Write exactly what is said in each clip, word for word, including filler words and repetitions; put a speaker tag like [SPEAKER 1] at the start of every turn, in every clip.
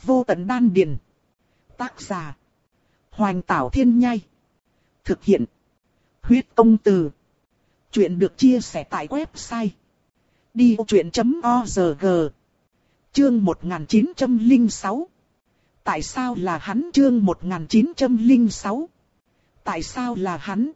[SPEAKER 1] Vô tận đan điền. Tác giả. Hoành Tảo Thiên Nhai. Thực hiện. Huyết Công Từ. Chuyện được chia sẻ tại website đi vô chuyện chấm org. Chương một nghìn chín trăm lẻ sáu. Tại sao là hắn? Chương một nghìn chín trăm lẻ sáu. Tại sao là hắn?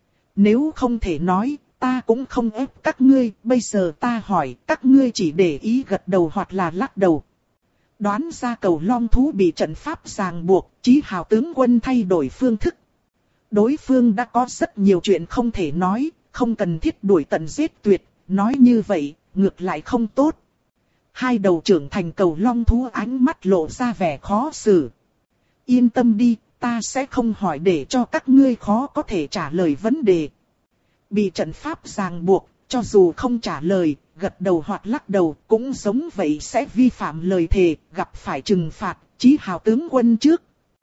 [SPEAKER 1] Nếu không thể nói, ta cũng không ép các ngươi. Bây giờ ta hỏi, các ngươi chỉ để ý gật đầu hoặc là lắc đầu. Đoán ra cầu long thú bị trận pháp ràng buộc, Chí Hào tướng quân thay đổi phương thức. Đối phương đã có rất nhiều chuyện không thể nói, không cần thiết đuổi tận giết tuyệt, nói như vậy, ngược lại không tốt. Hai đầu trưởng thành cầu long thú ánh mắt lộ ra vẻ khó xử. Yên tâm đi, ta sẽ không hỏi để cho các ngươi khó có thể trả lời vấn đề. Bị trận pháp ràng buộc, cho dù không trả lời, gật đầu hoặc lắc đầu cũng giống vậy sẽ vi phạm lời thề, gặp phải trừng phạt. Chí Hào tướng quân trước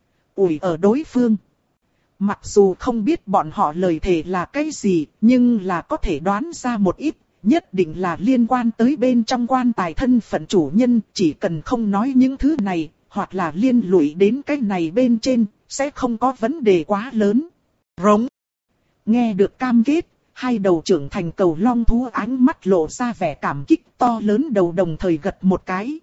[SPEAKER 1] ủi ở đối phương. Mặc dù không biết bọn họ lời thề là cái gì, nhưng là có thể đoán ra một ít, nhất định là liên quan tới bên trong quan tài thân phận chủ nhân. Chỉ cần không nói những thứ này, hoặc là liên lụy đến cái này bên trên, sẽ không có vấn đề quá lớn. Rống. Nghe được cam kết, hai đầu trưởng thành cầu long thú ánh mắt lộ ra vẻ cảm kích, to lớn đầu đồng thời gật một cái.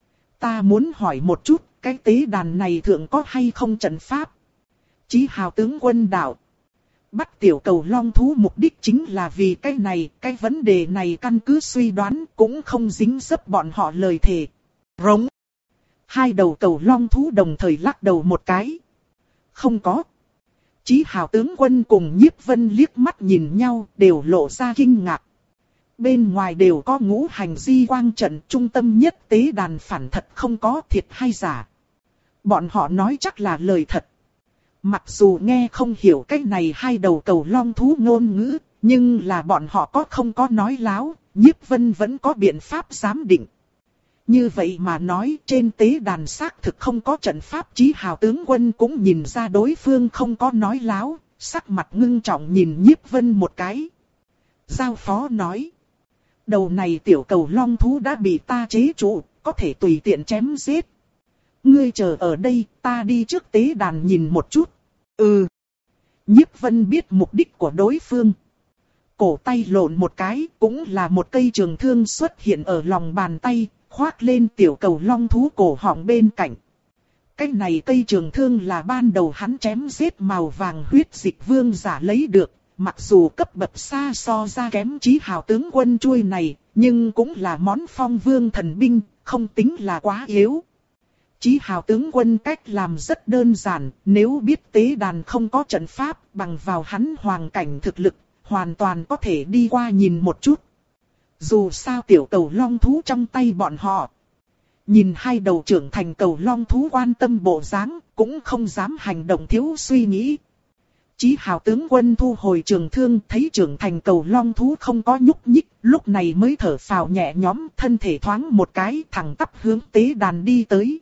[SPEAKER 1] Ta muốn hỏi một chút, cái tế đàn này thượng có hay không trận pháp? Chí Hào tướng quân đạo. Bắt tiểu cầu long thú mục đích chính là vì cái này, cái vấn đề này căn cứ suy đoán cũng không dính dấp bọn họ lời thề. Rống. Hai đầu cầu long thú đồng thời lắc đầu một cái. Không có. Chí Hào tướng quân cùng Nhiếp Vân liếc mắt nhìn nhau, đều lộ ra kinh ngạc. Bên ngoài đều có ngũ hành di quang trận, trung tâm nhất tế đàn phản thật không có, thiệt hay giả. Bọn họ nói chắc là lời thật. Mặc dù nghe không hiểu cái này hai đầu cầu long thú ngôn ngữ, nhưng là bọn họ có không có nói láo, Nhiếp Vân vẫn có biện pháp giám định. Như vậy mà nói, trên tế đàn xác thực không có trận pháp. Chí Hào tướng quân cũng nhìn ra đối phương không có nói láo, sắc mặt ngưng trọng nhìn Nhiếp Vân một cái. Giao phó nói. Đầu này tiểu cầu long thú đã bị ta chế trụ, có thể tùy tiện chém giết. Ngươi chờ ở đây, ta đi trước tế đàn nhìn một chút. Ừ. Nhiếp Vân biết mục đích của đối phương. Cổ tay lộn một cái, cũng là một cây trường thương xuất hiện ở lòng bàn tay, khoác lên tiểu cầu long thú cổ họng bên cạnh. Cái này cây trường thương là ban đầu hắn chém giết màu vàng huyết dịch vương giả lấy được, mặc dù cấp bậc xa so ra kém Chí Hào tướng quân chuôi này, nhưng cũng là món phong vương thần binh, không tính là quá yếu. Chí Hào tướng quân cách làm rất đơn giản, nếu biết tế đàn không có trận pháp, bằng vào hắn hoàng cảnh thực lực, hoàn toàn có thể đi qua nhìn một chút. Dù sao tiểu cầu long thú trong tay bọn họ. Nhìn hai đầu trưởng thành cầu long thú quan tâm bộ dáng, cũng không dám hành động thiếu suy nghĩ. Chí Hào tướng quân thu hồi trường thương, thấy trưởng thành cầu long thú không có nhúc nhích, lúc này mới thở phào nhẹ nhõm, thân thể thoáng một cái, thẳng tắp hướng tế đàn đi tới.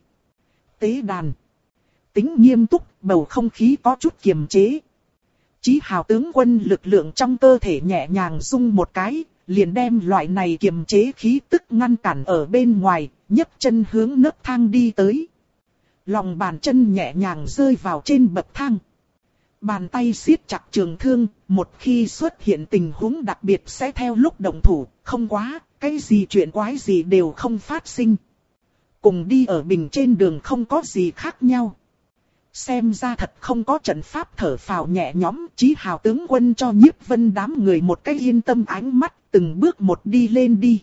[SPEAKER 1] Tế đàn. Tính nghiêm túc, bầu không khí có chút kiềm chế. Chí Hào tướng quân lực lượng trong cơ thể nhẹ nhàng rung một cái, liền đem loại này kiềm chế khí tức ngăn cản ở bên ngoài, nhấc chân hướng nấc thang đi tới. Lòng bàn chân nhẹ nhàng rơi vào trên bậc thang. Bàn tay siết chặt trường thương, một khi xuất hiện tình huống đặc biệt sẽ theo lúc động thủ, không quá, cái gì chuyện quái gì đều không phát sinh. Cùng đi ở bình trên đường không có gì khác nhau. Xem ra thật không có trận pháp, thở phào nhẹ nhõm. Chí Hào tướng quân cho Nhiếp Vân đám người một cái yên tâm ánh mắt, từng bước một đi lên đi.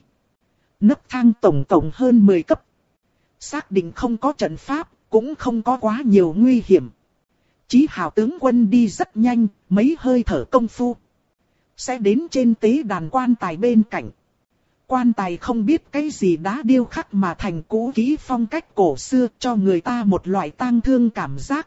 [SPEAKER 1] Nấc thang tổng cộng hơn mười cấp. Xác định không có trận pháp, cũng không có quá nhiều nguy hiểm. Chí Hào tướng quân đi rất nhanh, mấy hơi thở công phu sẽ đến trên tế đàn quan tài bên cạnh. Quan tài không biết cái gì đá điêu khắc mà thành, cũ kỹ phong cách cổ xưa, cho người ta một loại tang thương cảm giác.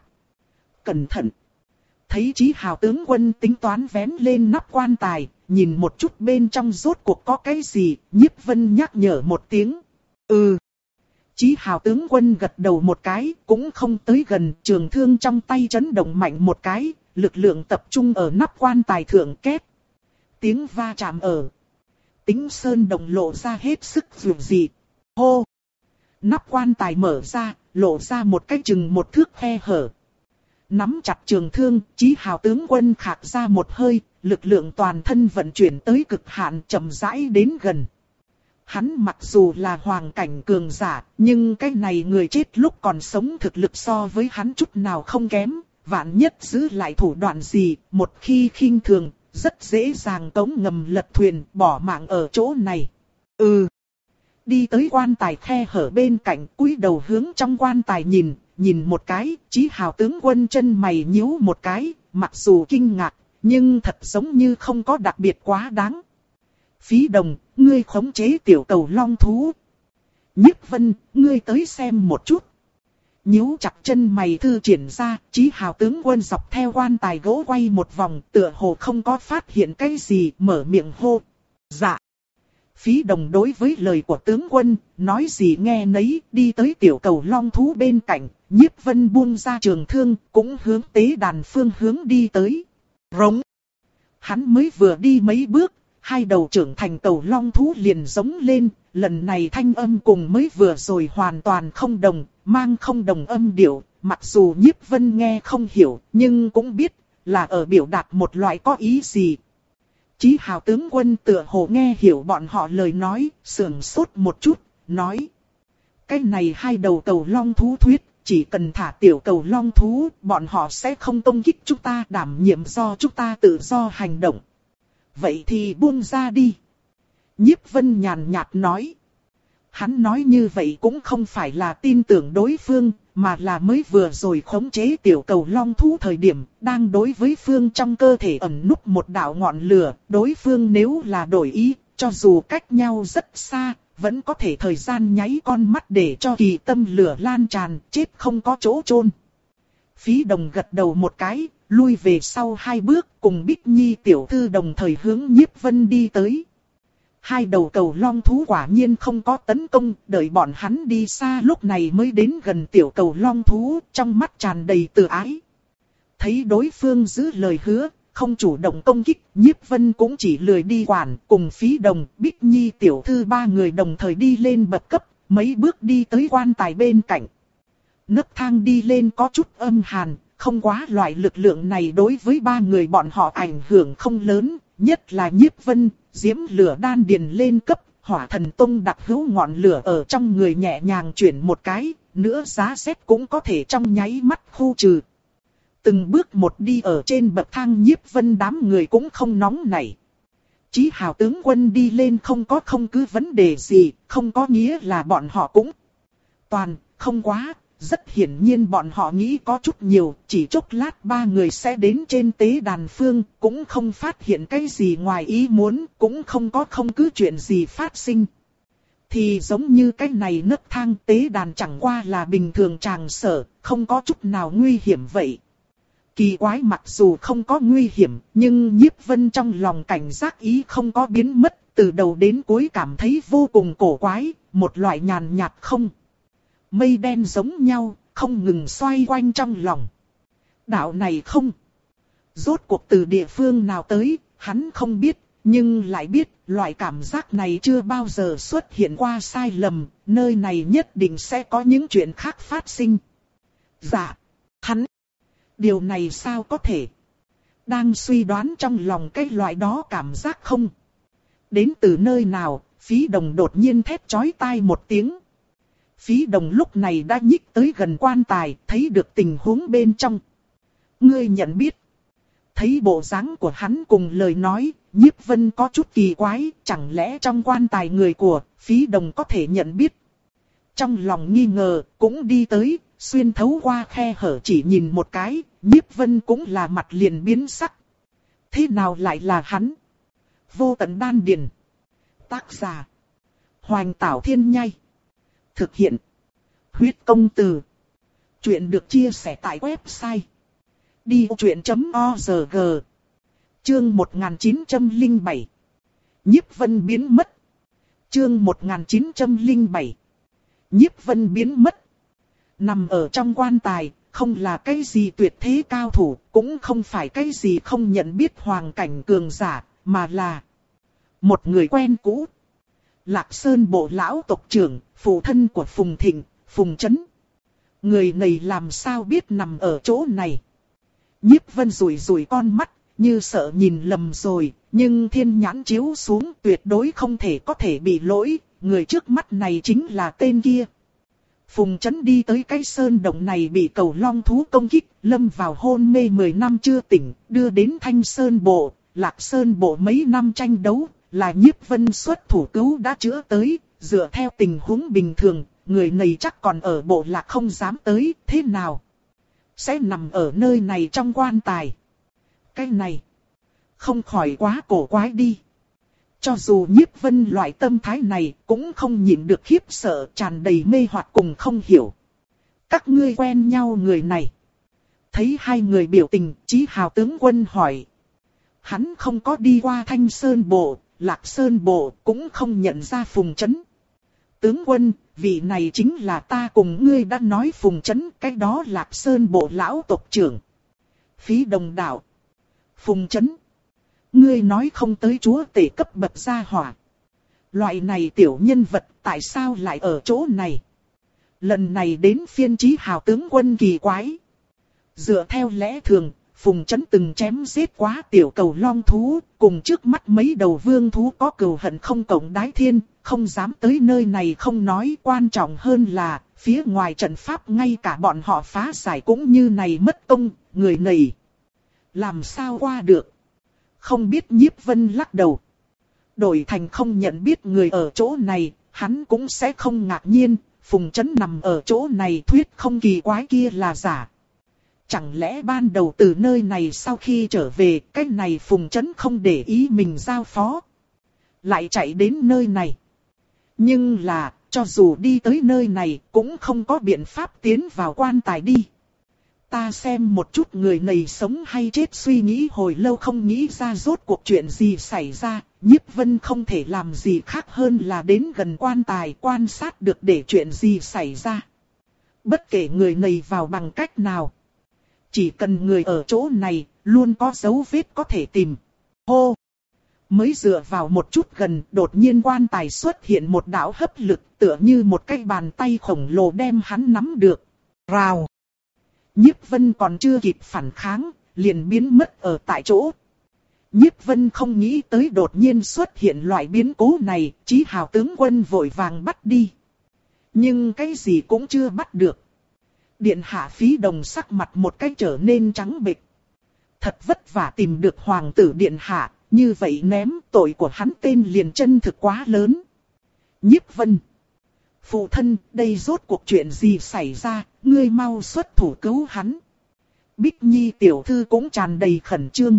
[SPEAKER 1] Cẩn thận! Thấy Chí Hào tướng quân tính toán vén lên nắp quan tài, nhìn một chút bên trong rốt cuộc có cái gì, Nhiếp Vân nhắc nhở một tiếng. Ừ! Chí Hào tướng quân gật đầu một cái, cũng không tới gần, trường thương trong tay chấn động mạnh một cái, lực lượng tập trung ở nắp quan tài thượng két. Tiếng va chạm ở Tính Sơn Đồng lộ ra hết sức dường dị. Hô! nắp quan tài mở ra, lộ ra một cái chừng một thước khe hở. Nắm chặt trường thương, Chí Hào tướng quân khạc ra một hơi, lực lượng toàn thân vận chuyển tới cực hạn, chậm rãi đến gần. Hắn mặc dù là hoàng cảnh cường giả, nhưng cái này người chết lúc còn sống thực lực so với hắn chút nào không kém. Vạn nhất giữ lại thủ đoạn gì, một khi khinh thường, rất dễ dàng cống ngầm lật thuyền, bỏ mạng ở chỗ này. Ừ. Đi tới quan tài khe hở bên cạnh, cúi đầu hướng trong quan tài nhìn, nhìn một cái, Chí Hào tướng quân chân mày nhíu một cái, mặc dù kinh ngạc, nhưng thật giống như không có đặc biệt quá đáng. Phí Đồng, ngươi khống chế tiểu cầu long thú. Nhiếp Vân, ngươi tới xem một chút. Nhíu chặt chân mày thư triển ra, Chí Hào tướng quân dọc theo quan tài gỗ quay một vòng, tựa hồ không có phát hiện cái gì, mở miệng hô. Dạ. Phí Đồng đối với lời của tướng quân, nói gì nghe nấy, đi tới tiểu cầu long thú bên cạnh, Nhiếp Vân buông ra trường thương, cũng hướng tế đàn phương hướng đi tới. Rống. Hắn mới vừa đi mấy bước, hai đầu trưởng thành cầu long thú liền giống lên, lần này thanh âm cùng mới vừa rồi hoàn toàn không đồng, mang không đồng âm điệu, mặc dù Nhiếp Vân nghe không hiểu, nhưng cũng biết là ở biểu đạt một loại có ý gì. Chí Hào tướng quân tựa hồ nghe hiểu bọn họ lời nói, sườn sốt một chút, nói. Cái này hai đầu cầu long thú thuyết, chỉ cần thả tiểu cầu long thú, bọn họ sẽ không công kích chúng ta, đảm nhiệm do chúng ta tự do hành động. Vậy thì buông ra đi. Nhiếp Vân nhàn nhạt nói. Hắn nói như vậy cũng không phải là tin tưởng đối phương, mà là mới vừa rồi khống chế tiểu cầu long thú thời điểm, đang đối với phương trong cơ thể ẩn núp một đạo ngọn lửa, đối phương nếu là đổi ý, cho dù cách nhau rất xa, vẫn có thể thời gian nháy con mắt để cho kỳ tâm lửa lan tràn, chết không có chỗ chôn. Phí Đồng gật đầu một cái, lui về sau hai bước, cùng Bích Nhi tiểu thư đồng thời hướng Nhiếp Vân đi tới. Hai đầu cầu long thú quả nhiên không có tấn công, đợi bọn hắn đi xa lúc này mới đến gần tiểu cầu long thú, trong mắt tràn đầy từ ái. Thấy đối phương giữ lời hứa, không chủ động công kích, Nhiếp Vân cũng chỉ lười đi quản, cùng Phí Đồng, Bích Nhi tiểu thư ba người đồng thời đi lên bậc cấp, mấy bước đi tới quan tài bên cạnh. Nấc thang đi lên có chút âm hàn, không quá loại lực lượng này đối với ba người bọn họ ảnh hưởng không lớn, nhất là Nhiếp Vân, diễm lửa đan điền lên cấp, Hỏa Thần Tông đặc hữu ngọn lửa ở trong người nhẹ nhàng chuyển một cái, nữa giá rét cũng có thể trong nháy mắt khu trừ. Từng bước một đi ở trên bậc thang, Nhiếp Vân đám người cũng không nóng nảy. Chí Hào tướng quân đi lên không có không cứ vấn đề gì, không có nghĩa là bọn họ cũng toàn, không quá. Rất hiển nhiên bọn họ nghĩ có chút nhiều, chỉ chốc lát ba người sẽ đến trên tế đàn phương, cũng không phát hiện cái gì ngoài ý muốn, cũng không có không cứ chuyện gì phát sinh. Thì giống như cái này nấc thang tế đàn chẳng qua là bình thường tràng sở, không có chút nào nguy hiểm vậy. Kỳ quái mặc dù không có nguy hiểm, nhưng Nhiếp Vân trong lòng cảnh giác ý không có biến mất, từ đầu đến cuối cảm thấy vô cùng cổ quái, một loại nhàn nhạt không. Mây đen giống nhau, không ngừng xoay quanh trong lòng. Đạo này không. Rốt cuộc từ địa phương nào tới, hắn không biết, nhưng lại biết, loại cảm giác này chưa bao giờ xuất hiện qua sai lầm, nơi này nhất định sẽ có những chuyện khác phát sinh. Dạ, hắn. Điều này sao có thể? Đang suy đoán trong lòng cái loại đó cảm giác không. Đến từ nơi nào, Phí Đồng đột nhiên thét chói tai một tiếng. Phí Đồng lúc này đã nhích tới gần quan tài, thấy được tình huống bên trong. Ngươi nhận biết. Thấy bộ dáng của hắn cùng lời nói, Nhiếp Vân có chút kỳ quái, chẳng lẽ trong quan tài người của Phí Đồng có thể nhận biết. Trong lòng nghi ngờ, cũng đi tới, xuyên thấu qua khe hở chỉ nhìn một cái, Nhiếp Vân cũng là mặt liền biến sắc. Thế nào lại là hắn? Vô Tận Đan Điền. Tác giả: Hoành Tảo Thiên Nhai. Thực hiện: Huyết Công Từ. Chuyện được chia sẻ tại website đi ô chuyện chấm org. Chương một nghìn chín trăm lẻ bảy. Nhiếp Vân biến mất. Chương một nghìn chín trăm lẻ bảy. Nhiếp Vân biến mất. Nằm ở trong quan tài, không là cái gì tuyệt thế cao thủ, cũng không phải cái gì không nhận biết hoàng cảnh cường giả, mà là một người quen cũ. Lạc Sơn bộ lão tộc trưởng, phụ thân của Phùng Thịnh, Phùng Chấn. Người này làm sao biết nằm ở chỗ này? Nhiếp Vân rủi rủi con mắt, như sợ nhìn lầm rồi, nhưng thiên nhãn chiếu xuống tuyệt đối không thể có thể bị lỗi, người trước mắt này chính là tên kia. Phùng Chấn đi tới cái sơn động này bị cầu long thú công kích, lâm vào hôn mê mười năm chưa tỉnh, đưa đến Thanh Sơn bộ, Lạc Sơn bộ mấy năm tranh đấu, là Nhiếp Vân xuất thủ cứu đã chữa tới, dựa theo tình huống bình thường, người này chắc còn ở bộ lạc không dám tới, thế nào? Sẽ nằm ở nơi này trong quan tài. Cái này, không khỏi quá cổ quái đi. Cho dù Nhiếp Vân loại tâm thái này cũng không nhịn được khiếp sợ, tràn đầy mê hoặc cùng không hiểu. Các ngươi quen nhau người này. Thấy hai người biểu tình, Chí Hào tướng quân hỏi. Hắn không có đi qua Thanh Sơn bộ, Lạc Sơn bộ, cũng không nhận ra Phùng Chấn. Tướng quân, vị này chính là ta cùng ngươi đã nói Phùng Chấn, cái đó Lạc Sơn bộ lão tộc trưởng. Phí Đồng đạo. Phùng Chấn. Ngươi nói không tới chúa tể cấp bậc gia hỏa. Loại này tiểu nhân vật tại sao lại ở chỗ này? Lần này đến phiên Chí Hào tướng quân kỳ quái. Dựa theo lẽ thường, Phùng Chấn từng chém giết quá tiểu cầu long thú, cùng trước mắt mấy đầu vương thú có cừu hận không cộng đái thiên, không dám tới nơi này không nói, quan trọng hơn là, phía ngoài trận pháp ngay cả bọn họ phá giải cũng như này mất công, người này. Làm sao qua được? Không biết. Nhiếp Vân lắc đầu. Đổi thành không nhận biết người ở chỗ này, hắn cũng sẽ không ngạc nhiên, Phùng Chấn nằm ở chỗ này thuyết không kỳ quái kia là giả. Chẳng lẽ ban đầu từ nơi này sau khi trở về, cái này Phùng Chấn không để ý mình giao phó, lại chạy đến nơi này. Nhưng là, cho dù đi tới nơi này, cũng không có biện pháp tiến vào quan tài đi. Ta xem một chút người này sống hay chết, suy nghĩ hồi lâu không nghĩ ra rốt cuộc chuyện gì xảy ra. Nhiếp Vân không thể làm gì khác hơn là đến gần quan tài quan sát được để chuyện gì xảy ra. Bất kể người này vào bằng cách nào, chỉ cần người ở chỗ này, luôn có dấu vết có thể tìm. Hô! Mới dựa vào một chút gần, đột nhiên quan tài xuất hiện một đạo hấp lực, tựa như một cái bàn tay khổng lồ đem hắn nắm được. Rào! Nhiếp Vân còn chưa kịp phản kháng, liền biến mất ở tại chỗ. Nhiếp Vân không nghĩ tới đột nhiên xuất hiện loại biến cố này, Chí Hào tướng quân vội vàng bắt đi. Nhưng cái gì cũng chưa bắt được. Điện hạ Phí Đồng sắc mặt một cái trở nên trắng bệch. Thật vất vả tìm được hoàng tử điện hạ, như vậy ném tội của hắn tên liền chân thực quá lớn. Nhiếp Vân. Phụ thân, đây rốt cuộc chuyện gì xảy ra, ngươi mau xuất thủ cứu hắn. Bích Nhi tiểu thư cũng tràn đầy khẩn trương.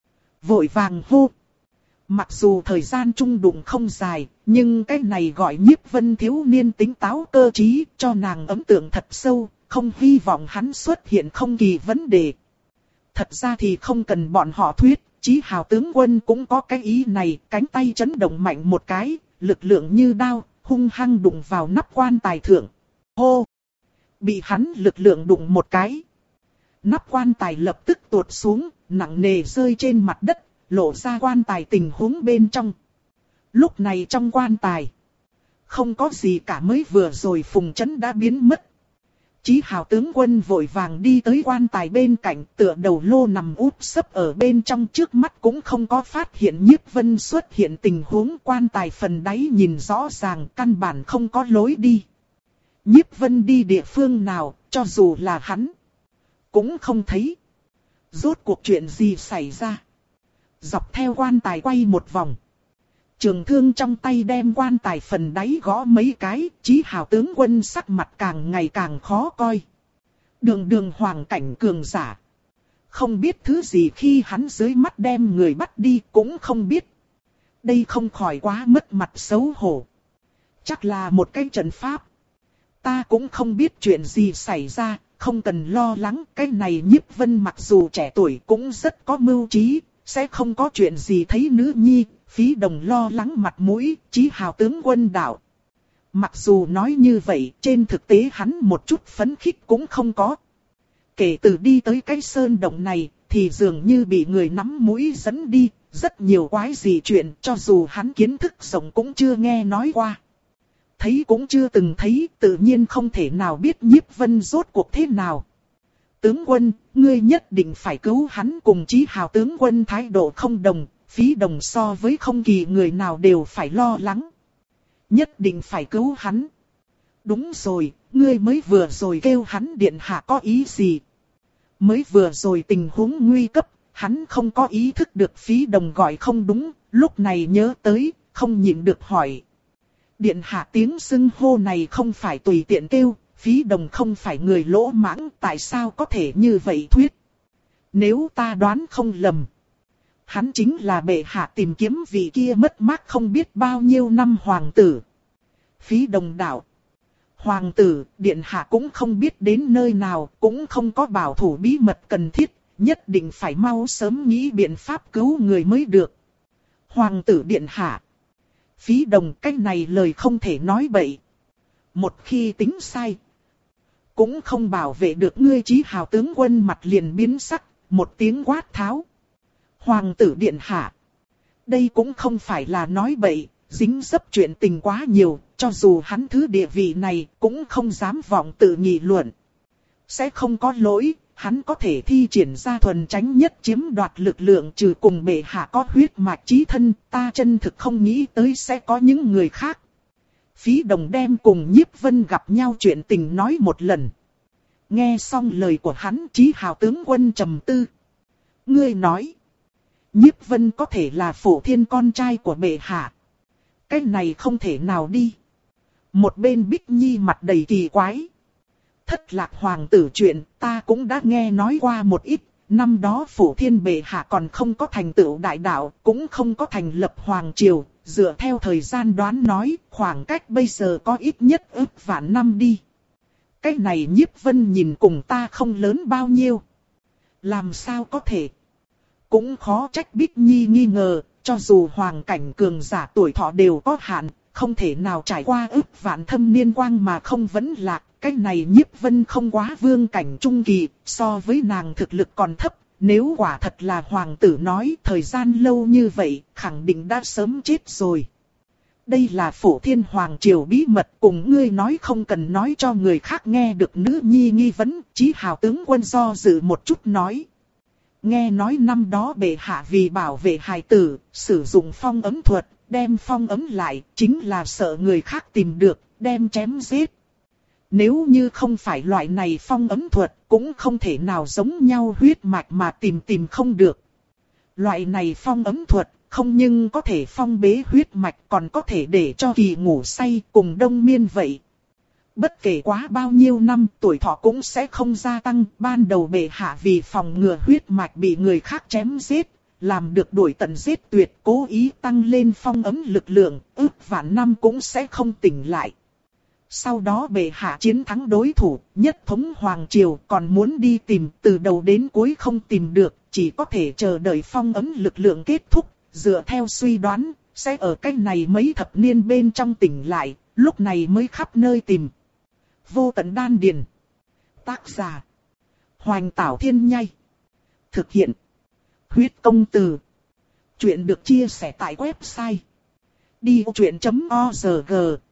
[SPEAKER 1] Vội vàng hô. Mặc dù thời gian chung đụng không dài, nhưng cái này gọi Nhiếp Vân thiếu niên tính táo cơ trí, cho nàng ấn tượng thật sâu, không hy vọng hắn xuất hiện không kỳ vấn đề. Thật ra thì không cần bọn họ thuyết, Chí Hào tướng quân cũng có cái ý này, cánh tay chấn động mạnh một cái, lực lượng như đao, hung hăng đụng vào nắp quan tài thượng. Hô! Bị hắn lực lượng đụng một cái. Nắp quan tài lập tức tuột xuống, nặng nề rơi trên mặt đất, lộ ra quan tài tình huống bên trong. Lúc này trong quan tài, không có gì cả, mới vừa rồi Phùng Chấn đã biến mất. Chí Hào tướng quân vội vàng đi tới quan tài bên cạnh, tựa đầu lô nằm úp sấp ở bên trong, trước mắt cũng không có phát hiện Nhiếp Vân xuất hiện tình huống, quan tài phần đáy nhìn rõ ràng, căn bản không có lối đi. Nhiếp Vân đi địa phương nào, cho dù là hắn, cũng không thấy. Rốt cuộc chuyện gì xảy ra? Dọc theo quan tài quay một vòng. Trường thương trong tay đem quan tài phần đáy gõ mấy cái, Chí Hào tướng quân sắc mặt càng ngày càng khó coi. Đường đường hoàng cảnh cường giả. Không biết thứ gì khi hắn dưới mắt đem người bắt đi cũng không biết. Đây không khỏi quá mất mặt xấu hổ. Chắc là một cái trận pháp. Ta cũng không biết chuyện gì xảy ra, không cần lo lắng. Cái này Nhiếp Vân mặc dù trẻ tuổi cũng rất có mưu trí, sẽ không có chuyện gì. Thấy nữ nhi, Phí Đồng lo lắng mặt mũi, Chí Hào tướng quân đạo. Mặc dù nói như vậy, trên thực tế hắn một chút phấn khích cũng không có. Kể từ đi tới cái sơn động này, thì dường như bị người nắm mũi dẫn đi, Rất nhiều quái gì chuyện cho dù hắn kiến thức rộng cũng chưa nghe nói qua. Thấy cũng chưa từng thấy, tự nhiên không thể nào biết Nhiếp Vân rốt cuộc thế nào. Tướng quân, ngươi nhất định phải cứu hắn. Cùng Chí Hào tướng quân thái độ không đồng, Phí Đồng so với không kỳ người nào đều phải lo lắng. Nhất định phải cứu hắn. Đúng rồi, ngươi mới vừa rồi kêu hắn điện hạ có ý gì? Mới vừa rồi tình huống nguy cấp, hắn không có ý thức được Phí Đồng gọi không đúng, lúc này nhớ tới, không nhịn được hỏi. Điện hạ tiếng xưng hô này không phải tùy tiện kêu, Phí Đồng không phải người lỗ mãng, tại sao có thể như vậy thuyết? Nếu ta đoán không lầm, hắn chính là bệ hạ tìm kiếm vị kia mất mát không biết bao nhiêu năm hoàng tử. Phí Đồng đạo. Hoàng tử, điện hạ cũng không biết đến nơi nào, cũng không có bảo thủ bí mật cần thiết, nhất định phải mau sớm nghĩ biện pháp cứu người mới được. Hoàng tử điện hạ. Phí Đồng, cái này lời không thể nói bậy. Một khi tính sai, cũng không bảo vệ được ngươi. Chí Hào tướng quân mặt liền biến sắc, một tiếng quát tháo. Hoàng tử điện hạ. Đây cũng không phải là nói bậy, dính dấp chuyện tình quá nhiều, cho dù hắn thứ địa vị này cũng không dám vọng tự nghị luận. Sẽ không có lỗi, hắn có thể thi triển ra thuần tránh nhất chiếm đoạt lực lượng trừ cùng bệ hạ có huyết mạch chí thân, ta chân thực không nghĩ tới sẽ có những người khác. Phí Đồng đem cùng Nhiếp Vân gặp nhau chuyện tình nói một lần. Nghe xong lời của hắn, Chí Hào tướng quân trầm tư. Ngươi nói, Nhiếp Vân có thể là Phổ Thiên con trai của bệ hạ. Cái này không thể nào đi. Một bên Bích Nhi mặt đầy kỳ quái. Thất Lạc hoàng tử chuyện ta cũng đã nghe nói qua một ít. Năm đó Phổ Thiên bệ hạ còn không có thành tựu đại đạo, cũng không có thành lập hoàng triều. Dựa theo thời gian đoán nói, khoảng cách bây giờ có ít nhất ước vạn năm đi. Cái này Nhiếp Vân nhìn cùng ta không lớn bao nhiêu. Làm sao có thể? Cũng khó trách Bích Nhi nghi ngờ, cho dù hoàng cảnh cường giả tuổi thọ đều có hạn, không thể nào trải qua ước vạn thâm niên quang mà không vấn lạc. Cái này Nhiếp Vân không quá vương cảnh trung kỳ, so với nàng thực lực còn thấp. Nếu quả thật là hoàng tử nói thời gian lâu như vậy, khẳng định đã sớm chết rồi. Đây là Phổ Thiên hoàng triều bí mật, cùng ngươi nói không cần nói cho người khác nghe được. Nữ nhi nghi vấn. Chí Hào tướng quân do dự một chút nói. Nghe nói năm đó bệ hạ vì bảo vệ hài tử, sử dụng phong ấm thuật, đem phong ấm lại, chính là sợ người khác tìm được, đem chém giết. Nếu như không phải loại này phong ấm thuật, cũng không thể nào giống nhau huyết mạch mà tìm tìm không được. Loại này phong ấm thuật, không nhưng có thể phong bế huyết mạch, còn có thể để cho kỳ ngủ say cùng đông miên vậy. Bất kể quá bao nhiêu năm, tuổi thọ cũng sẽ không gia tăng. Ban đầu bệ hạ vì phòng ngừa huyết mạch bị người khác chém giết, làm được đuổi tận giết tuyệt, cố ý tăng lên phong ấm lực lượng, ước vạn năm cũng sẽ không tỉnh lại. Sau đó bệ hạ chiến thắng đối thủ, nhất thống hoàng triều, còn muốn đi tìm, từ đầu đến cuối không tìm được, chỉ có thể chờ đợi phong ấm lực lượng kết thúc. Dựa theo suy đoán, sẽ ở cách này mấy thập niên bên trong tỉnh lại, lúc này mới khắp nơi tìm. Vô Tận Đan Điền. Tác giả: Hoành Tảo Thiên Nhai. Thực hiện: Huyết Công Từ. Chuyện được chia sẻ tại website đi vô chuyện chấm org.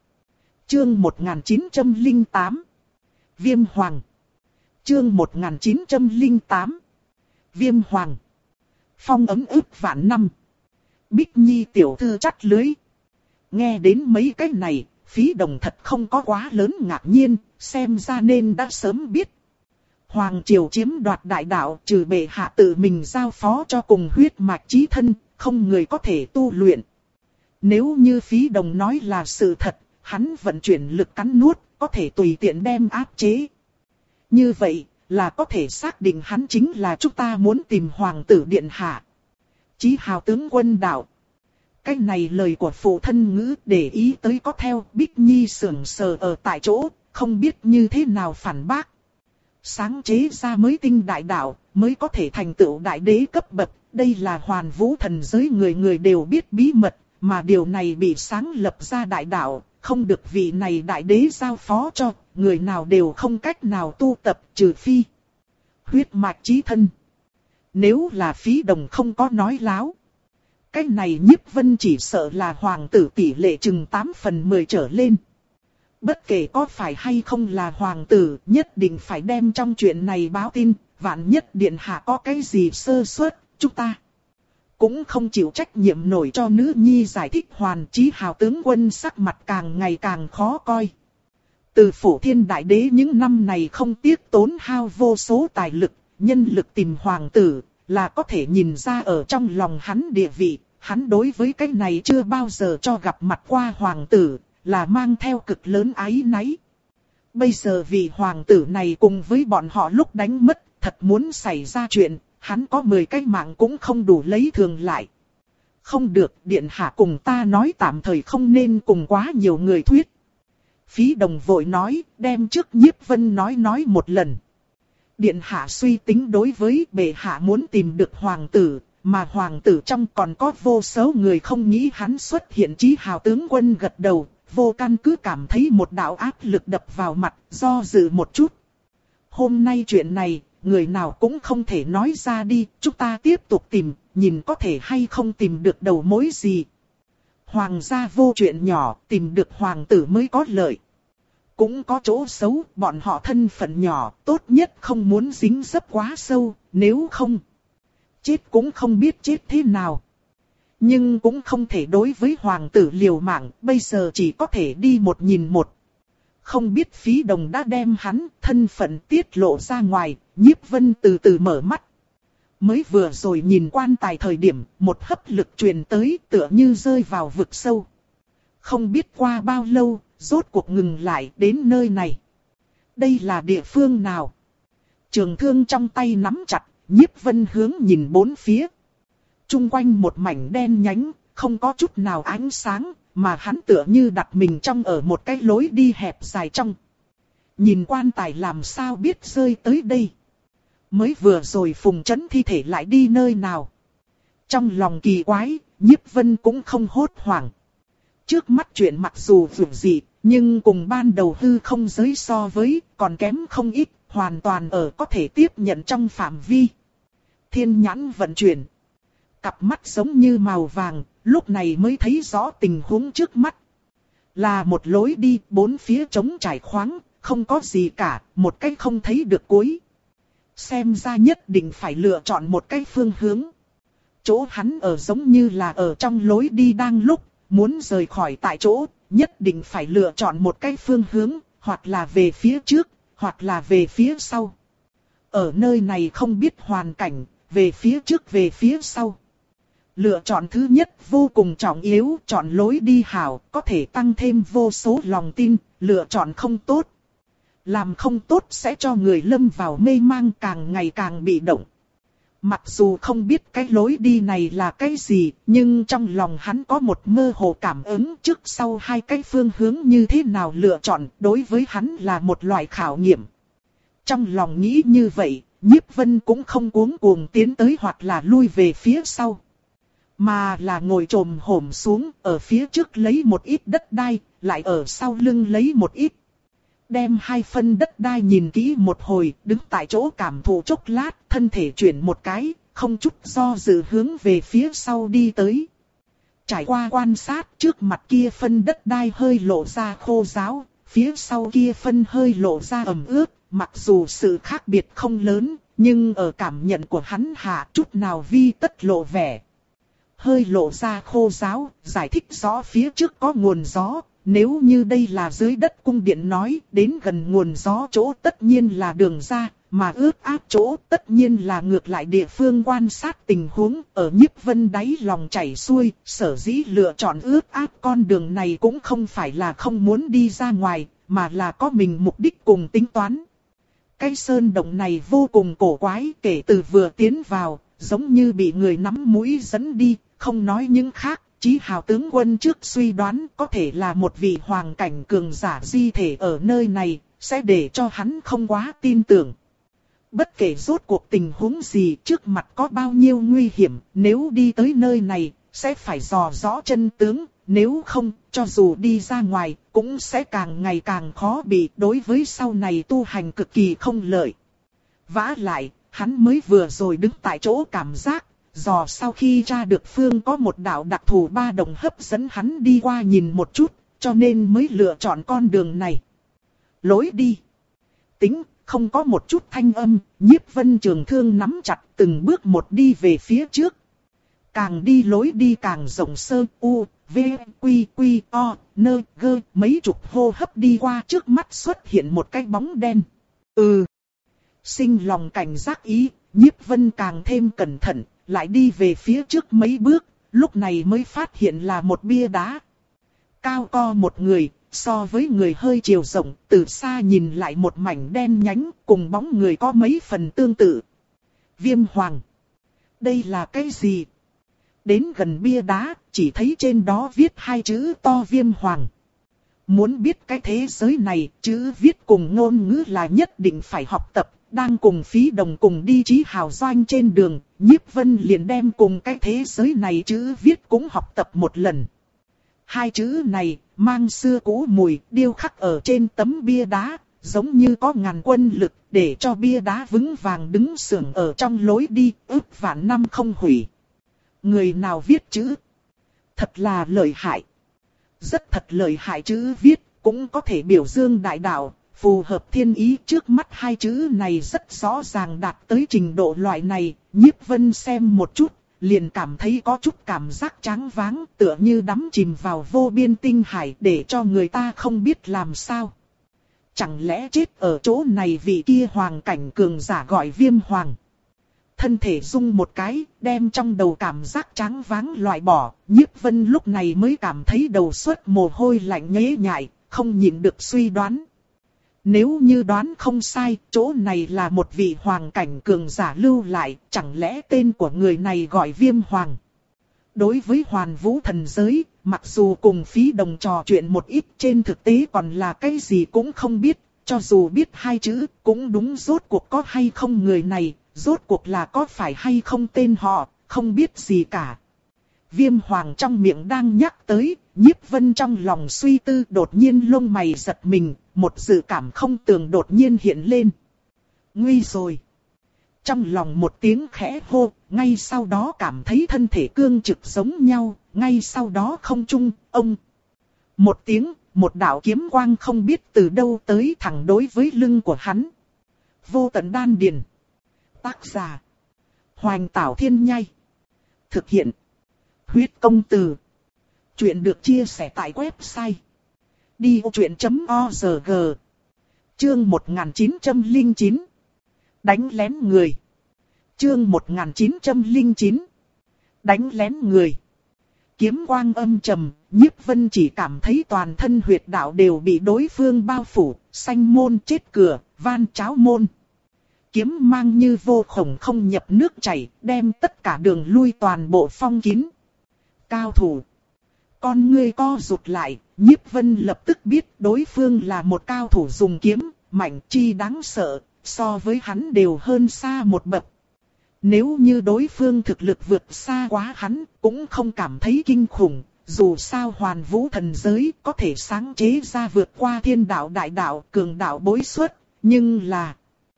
[SPEAKER 1] Chương một nghìn chín trăm lẻ tám. Viêm Hoàng. Chương một nghìn chín trăm lẻ tám. Viêm Hoàng. Phong ấm ức vạn năm. Bích Nhi tiểu thư chắt lưới. Nghe đến mấy cái này, Phí Đồng thật không có quá lớn ngạc nhiên, xem ra nên đã sớm biết. Hoàng triều chiếm đoạt đại đạo, trừ bệ hạ tự mình giao phó cho cùng huyết mạch chí thân, không người có thể tu luyện. Nếu như Phí Đồng nói là sự thật, hắn vận chuyển lực cắn nuốt, có thể tùy tiện đem áp chế. Như vậy, là có thể xác định hắn chính là chúng ta muốn tìm hoàng tử điện hạ. Chí Hào tướng quân đạo. Cái này lời của phụ thân ngữ để ý tới có theo. Bích Nhi sững sờ ở tại chỗ, không biết như thế nào phản bác. Sáng chế ra mới tinh đại đạo, mới có thể thành tựu đại đế cấp bậc. Đây là hoàn vũ thần giới người người đều biết bí mật, mà điều này bị sáng lập ra đại đạo, không được vị này đại đế giao phó cho, người nào đều không cách nào tu tập trừ phi huyết mạch chí thân. Nếu là Phí Đồng không có nói láo, Cái này Nhiếp Vân chỉ sợ là hoàng tử tỷ lệ chừng tám phần mười trở lên. Bất kể có phải hay không là hoàng tử, nhất định phải đem trong chuyện này báo tin, vạn nhất điện hạ có cái gì sơ suất, chúng ta cũng không chịu trách nhiệm nổi cho nữ nhi giải thích. Hoàn Chí Hào tướng quân sắc mặt càng ngày càng khó coi. Từ Phổ Thiên Đại Đế những năm này không tiếc tốn hao vô số tài lực, nhân lực tìm hoàng tử, là có thể nhìn ra ở trong lòng hắn địa vị. Hắn đối với cái này chưa bao giờ cho gặp mặt qua hoàng tử, là mang theo cực lớn áy náy. Bây giờ vì hoàng tử này cùng với bọn họ lúc đánh mất, thật muốn xảy ra chuyện, hắn có mười cái mạng cũng không đủ lấy thường lại. Không được, điện hạ cùng ta nói tạm thời không nên cùng quá nhiều người thuyết. Phí Đồng vội nói, đem trước Nhiếp Vân nói nói một lần. Điện hạ suy tính đối với bệ hạ muốn tìm được hoàng tử, mà hoàng tử trong còn có vô số người không nghĩ hắn xuất hiện. Chí Hào tướng quân gật đầu, vô căn cứ cảm thấy một đạo áp lực đập vào mặt, do dự một chút. Hôm nay chuyện này, người nào cũng không thể nói ra đi, chúng ta tiếp tục tìm, nhìn có thể hay không tìm được đầu mối gì. Hoàng gia vô chuyện nhỏ, tìm được hoàng tử mới có lợi. Cũng có chỗ xấu, bọn họ thân phận nhỏ, tốt nhất không muốn dính dấp quá sâu, nếu không, chết cũng không biết chết thế nào. Nhưng cũng không thể đối với hoàng tử liều mạng, bây giờ chỉ có thể đi một nhìn một. Không biết Phí Đồng đã đem hắn thân phận tiết lộ ra ngoài, Nhiếp Vân từ từ mở mắt. Mới vừa rồi nhìn quan tài thời điểm, một hấp lực truyền tới tựa như rơi vào vực sâu. Không biết qua bao lâu, rốt cuộc ngừng lại đến nơi này. Đây là địa phương nào? Trường thương trong tay nắm chặt, Nhiếp Vân hướng nhìn bốn phía. Trung quanh một mảnh đen nhánh, không có chút nào ánh sáng, mà hắn tựa như đặt mình trong ở một cái lối đi hẹp dài trong. Nhìn quan tài làm sao biết rơi tới đây. Mới vừa rồi Phùng Chấn thi thể lại đi nơi nào. Trong lòng kỳ quái, Nhiếp Vân cũng không hốt hoảng. Trước mắt chuyện mặc dù vượt dị, nhưng cùng ban đầu hư không giới so với, còn kém không ít, hoàn toàn ở có thể tiếp nhận trong phạm vi. Thiên nhãn vận chuyển. Cặp mắt giống như màu vàng, lúc này mới thấy rõ tình huống trước mắt. Là một lối đi, bốn phía trống trải khoáng, không có gì cả, một cái không thấy được cuối. Xem ra nhất định phải lựa chọn một cái phương hướng. Chỗ hắn ở giống như là ở trong lối đi đang lúc, muốn rời khỏi tại chỗ, nhất định phải lựa chọn một cái phương hướng, hoặc là về phía trước, hoặc là về phía sau. Ở nơi này không biết hoàn cảnh, về phía trước về phía sau. Lựa chọn thứ nhất vô cùng trọng yếu, chọn lối đi hảo, có thể tăng thêm vô số lòng tin, lựa chọn không tốt. Làm không tốt sẽ cho người lâm vào mê mang, càng ngày càng bị động. Mặc dù không biết cái lối đi này là cái gì, nhưng trong lòng hắn có một mơ hồ cảm ứng trước sau hai cái phương hướng như thế nào lựa chọn, đối với hắn là một loại khảo nghiệm. Trong lòng nghĩ như vậy, Nhiếp Vân cũng không cuống cuồng tiến tới hoặc là lui về phía sau. Mà là ngồi trồm hổm xuống, ở phía trước lấy một ít đất đai, lại ở sau lưng lấy một ít. Đem hai phân đất đai nhìn kỹ một hồi, đứng tại chỗ cảm thụ chốc lát, thân thể chuyển một cái, không chút do dự hướng về phía sau đi tới. Trải qua quan sát, trước mặt kia phân đất đai hơi lộ ra khô ráo, phía sau kia phân hơi lộ ra ẩm ướt, mặc dù sự khác biệt không lớn, nhưng ở cảm nhận của hắn hạ chút nào vi tất lộ vẻ. Hơi lộ ra khô ráo, giải thích rõ phía trước có nguồn gió. Nếu như đây là dưới đất cung điện nói, đến gần nguồn gió chỗ tất nhiên là đường ra, mà ướt áp chỗ tất nhiên là ngược lại địa phương quan sát tình huống, ở Nhiếp Vân đáy lòng chảy xuôi, sở dĩ lựa chọn ướt áp con đường này cũng không phải là không muốn đi ra ngoài, mà là có mình mục đích cùng tính toán. Cái sơn động này vô cùng cổ quái, kể từ vừa tiến vào, giống như bị người nắm mũi dẫn đi, không nói những khác. Chí Hào tướng quân trước suy đoán có thể là một vị hoàng cảnh cường giả di thể ở nơi này, sẽ để cho hắn không quá tin tưởng. Bất kể rốt cuộc tình huống gì, trước mặt có bao nhiêu nguy hiểm, nếu đi tới nơi này, sẽ phải dò rõ chân tướng, nếu không, cho dù đi ra ngoài, cũng sẽ càng ngày càng khó bị, đối với sau này tu hành cực kỳ không lợi. Vả lại, hắn mới vừa rồi đứng tại chỗ cảm giác, dò sau khi tra được phương có một đạo đặc thù ba đồng hấp dẫn hắn đi qua nhìn một chút, cho nên mới lựa chọn con đường này. Lối đi. Tính, không có một chút thanh âm, Nhiếp Vân trường thương nắm chặt từng bước một đi về phía trước. Càng đi lối đi càng rộng sơ, u, v, quy, quy, o, nơ, gơ, mấy chục hô hấp đi qua trước mắt xuất hiện một cái bóng đen. Ừ. Sinh lòng cảnh giác ý, Nhiếp Vân càng thêm cẩn thận, lại đi về phía trước mấy bước, lúc này mới phát hiện là một bia đá. Cao co một người, so với người hơi chiều rộng, từ xa nhìn lại một mảnh đen nhánh, cùng bóng người có mấy phần tương tự. Viêm Hoàng. Đây là cái gì? Đến gần bia đá, chỉ thấy trên đó viết hai chữ to Viêm Hoàng. Muốn biết cái thế giới này, chữ viết cùng ngôn ngữ là nhất định phải học tập. Đang cùng Phí Đồng cùng đi Chí Hào Doanh trên đường, Nhiếp Vân liền đem cùng cái thế giới này chữ viết cũng học tập một lần. Hai chữ này, mang xưa cũ mùi, điêu khắc ở trên tấm bia đá, giống như có ngàn quân lực, để cho bia đá vững vàng đứng sưởng ở trong lối đi, ước vạn năm không hủy. Người nào viết chữ? Thật là lợi hại. Rất thật lợi hại chữ viết, cũng có thể biểu dương đại đạo. Phù hợp thiên ý, trước mắt hai chữ này rất rõ ràng đạt tới trình độ loại này, Nhiếp Vân xem một chút, liền cảm thấy có chút cảm giác choáng váng, tựa như đắm chìm vào vô biên tinh hải để cho người ta không biết làm sao. Chẳng lẽ chết ở chỗ này vì kia hoàng cảnh cường giả gọi Viêm Hoàng. Thân thể rung một cái, đem trong đầu cảm giác choáng váng loại bỏ, Nhiếp Vân lúc này mới cảm thấy đầu xuất mồ hôi lạnh nhễ nhại, không nhịn được suy đoán. Nếu như đoán không sai, chỗ này là một vị hoàng cảnh cường giả lưu lại, chẳng lẽ tên của người này gọi Viêm Hoàng. Đối với Hoàn Vũ thần giới, mặc dù cùng Phí Đồng trò chuyện một ít, trên thực tế còn là cái gì cũng không biết, cho dù biết hai chữ, cũng đúng rốt cuộc có hay không người này, rốt cuộc là có phải hay không tên họ, không biết gì cả. Viêm Hoàng trong miệng đang nhắc tới, Nhiếp Vân trong lòng suy tư đột nhiên lông mày giật mình, một dự cảm không tường đột nhiên hiện lên. Nguy rồi. Trong lòng một tiếng khẽ hô, ngay sau đó cảm thấy thân thể cương trực giống nhau, ngay sau đó không trung, ông. Một tiếng, một đạo kiếm quang không biết từ đâu tới thẳng đối với lưng của hắn. Vô tận đan điền. Tác giả. Hoành Tảo Thiên Nhai. Thực hiện. Huyết Công Từ. Chuyện được chia sẻ tại website đi vô chuyện chấm org. Chương một nghìn chín trăm lẻ chín. Đánh lén người. Chương một nghìn chín trăm lẻ chín. Đánh lén người. Kiếm quang âm trầm, Nhiếp Vân chỉ cảm thấy toàn thân huyệt đạo đều bị đối phương bao phủ, sanh môn chết cửa, van cháo môn. Kiếm mang như vô khổng không nhập nước chảy, đem tất cả đường lui toàn bộ phong kín. Cao thủ. Con ngươi co rụt lại, Nhiếp Vân lập tức biết đối phương là một cao thủ dùng kiếm, mạnh chi đáng sợ, so với hắn đều hơn xa một bậc. Nếu như đối phương thực lực vượt xa quá hắn, cũng không cảm thấy kinh khủng, dù sao Hoàn Vũ thần giới có thể sáng chế ra vượt qua thiên đạo đại đạo cường đạo bối xuất, nhưng là...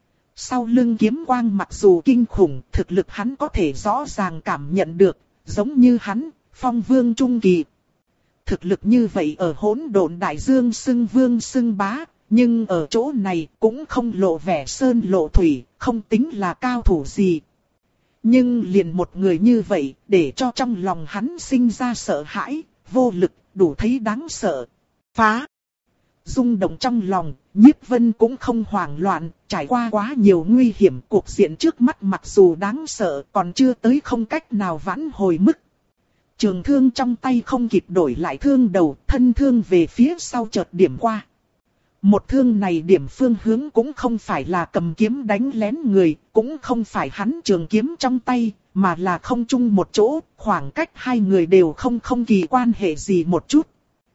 [SPEAKER 1] Sau lưng kiếm quang mặc dù kinh khủng, thực lực hắn có thể rõ ràng cảm nhận được, giống như hắn, phong vương trung kỳ. Thực lực như vậy ở hỗn độn đại dương xưng vương xưng bá, nhưng ở chỗ này cũng không lộ vẻ sơn lộ thủy, không tính là cao thủ gì. Nhưng liền một người như vậy, để cho trong lòng hắn sinh ra sợ hãi, vô lực, đủ thấy đáng sợ. Phá! Rung động trong lòng, Nhiếp Vân cũng không hoảng loạn, trải qua quá nhiều nguy hiểm, cuộc diện trước mắt mặc dù đáng sợ còn chưa tới không cách nào vãn hồi mức. Trường thương trong tay không kịp đổi lại thương đầu, thân thương về phía sau chợt điểm qua. Một thương này điểm phương hướng cũng không phải là cầm kiếm đánh lén người, cũng không phải hắn trường kiếm trong tay, mà là không chung một chỗ, khoảng cách hai người đều không không kỳ quan hệ gì một chút.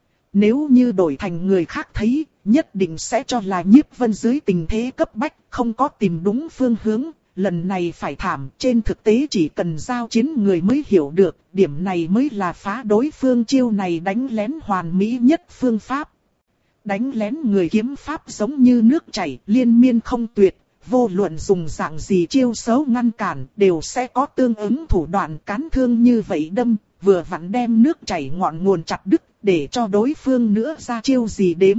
[SPEAKER 1] Nếu như đổi thành người khác thấy, nhất định sẽ cho là Nhiếp Vân dưới tình thế cấp bách, không có tìm đúng phương hướng. Lần này phải thảm, trên thực tế chỉ cần giao chiến người mới hiểu được, điểm này mới là phá đối phương chiêu này đánh lén hoàn mỹ nhất phương pháp. Đánh lén người kiếm pháp giống như nước chảy, liên miên không tuyệt, vô luận dùng dạng gì chiêu xấu ngăn cản đều sẽ có tương ứng thủ đoạn cán thương như vậy đâm, vừa vặn đem nước chảy ngọn nguồn chặt đứt, để cho đối phương nữa ra chiêu gì đếm.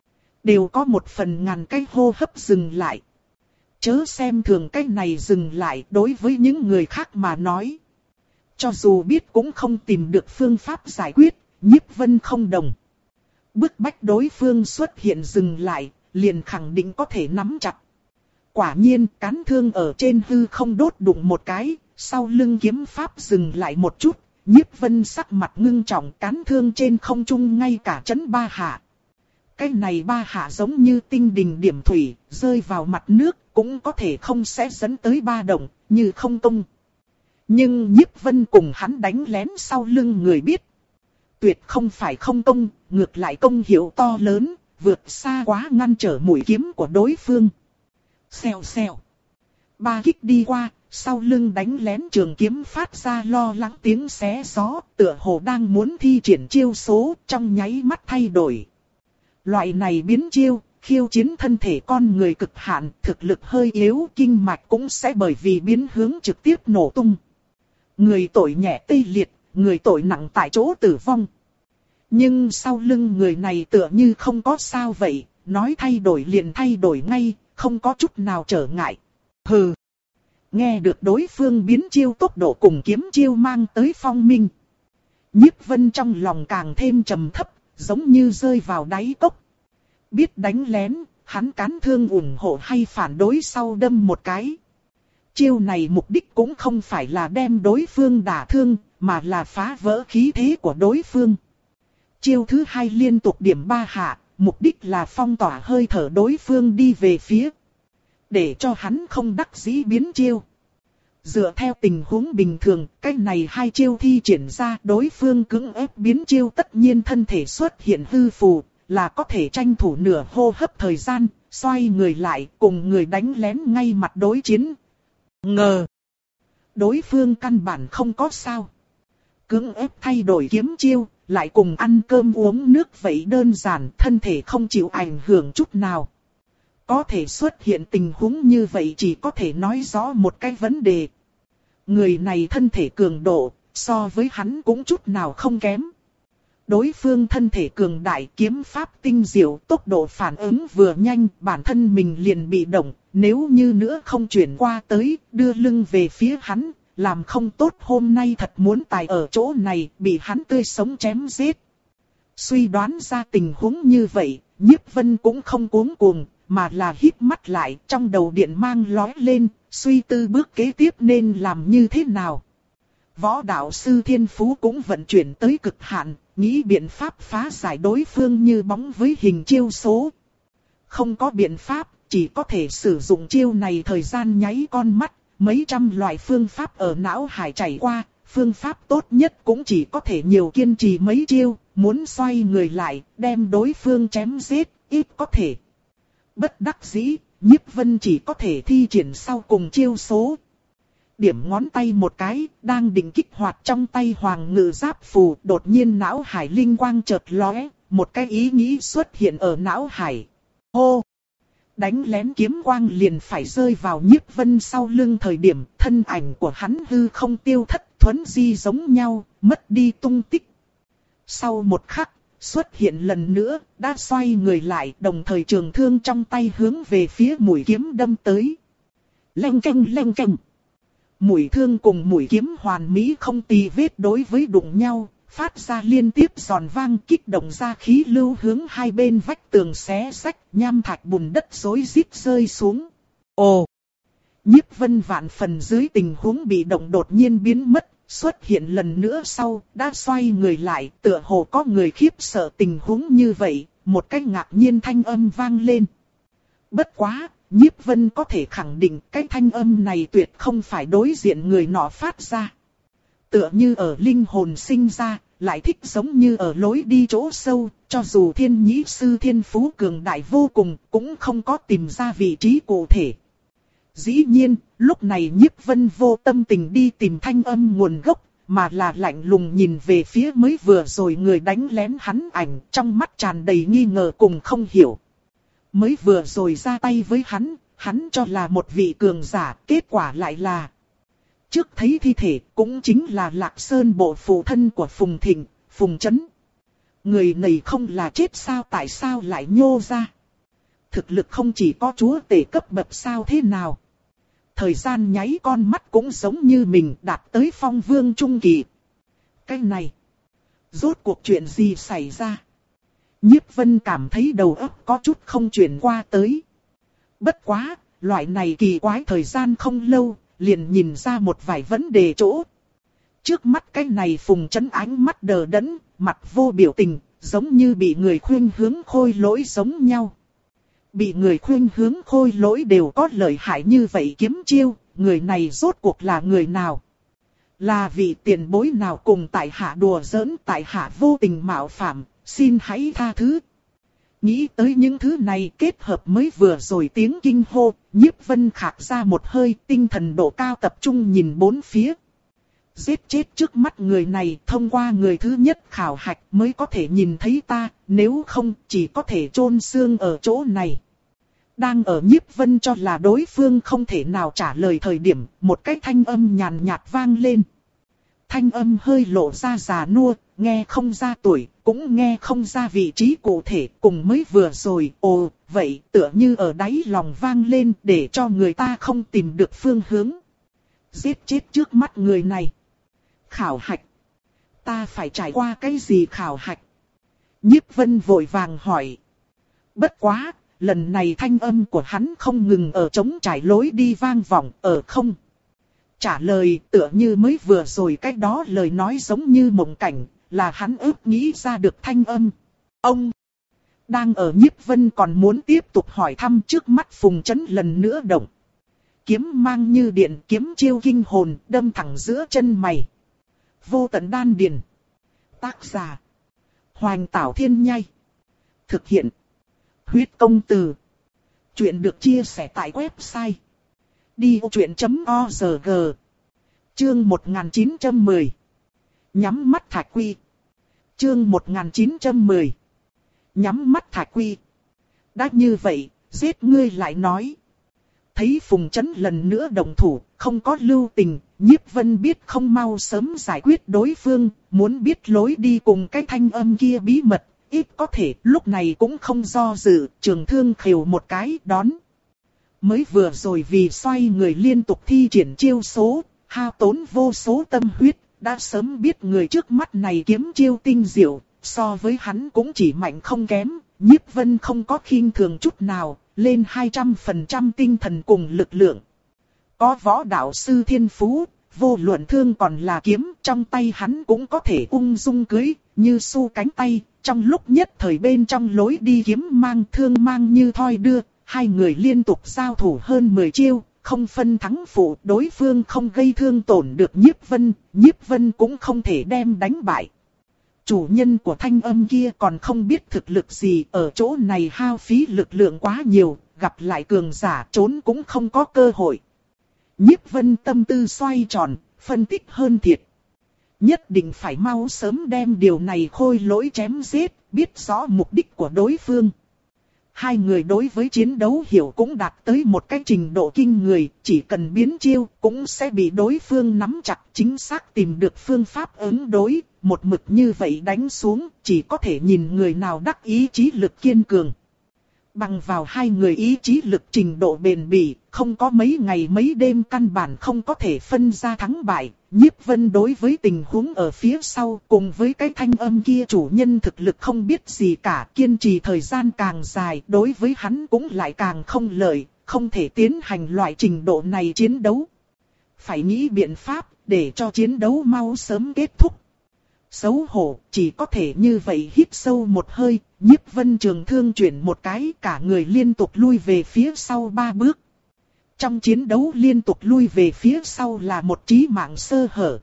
[SPEAKER 1] Đều có một phần ngàn cái hô hấp dừng lại. Chớ xem thường cái này dừng lại đối với những người khác mà nói. Cho dù biết cũng không tìm được phương pháp giải quyết, Nhiếp Vân không đồng. Bức bách đối phương xuất hiện dừng lại, liền khẳng định có thể nắm chặt. Quả nhiên cán thương ở trên hư không đốt đụng một cái, sau lưng kiếm pháp dừng lại một chút, Nhiếp Vân sắc mặt ngưng trọng, cán thương trên không trung ngay cả chấn ba hạ. Cái này ba hạ giống như tinh đình điểm thủy, rơi vào mặt nước, cũng có thể không sẽ dẫn tới ba động, như không công. Nhưng Nhiếp Vân cùng hắn đánh lén sau lưng người biết. Tuyệt không phải không công, ngược lại công hiệu to lớn, vượt xa quá ngăn trở mũi kiếm của đối phương. Xèo xèo. Ba kích đi qua, sau lưng đánh lén trường kiếm phát ra lo lắng tiếng xé gió, tựa hồ đang muốn thi triển chiêu số, trong nháy mắt thay đổi. Loại này biến chiêu, khiêu chiến thân thể con người cực hạn, thực lực hơi yếu, kinh mạch cũng sẽ bởi vì biến hướng trực tiếp nổ tung. Người tội nhẹ tê liệt, người tội nặng tại chỗ tử vong. Nhưng sau lưng người này tựa như không có sao vậy, nói thay đổi liền thay đổi ngay, không có chút nào trở ngại. Hừ. Nghe được đối phương biến chiêu tốc độ cùng kiếm chiêu mang tới phong minh. Nhiếp Vân trong lòng càng thêm trầm thấp, giống như rơi vào đáy cốc. Biết đánh lén, hắn cán thương ủng hộ hay phản đối sau đâm một cái. Chiêu này mục đích cũng không phải là đem đối phương đả thương, mà là phá vỡ khí thế của đối phương. Chiêu thứ hai liên tục điểm ba hạ, mục đích là phong tỏa hơi thở đối phương đi về phía. Để cho hắn không đắc dĩ biến chiêu. Dựa theo tình huống bình thường, cái này hai chiêu thi triển ra đối phương cưỡng ép biến chiêu tất nhiên thân thể xuất hiện hư phù, là có thể tranh thủ nửa hô hấp thời gian, xoay người lại cùng người đánh lén ngay mặt đối chiến. Ngờ. Đối phương căn bản không có sao. Cưỡng ép thay đổi kiếm chiêu, lại cùng ăn cơm uống nước vậy đơn giản, thân thể không chịu ảnh hưởng chút nào. Có thể xuất hiện tình huống như vậy chỉ có thể nói rõ một cái vấn đề. Người này thân thể cường độ, so với hắn cũng chút nào không kém. Đối phương thân thể cường đại, kiếm pháp tinh diệu, tốc độ phản ứng vừa nhanh, bản thân mình liền bị động. Nếu như nữa không chuyển qua tới, đưa lưng về phía hắn, làm không tốt hôm nay thật muốn tài ở chỗ này, bị hắn tươi sống chém giết. Suy đoán ra tình huống như vậy, Nhiếp Vân cũng không cuống cuồng, mà là híp mắt lại, trong đầu điện mang lóe lên, suy tư bước kế tiếp nên làm như thế nào. Võ đạo sư thiên phú cũng vận chuyển tới cực hạn, nghĩ biện pháp phá giải đối phương như bóng với hình chiêu số. Không có biện pháp, chỉ có thể sử dụng chiêu này thời gian nháy con mắt, mấy trăm loại phương pháp ở não hải chảy qua, phương pháp tốt nhất cũng chỉ có thể nhiều kiên trì mấy chiêu, muốn xoay người lại, đem đối phương chém giết, ít có thể. Bất đắc dĩ, Nhiếp Vân chỉ có thể thi triển sau cùng chiêu số. Điểm ngón tay một cái, đang định kích hoạt trong tay Hoàng Ngự Giáp Phù, đột nhiên não hải linh quang chợt lóe, một cái ý nghĩ xuất hiện ở não hải. Hô! Đánh lén kiếm quang liền phải rơi vào Nhiếp Vân sau lưng thời điểm, thân ảnh của hắn hư không tiêu thất, thuấn di giống nhau, mất đi tung tích. Sau một khắc, xuất hiện lần nữa, đã xoay người lại, đồng thời trường thương trong tay hướng về phía mũi kiếm đâm tới. Leng keng leng keng. Mũi thương cùng mũi kiếm hoàn mỹ không tì vết đối với đụng nhau, phát ra liên tiếp giòn vang, kích động ra khí lưu hướng hai bên vách tường xé rách, nham thạch bùn đất rối rít rơi xuống. Ồ! Nhiếp Vân vạn phần dưới tình huống bị động đột nhiên biến mất, xuất hiện lần nữa sau, đã xoay người lại, tựa hồ có người khiếp sợ tình huống như vậy, một cái ngạc nhiên thanh âm vang lên. Bất quá, Nhiếp Vân có thể khẳng định cái thanh âm này tuyệt không phải đối diện người nọ phát ra. Tựa như ở linh hồn sinh ra, lại thích giống như ở lối đi chỗ sâu, cho dù thiên nhĩ sư thiên phú cường đại vô cùng, cũng không có tìm ra vị trí cụ thể. Dĩ nhiên, lúc này Nhiếp Vân vô tâm tình đi tìm thanh âm nguồn gốc, mà là lạnh lùng nhìn về phía mới vừa rồi người đánh lén hắn ảnh, trong mắt tràn đầy nghi ngờ cùng không hiểu. Mới vừa rồi ra tay với hắn, hắn cho là một vị cường giả, kết quả lại là... Trước thấy thi thể cũng chính là Lạc Sơn bộ phụ thân của Phùng Thịnh, Phùng Chấn. Người này không là chết sao, tại sao lại nhô ra? Thực lực không chỉ có chúa tể cấp bậc sao thế nào? Thời gian nháy con mắt cũng giống như mình đạt tới phong vương trung kỳ. Cái này, rốt cuộc chuyện gì xảy ra? Nhiếp Vân cảm thấy đầu óc có chút không chuyển qua tới. Bất quá, loại này kỳ quái thời gian không lâu, liền nhìn ra một vài vấn đề chỗ. Trước mắt cái này Phùng Chấn ánh mắt đờ đẫn, mặt vô biểu tình, giống như bị người khuyên hướng khôi lỗi giống nhau. Bị người khuyên hướng khôi lỗi đều có lợi hại như vậy kiếm chiêu, người này rốt cuộc là người nào? Là vị tiền bối nào cùng tại hạ đùa giỡn, tại hạ vô tình mạo phạm, xin hãy tha thứ. Nghĩ tới những thứ này kết hợp mới vừa rồi tiếng kinh hô, Nhiếp Vân khạc ra một hơi, tinh thần độ cao tập trung nhìn bốn phía. Giết chết trước mắt người này, thông qua người thứ nhất khảo hạch mới có thể nhìn thấy ta, nếu không chỉ có thể chôn xương ở chỗ này. Đang ở Nhiếp Vân cho là đối phương không thể nào trả lời thời điểm, một cái thanh âm nhàn nhạt vang lên. Thanh âm hơi lộ ra già nua, nghe không ra tuổi, cũng nghe không ra vị trí cụ thể, cùng mới vừa rồi, ồ, vậy tựa như ở đáy lòng vang lên để cho người ta không tìm được phương hướng. Giết chết trước mắt người này. Khảo hạch. Ta phải trải qua cái gì khảo hạch? Nhiếp Vân vội vàng hỏi. Bất quá, lần này thanh âm của hắn không ngừng ở trống trải lối đi vang vọng, ở không. Trả lời tựa như mới vừa rồi cách đó lời nói giống như mộng cảnh, là hắn ước nghĩ ra được thanh âm. Ông! Đang ở Nhiếp Vân còn muốn tiếp tục hỏi thăm, trước mắt Phùng Chấn lần nữa động. Kiếm mang như điện, kiếm chiêu kinh hồn, đâm thẳng giữa chân mày. Vô tận đan điền. Tác giả. Hoành Tảo Thiên Nhai. Thực hiện. Huyết Công Từ. Chuyện được chia sẻ tại website đi ô chuyện chấm org. Chương một nghìn chín trăm mười. Nhắm mắt Thạch Quy. Chương một nghìn chín trăm mười. Nhắm mắt Thạch Quy. Đã như vậy, giết ngươi lại nói. Thấy Phùng Chấn lần nữa đồng thủ, không có lưu tình, Nhiếp Vân biết không mau sớm giải quyết đối phương, muốn biết lối đi cùng cái thanh âm kia bí mật, ít có thể lúc này cũng không do dự, trường thương khều một cái đón. Mới vừa rồi vì xoay người liên tục thi triển chiêu số, hao tốn vô số tâm huyết, đã sớm biết người trước mắt này kiếm chiêu tinh diệu, so với hắn cũng chỉ mạnh không kém, Nhiếp Vân không có khinh thường chút nào, lên hai trăm phần trăm tinh thần cùng lực lượng. Có võ đạo sư thiên phú, vô luận thương còn là kiếm, trong tay hắn cũng có thể ung dung cưới, như su cánh tay, trong lúc nhất thời bên trong lối đi kiếm mang thương mang như thoi đưa. Hai người liên tục giao thủ hơn mười chiêu, không phân thắng phụ, đối phương không gây thương tổn được Nhiếp Vân, Nhiếp Vân cũng không thể đem đánh bại. Chủ nhân của thanh âm kia còn không biết thực lực gì, ở chỗ này hao phí lực lượng quá nhiều, gặp lại cường giả trốn cũng không có cơ hội. Nhiếp Vân tâm tư xoay tròn, phân tích hơn thiệt. Nhất định phải mau sớm đem điều này khôi lỗi chém giết, biết rõ mục đích của đối phương. Hai người đối với chiến đấu hiểu cũng đạt tới một cái trình độ kinh người, chỉ cần biến chiêu cũng sẽ bị đối phương nắm chặt, chính xác tìm được phương pháp ứng đối, một mực như vậy đánh xuống, chỉ có thể nhìn người nào đắc ý chí lực kiên cường. Bằng vào hai người ý chí lực trình độ bền bỉ, không có mấy ngày mấy đêm căn bản không có thể phân ra thắng bại. Nhiếp Vân đối với tình huống ở phía sau cùng với cái thanh âm kia chủ nhân thực lực không biết gì cả, kiên trì thời gian càng dài đối với hắn cũng lại càng không lợi, không thể tiến hành loại trình độ này chiến đấu. Phải nghĩ biện pháp để cho chiến đấu mau sớm kết thúc. Xấu hổ, chỉ có thể như vậy hít sâu một hơi, Nhiếp Vân trường thương chuyển một cái, cả người liên tục lui về phía sau ba bước. Trong chiến đấu liên tục lui về phía sau là một chí mạng sơ hở.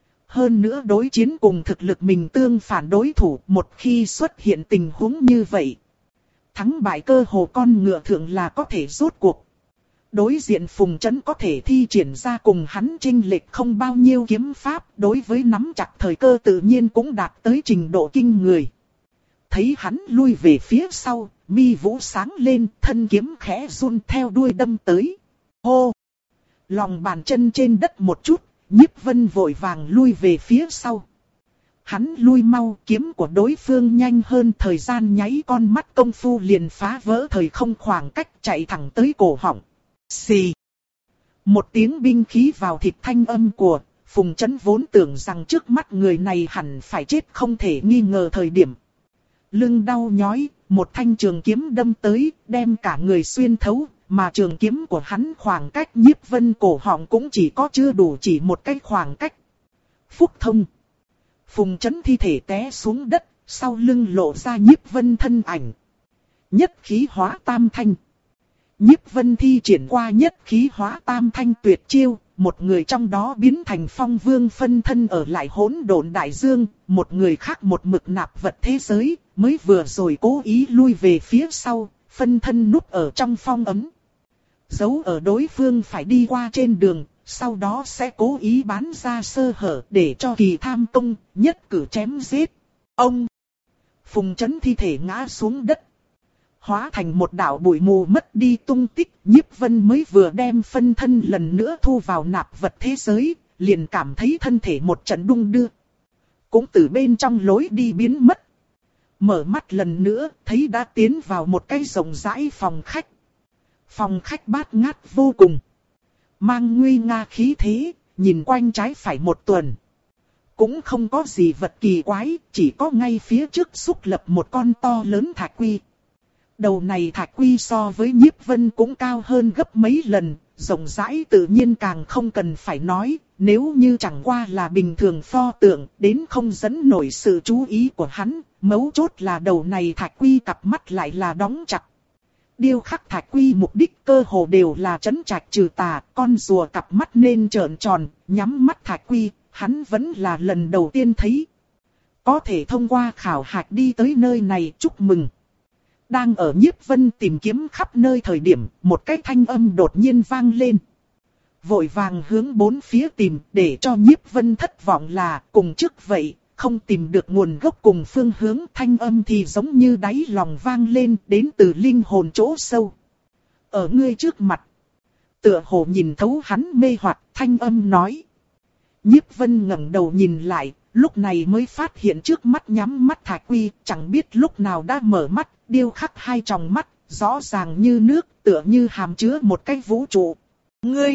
[SPEAKER 1] Hơn nữa đối chiến cùng thực lực mình tương phản đối thủ, một khi xuất hiện tình huống như vậy, thắng bại cơ hồ con ngựa thượng là có thể rốt cuộc. Đối diện Phùng Chấn có thể thi triển ra cùng hắn chênh lệch không bao nhiêu kiếm pháp, đối với nắm chặt thời cơ tự nhiên cũng đạt tới trình độ kinh người. Thấy hắn lui về phía sau, mi vũ sáng lên, thân kiếm khẽ run theo đuôi đâm tới. Hô! Lòng bàn chân trên đất một chút, Nhiếp Vân vội vàng lui về phía sau. Hắn lui mau, kiếm của đối phương nhanh hơn, thời gian nháy con mắt công phu liền phá vỡ thời không khoảng cách, chạy thẳng tới cổ họng. Xì! Một tiếng binh khí vào thịt thanh âm của Phùng Chấn vốn tưởng rằng trước mắt người này hẳn phải chết không thể nghi ngờ thời điểm. Lưng đau nhói, một thanh trường kiếm đâm tới, đem cả người xuyên thấu, mà trường kiếm của hắn khoảng cách Nhiếp Vân cổ họng cũng chỉ có chưa đủ chỉ một cái khoảng cách. Phúc thông! Phùng Chấn thi thể té xuống đất, sau lưng lộ ra Nhiếp Vân thân ảnh. Nhất khí hóa tam thanh. Nhiếp Vân thi triển qua nhất khí hóa tam thanh tuyệt chiêu, một người trong đó biến thành Phong Vương phân thân ở lại hỗn độn đại dương, một người khác một mực nạp vật thế giới, mới vừa rồi cố ý lui về phía sau, phân thân núp ở trong phong ấm. Giấu ở đối phương phải đi qua trên đường, sau đó sẽ cố ý bán ra sơ hở để cho Kỳ Tham Công nhất cử chém giết. Ông! Phùng Chấn thi thể ngã xuống đất. Hóa thành một đạo bụi mù mất đi tung tích, Nhiếp Vân mới vừa đem phân thân lần nữa thu vào nạp vật thế giới, liền cảm thấy thân thể một trận đung đưa. Cũng từ bên trong lối đi biến mất. Mở mắt lần nữa, thấy đã tiến vào một cái rộng rãi phòng khách. Phòng khách bát ngát vô cùng. Mang nguy nga khí thế, nhìn quanh trái phải một tuần. Cũng không có gì vật kỳ quái, chỉ có ngay phía trước xúc lập một con to lớn thạch quy. Đầu này thạch quy so với Nhiếp Vân cũng cao hơn gấp mấy lần, rộng rãi tự nhiên càng không cần phải nói, nếu như chẳng qua là bình thường pho tượng, đến không dẫn nổi sự chú ý của hắn, mấu chốt là đầu này thạch quy cặp mắt lại là đóng chặt. Điêu khắc thạch quy mục đích cơ hồ đều là trấn trạch trừ tà, con rùa cặp mắt nên trợn tròn, nhắm mắt thạch quy, hắn vẫn là lần đầu tiên thấy. Có thể thông qua khảo hạch đi tới nơi này, chúc mừng. Đang ở Nhiếp Vân tìm kiếm khắp nơi thời điểm, một cái thanh âm đột nhiên vang lên. Vội vàng hướng bốn phía tìm, để cho Nhiếp Vân thất vọng là cùng trước vậy, không tìm được nguồn gốc cùng phương hướng, thanh âm thì giống như đáy lòng vang lên, đến từ linh hồn chỗ sâu. Ở ngươi trước mặt, tựa hồ nhìn thấu hắn mê hoặc, thanh âm nói. Nhiếp Vân ngẩng đầu nhìn lại, lúc này mới phát hiện trước mắt nhắm mắt thạch quy, chẳng biết lúc nào đã mở mắt, điêu khắc hai tròng mắt, rõ ràng như nước, tựa như hàm chứa một cái vũ trụ. Ngươi,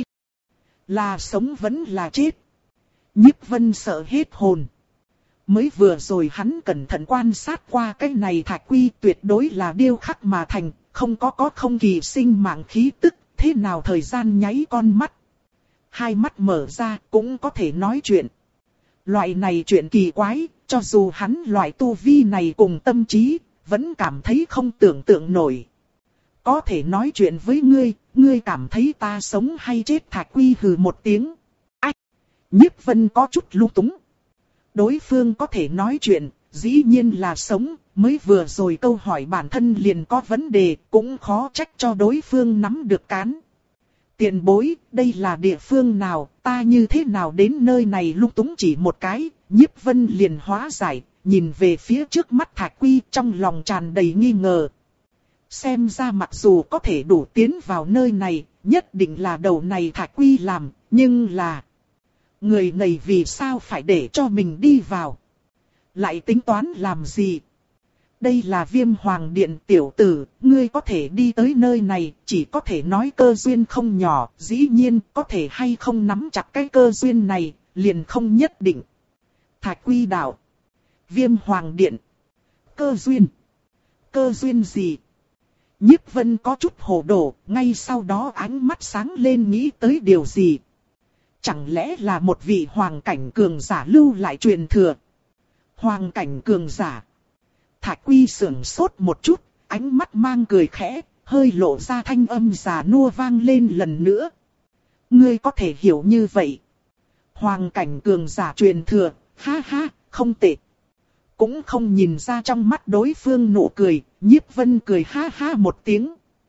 [SPEAKER 1] là sống vẫn là chết? Nhiếp Vân sợ hết hồn. Mới vừa rồi hắn cẩn thận quan sát qua cái này thạch quy, tuyệt đối là điêu khắc mà thành, không có có không kỳ sinh mạng khí tức, thế nào thời gian nháy con mắt. Hai mắt mở ra cũng có thể nói chuyện. Loại này chuyện kỳ quái, cho dù hắn loại tu vi này cùng tâm trí, vẫn cảm thấy không tưởng tượng nổi. Có thể nói chuyện với ngươi, ngươi cảm thấy ta sống hay chết? Thạch quy hừ một tiếng. Ách! Nhiếp Vân có chút lung túng. Đối phương có thể nói chuyện, dĩ nhiên là sống, mới vừa rồi câu hỏi bản thân liền có vấn đề, cũng khó trách cho đối phương nắm được cán. Tiền bối, đây là địa phương nào, ta như thế nào đến nơi này? Lung túng chỉ một cái, Nhiếp Vân liền hóa giải, nhìn về phía trước mắt thạch quy, trong lòng tràn đầy nghi ngờ. Xem ra mặc dù có thể đủ tiến vào nơi này, nhất định là đầu này thạch quy làm, nhưng là... Người này vì sao phải để cho mình đi vào? Lại tính toán làm gì? Đây là Viêm Hoàng Điện tiểu tử, ngươi có thể đi tới nơi này, chỉ có thể nói cơ duyên không nhỏ, dĩ nhiên có thể hay không nắm chặt cái cơ duyên này, liền không nhất định. Thạch quy đạo. Viêm Hoàng Điện. Cơ duyên. Cơ duyên gì? Nhiếp Vân có chút hồ đồ, ngay sau đó ánh mắt sáng lên nghĩ tới điều gì. Chẳng lẽ là một vị hoàng cảnh cường giả lưu lại truyền thừa? Hoàng cảnh cường giả. Thạch quy sưởng sốt một chút, ánh mắt mang cười khẽ, hơi lộ ra thanh âm già nua vang lên lần nữa. Ngươi có thể hiểu như vậy. Hoàng cảnh cường giả truyền thừa, ha ha, không tệ. Cũng không nhìn ra trong mắt đối phương nụ cười, Nhiếp Vân cười ha ha một tiếng.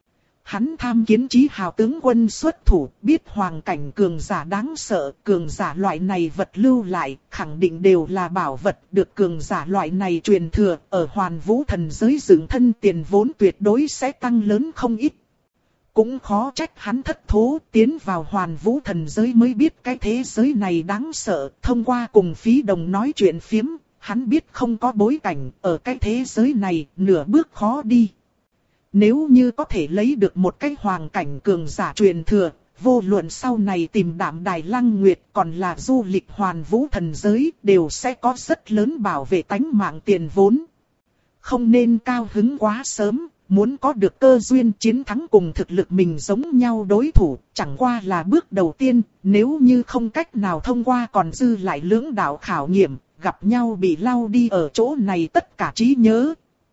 [SPEAKER 1] Hắn tham kiến Chí Hào tướng quân xuất thủ, biết hoàng cảnh cường giả đáng sợ, cường giả loại này vật lưu lại, khẳng định đều là bảo vật, được cường giả loại này truyền thừa, ở Hoàn Vũ thần giới dựng thân tiền vốn tuyệt đối sẽ tăng lớn không ít. Cũng khó trách hắn thất thố, tiến vào Hoàn Vũ thần giới mới biết cái thế giới này đáng sợ, thông qua cùng Phí Đồng nói chuyện phiếm, hắn biết không có bối cảnh, ở cái thế giới này, nửa bước khó đi. Nếu như có thể lấy được một cái hoàng cảnh cường giả truyền thừa, vô luận sau này tìm Đạm Đài Lăng Nguyệt còn là du lịch Hoàn Vũ thần giới, đều sẽ có rất lớn bảo vệ tánh mạng tiền vốn. Không nên cao hứng quá sớm, muốn có được cơ duyên chiến thắng cùng thực lực mình giống nhau đối thủ, chẳng qua là bước đầu tiên, nếu như không cách nào thông qua còn dư lại lưỡng đạo khảo nghiệm, gặp nhau bị lau đi ở chỗ này tất cả trí nhớ.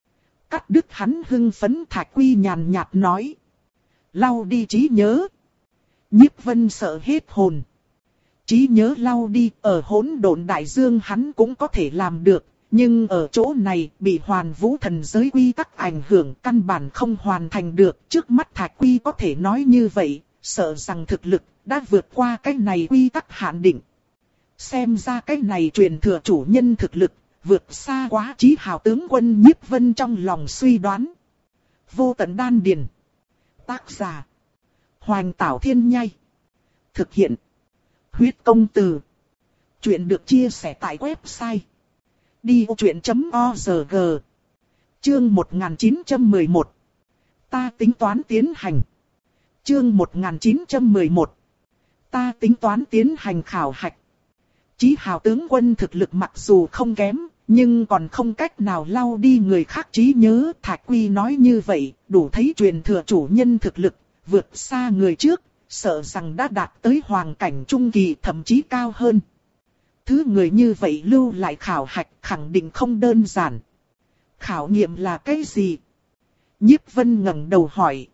[SPEAKER 1] Cắt đứt hắn hưng phấn Thạch Quy nhàn nhạt nói. Lau đi trí nhớ. Nhiếp Vân sợ hết hồn. Trí nhớ lau đi, ở hỗn độn đại dương hắn cũng có thể làm được. Nhưng ở chỗ này bị Hoàn Vũ thần giới quy tắc ảnh hưởng căn bản không hoàn thành được. Trước mắt Thạch Quy có thể nói như vậy, sợ rằng thực lực đã vượt qua cái này quy tắc hạn định. Xem ra cái này truyền thừa chủ nhân thực lực vượt xa quá Chí Hào tướng quân Nhiếp Vân trong lòng suy đoán. Vô tận đan điền. Tác giả. Hoành Tảo Thiên Nhai. Thực hiện. Huyết Công Từ. Chuyện được chia sẻ tại website. đi ô chuyện chấm org. Chương một nghìn chín trăm mười một. Ta tính toán tiến hành. Chương một nghìn chín trăm mười một. Ta tính toán tiến hành khảo hạch. Chí Hào tướng quân thực lực mặc dù không kém, nhưng còn không cách nào lau đi người khác trí nhớ. Thạch Quy nói như vậy, đủ thấy truyền thừa chủ nhân thực lực, vượt xa người trước, sợ rằng đã đạt tới hoàng cảnh trung kỳ thậm chí cao hơn. Thứ người như vậy lưu lại khảo hạch khẳng định không đơn giản. Khảo nghiệm là cái gì? Nhiếp Vân ngẩng đầu hỏi.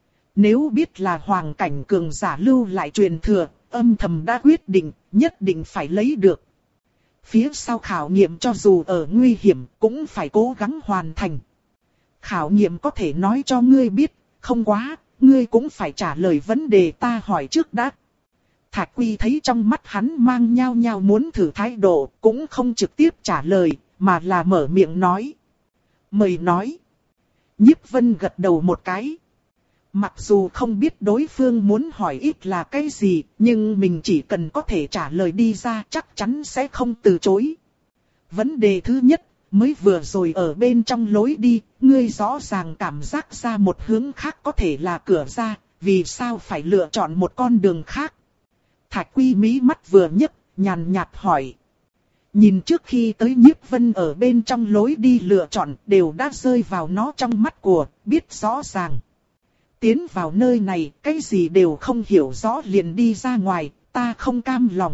[SPEAKER 1] Nếu biết là hoàng cảnh cường giả lưu lại truyền thừa, âm thầm đã quyết định, nhất định phải lấy được. Phía sau khảo nghiệm cho dù ở nguy hiểm, cũng phải cố gắng hoàn thành. Khảo nghiệm có thể nói cho ngươi biết, không quá, ngươi cũng phải trả lời vấn đề ta hỏi trước đã. Thạch Quy thấy trong mắt hắn mang nhao nhao muốn thử thái độ, cũng không trực tiếp trả lời, mà là mở miệng nói. Mời nói. Nhiếp Vân gật đầu một cái. Mặc dù không biết đối phương muốn hỏi ít là cái gì, nhưng mình chỉ cần có thể trả lời đi ra chắc chắn sẽ không từ chối. Vấn đề thứ nhất, mới vừa rồi ở bên trong lối đi, ngươi rõ ràng cảm giác ra một hướng khác có thể là cửa ra, vì sao phải lựa chọn một con đường khác? Thạch Quy mí mắt vừa nhấc, nhàn nhạt hỏi. Nhìn trước khi tới Nhiếp Vân ở bên trong lối đi lựa chọn đều đã rơi vào nó trong mắt của, biết rõ ràng. Tiến vào nơi này, cái gì đều không hiểu rõ liền đi ra ngoài, ta không cam lòng.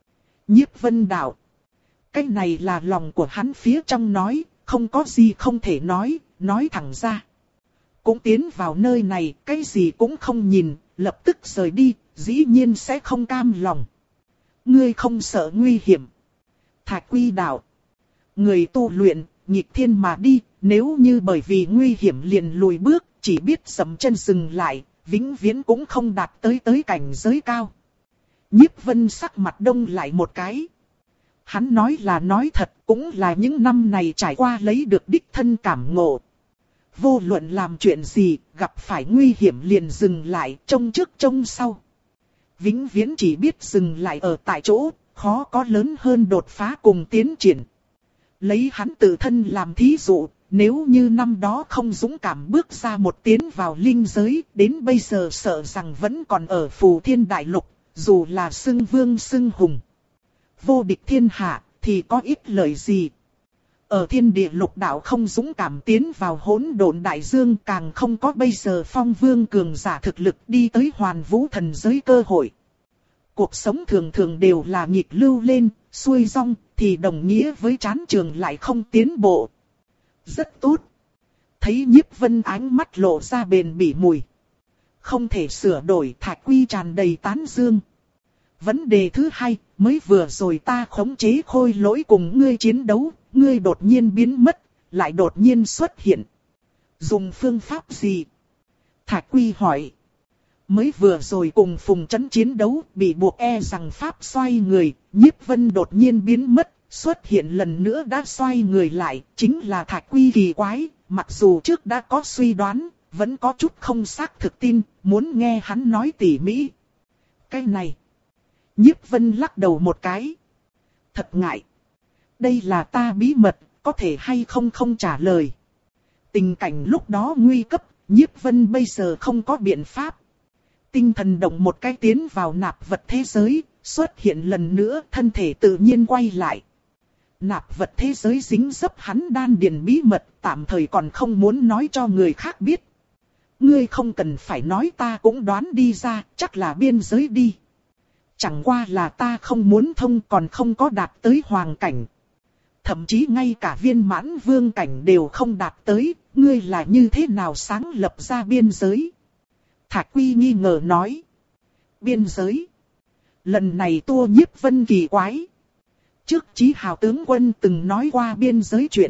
[SPEAKER 1] Nhiếp Vân đạo. Cái này là lòng của hắn phía trong nói, không có gì không thể nói, nói thẳng ra. Cũng tiến vào nơi này, cái gì cũng không nhìn, lập tức rời đi, dĩ nhiên sẽ không cam lòng. Ngươi không sợ nguy hiểm. Thạch Quy đạo. Người tu luyện, nghịch thiên mà đi, nếu như bởi vì nguy hiểm liền lùi bước, chỉ biết dậm chân dừng lại, vĩnh viễn cũng không đạt tới tới cảnh giới cao. Nhiếp Vân sắc mặt đông lại một cái. Hắn nói là nói thật, cũng là những năm này trải qua lấy được đích thân cảm ngộ. Vô luận làm chuyện gì, gặp phải nguy hiểm liền dừng lại, trông trước trông sau. Vĩnh viễn chỉ biết dừng lại ở tại chỗ, khó có lớn hơn đột phá cùng tiến triển. Lấy hắn tự thân làm thí dụ, nếu như năm đó không dũng cảm bước ra một tiến vào linh giới, đến bây giờ sợ rằng vẫn còn ở Phù Thiên Đại Lục, dù là xưng vương xưng hùng. Vô địch thiên hạ, thì có ích lợi gì? Ở thiên địa lục đạo không dũng cảm tiến vào hỗn độn đại dương, càng không có bây giờ phong vương cường giả thực lực đi tới Hoàn Vũ thần giới cơ hội. Cuộc sống thường thường đều là nghịch lưu lên, xuôi rong, thì đồng nghĩa với chán trường lại không tiến bộ. Rất tốt. Thấy Nhiếp Vân ánh mắt lộ ra bền bỉ mùi. Không thể sửa đổi, Thạch Quy tràn đầy tán dương. Vấn đề thứ hai, mới vừa rồi ta khống chế khôi lỗi cùng ngươi chiến đấu, ngươi đột nhiên biến mất, lại đột nhiên xuất hiện. Dùng phương pháp gì? Thạch Quy hỏi. Mới vừa rồi cùng Phùng Chấn chiến đấu, bị buộc e rằng pháp xoay người, Nhiếp Vân đột nhiên biến mất, xuất hiện lần nữa đã xoay người lại, chính là Thạch Quy kỳ quái, mặc dù trước đã có suy đoán, vẫn có chút không xác thực tin, muốn nghe hắn nói tỉ mỉ. Cái này, Nhiếp Vân lắc đầu một cái. Thật ngại. Đây là ta bí mật, có thể hay không không trả lời. Tình cảnh lúc đó nguy cấp, Nhiếp Vân bây giờ không có biện pháp. Tinh thần động một cái tiến vào nạp vật thế giới, xuất hiện lần nữa, thân thể tự nhiên quay lại. Nạp vật thế giới dính dấp hắn đan điền bí mật, tạm thời còn không muốn nói cho người khác biết. Ngươi không cần phải nói, ta cũng đoán đi ra, chắc là biên giới đi. Chẳng qua là ta không muốn thông, còn không có đạt tới hoàng cảnh. Thậm chí ngay cả viên mãn vương cảnh đều không đạt tới, ngươi là như thế nào sáng lập ra biên giới? Thạch Quy nghi ngờ nói. Biên giới? Lần này Tua Nhiếp Vân kỳ quái. Trước Chí Hào tướng quân từng nói qua biên giới chuyện.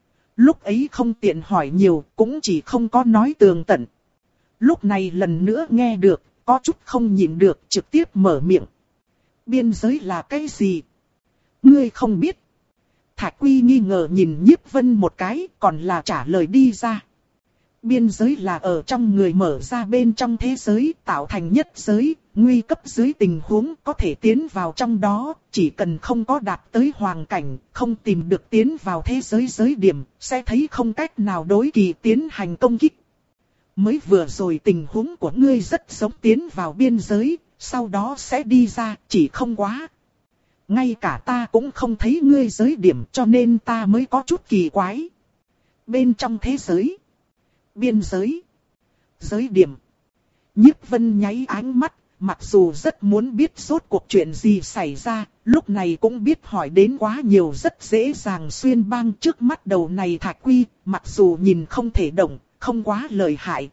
[SPEAKER 1] Lúc ấy không tiện hỏi nhiều, cũng chỉ không có nói tường tận. Lúc này lần nữa nghe được, có chút không nhịn được, trực tiếp mở miệng. Biên giới là cái gì? Ngươi không biết. Thạch Quy nghi ngờ nhìn Nhiếp Vân một cái, còn là trả lời đi ra. Biên giới là ở trong người mở ra bên trong thế giới, tạo thành nhất giới, nguy cấp dưới tình huống có thể tiến vào trong đó, chỉ cần không có đạt tới hoàng cảnh, không tìm được tiến vào thế giới giới điểm, sẽ thấy không cách nào đối kỳ tiến hành công kích. Mới vừa rồi tình huống của ngươi rất giống tiến vào biên giới, sau đó sẽ đi ra, chỉ không quá. Ngay cả ta cũng không thấy ngươi giới điểm, cho nên ta mới có chút kỳ quái. Bên trong thế giới, biên giới, giới điểm. Nhiếp Vân nháy ánh mắt, mặc dù rất muốn biết rốt cuộc chuyện gì xảy ra, lúc này cũng biết hỏi đến quá nhiều, rất dễ dàng xuyên băng. Trước mắt đầu này Thạch Quy, mặc dù nhìn không thể động, không quá lợi hại.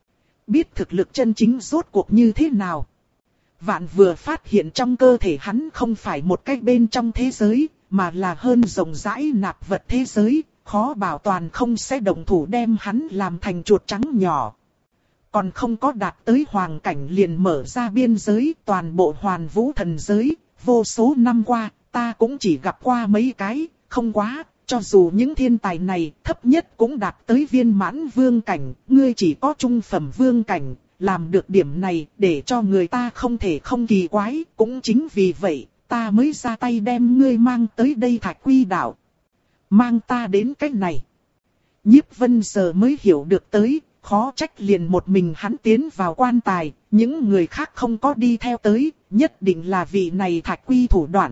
[SPEAKER 1] Biết thực lực chân chính rốt cuộc như thế nào. Vạn vừa phát hiện trong cơ thể hắn không phải một cái bên trong thế giới, mà là hơn rộng rãi nạp vật thế giới, khó bảo toàn không sẽ động thủ đem hắn làm thành chuột trắng nhỏ. Còn không có đạt tới hoàng cảnh liền mở ra biên giới, toàn bộ hoàn vũ thần giới, vô số năm qua, ta cũng chỉ gặp qua mấy cái, không quá, cho dù những thiên tài này thấp nhất cũng đạt tới viên mãn vương cảnh, ngươi chỉ có trung phẩm vương cảnh. Làm được điểm này để cho người ta không thể không kỳ quái, cũng chính vì vậy, ta mới ra tay đem ngươi mang tới đây Thạch Quy đảo. Mang ta đến cách này. Nhiếp Vân giờ mới hiểu được tới, khó trách liền một mình hắn tiến vào quan tài, những người khác không có đi theo tới, nhất định là vị này Thạch Quy thủ đoạn.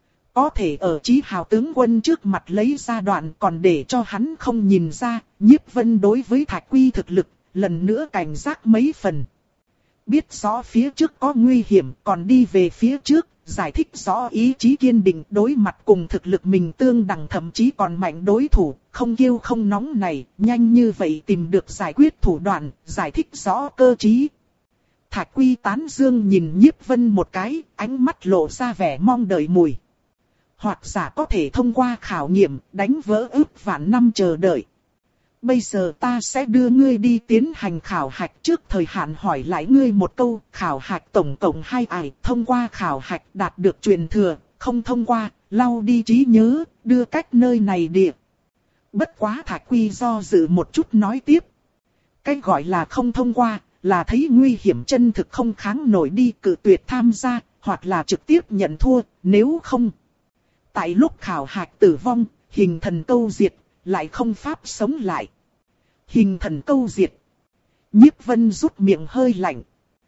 [SPEAKER 1] Có thể ở Chí Hào tướng quân trước mặt lấy ra đoạn còn để cho hắn không nhìn ra, Nhiếp Vân đối với Thạch Quy thực lực, lần nữa cảnh giác mấy phần. Biết rõ phía trước có nguy hiểm còn đi về phía trước, giải thích rõ ý chí kiên định đối mặt cùng thực lực mình tương đẳng thậm chí còn mạnh đối thủ, không kêu không nóng này, nhanh như vậy tìm được giải quyết thủ đoạn, giải thích rõ cơ trí. Thạch Quy tán dương nhìn Nhiếp Vân một cái, ánh mắt lộ ra vẻ mong đợi mùi. Hoặc giả có thể thông qua khảo nghiệm, đánh vỡ ước vạn năm chờ đợi. Bây giờ ta sẽ đưa ngươi đi tiến hành khảo hạch, trước thời hạn hỏi lại ngươi một câu, khảo hạch tổng cộng hai ải, thông qua khảo hạch đạt được truyền thừa, không thông qua, lau đi trí nhớ, đưa cách nơi này địa. Bất quá Thạch Quy do dự một chút nói tiếp. Cái gọi là không thông qua, là thấy nguy hiểm chân thực không kháng nổi đi cự tuyệt tham gia, hoặc là trực tiếp nhận thua, nếu không. Tại lúc khảo hạch tử vong, hình thần câu diệt, lại không pháp sống lại. Hình thần câu diệt. Nhiếp Vân rút miệng hơi lạnh.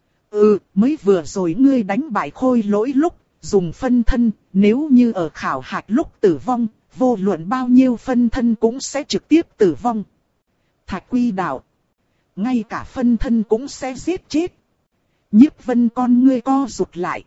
[SPEAKER 1] Ừ, mới vừa rồi ngươi đánh bại Khôi Lỗi lúc, dùng phân thân, nếu như ở khảo hạch lúc tử vong, vô luận bao nhiêu phân thân cũng sẽ trực tiếp tử vong. Thạch Quy đạo. Ngay cả phân thân cũng sẽ giết chết. Nhiếp Vân con ngươi co rụt lại.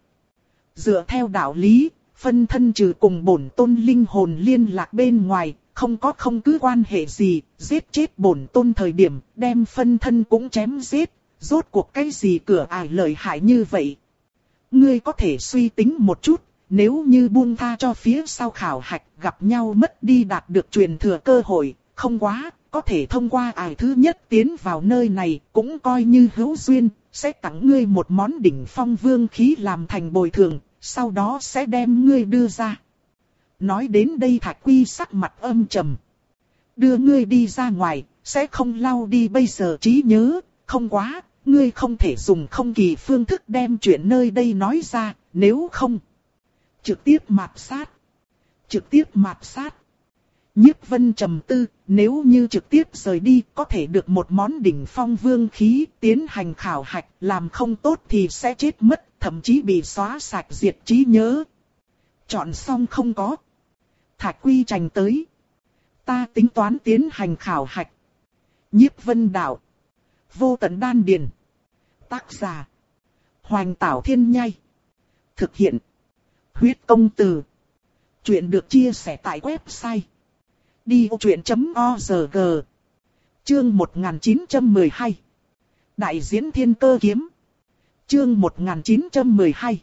[SPEAKER 1] Dựa theo đạo lý, phân thân trừ cùng bổn tôn linh hồn liên lạc bên ngoài, không có không cứ quan hệ gì, giết chết bổn tôn thời điểm, đem phân thân cũng chém giết, rốt cuộc cái gì cửa ải lợi hại như vậy. Ngươi có thể suy tính một chút, nếu như buông tha cho phía sau khảo hạch gặp nhau mất đi đạt được truyền thừa cơ hội, không quá, có thể thông qua ải thứ nhất tiến vào nơi này, cũng coi như hữu duyên, sẽ tặng ngươi một món đỉnh phong vương khí làm thành bồi thường, sau đó sẽ đem ngươi đưa ra. Nói đến đây Thạch Quy sắc mặt âm trầm. Đưa ngươi đi ra ngoài, sẽ không lau đi bây giờ trí nhớ, không quá, ngươi không thể dùng không kỳ phương thức đem chuyện nơi đây nói ra, nếu không. Trực tiếp mạt sát. Trực tiếp mạt sát. Nhiếp Vân trầm tư, nếu như trực tiếp rời đi có thể được một món đỉnh phong vương khí tiến hành khảo hạch, làm không tốt thì sẽ chết mất, thậm chí bị xóa sạch diệt trí nhớ. Chọn xong không có. Thạch Quy Trành tới. Ta tính toán tiến hành khảo hạch. Nhiếp Vân đạo. Vô tận đan điền. Tác giả. Hoành Tảo Thiên Nhai. Thực hiện. Huyết Công Từ. Chuyện được chia sẻ tại website đi ô chuyện chấm org. Chương một nghìn chín trăm mười hai. Đại diễn Thiên Cơ Kiếm. Chương một nghìn chín trăm mười hai.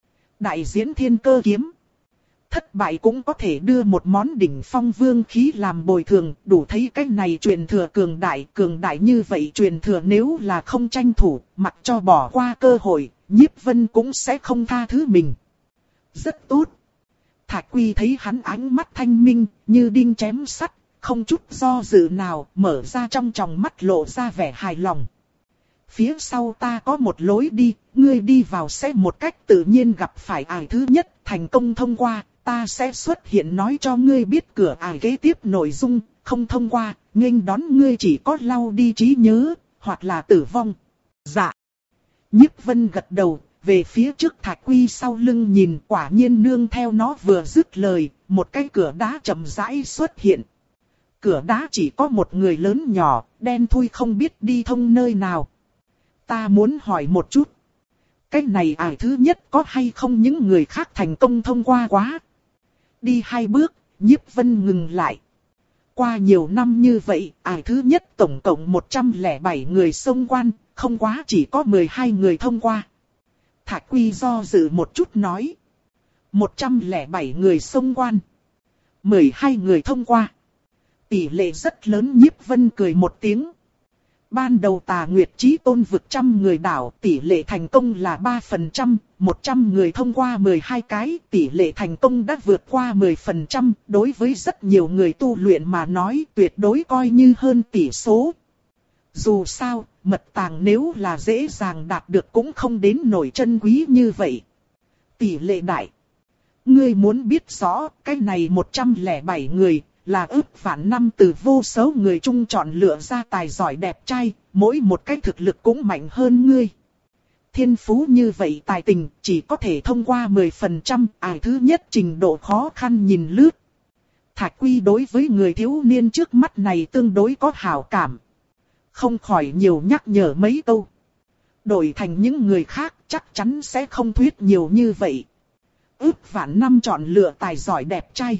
[SPEAKER 1] Đại diễn Thiên Cơ Kiếm. Thất bại cũng có thể đưa một món đỉnh phong vương khí làm bồi thường, đủ thấy cách này truyền thừa cường đại, cường đại như vậy truyền thừa nếu là không tranh thủ, mặc cho bỏ qua cơ hội, Nhiếp Vân cũng sẽ không tha thứ mình. Rất tốt. Thạch Quy thấy hắn ánh mắt thanh minh, như đinh chém sắt, không chút do dự nào, mở ra trong tròng mắt lộ ra vẻ hài lòng. Phía sau ta có một lối đi, ngươi đi vào sẽ một cách tự nhiên gặp phải ải thứ nhất, thành công thông qua, ta sẽ xuất hiện nói cho ngươi biết cửa ải kế tiếp nội dung, không thông qua, nghênh đón ngươi chỉ có lau đi trí nhớ, hoặc là tử vong. Dạ. Nhiếp Vân gật đầu. Về phía trước Thạch Quy sau lưng nhìn, quả nhiên nương theo nó vừa dứt lời, một cái cửa đá chậm rãi xuất hiện. Cửa đá chỉ có một người lớn nhỏ, đen thui không biết đi thông nơi nào. Ta muốn hỏi một chút. Cái này ải thứ nhất có hay không những người khác thành công thông qua quá? Đi hai bước, Nhiếp Vân ngừng lại. Qua nhiều năm như vậy, ải thứ nhất tổng cộng một trăm lẻ bảy người xông quan, không quá chỉ có mười hai người thông qua. Thạch Quy do dự một chút nói. một trăm lẻ bảy người xông quan. mười hai người thông qua. Tỷ lệ rất lớn. Nhiếp Vân cười một tiếng. Ban đầu Tà Nguyệt Chí Tôn vực trăm người đảo, tỷ lệ thành công là ba phần trăm, một trăm người thông qua mười hai cái, tỷ lệ thành công đã vượt qua mười phần trăm, đối với rất nhiều người tu luyện mà nói tuyệt đối coi như hơn tỷ số. Dù sao, mật tàng nếu là dễ dàng đạt được cũng không đến nổi chân quý như vậy. Tỷ lệ đại. Ngươi muốn biết rõ, cái này một trăm lẻ bảy người, là ước vạn năm từ vô số người chung chọn lựa ra tài giỏi đẹp trai, mỗi một cái thực lực cũng mạnh hơn ngươi. Thiên phú như vậy tài tình chỉ có thể thông qua mười phần trăm, ải thứ nhất trình độ khó khăn nhìn lướt. Thạch Quy đối với người thiếu niên trước mắt này tương đối có hảo cảm. Không khỏi nhiều nhắc nhở mấy câu. Đổi thành những người khác chắc chắn sẽ không thuyết nhiều như vậy. Ước vạn năm chọn lựa tài giỏi đẹp trai.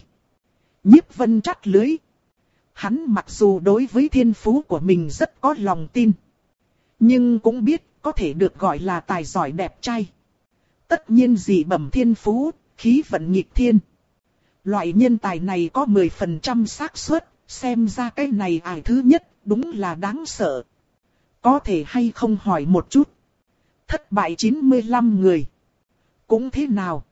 [SPEAKER 1] Nhiếp Vân chắt lưới. Hắn mặc dù đối với thiên phú của mình rất có lòng tin. Nhưng cũng biết có thể được gọi là tài giỏi đẹp trai. Tất nhiên dị bẩm thiên phú, khí vận nghịch thiên. Loại nhân tài này có mười phần trăm xác suất, xem ra cái này ải thứ nhất. Đúng là đáng sợ. Có thể hay không hỏi một chút. Thất bại chín mươi lăm người. Cũng thế nào?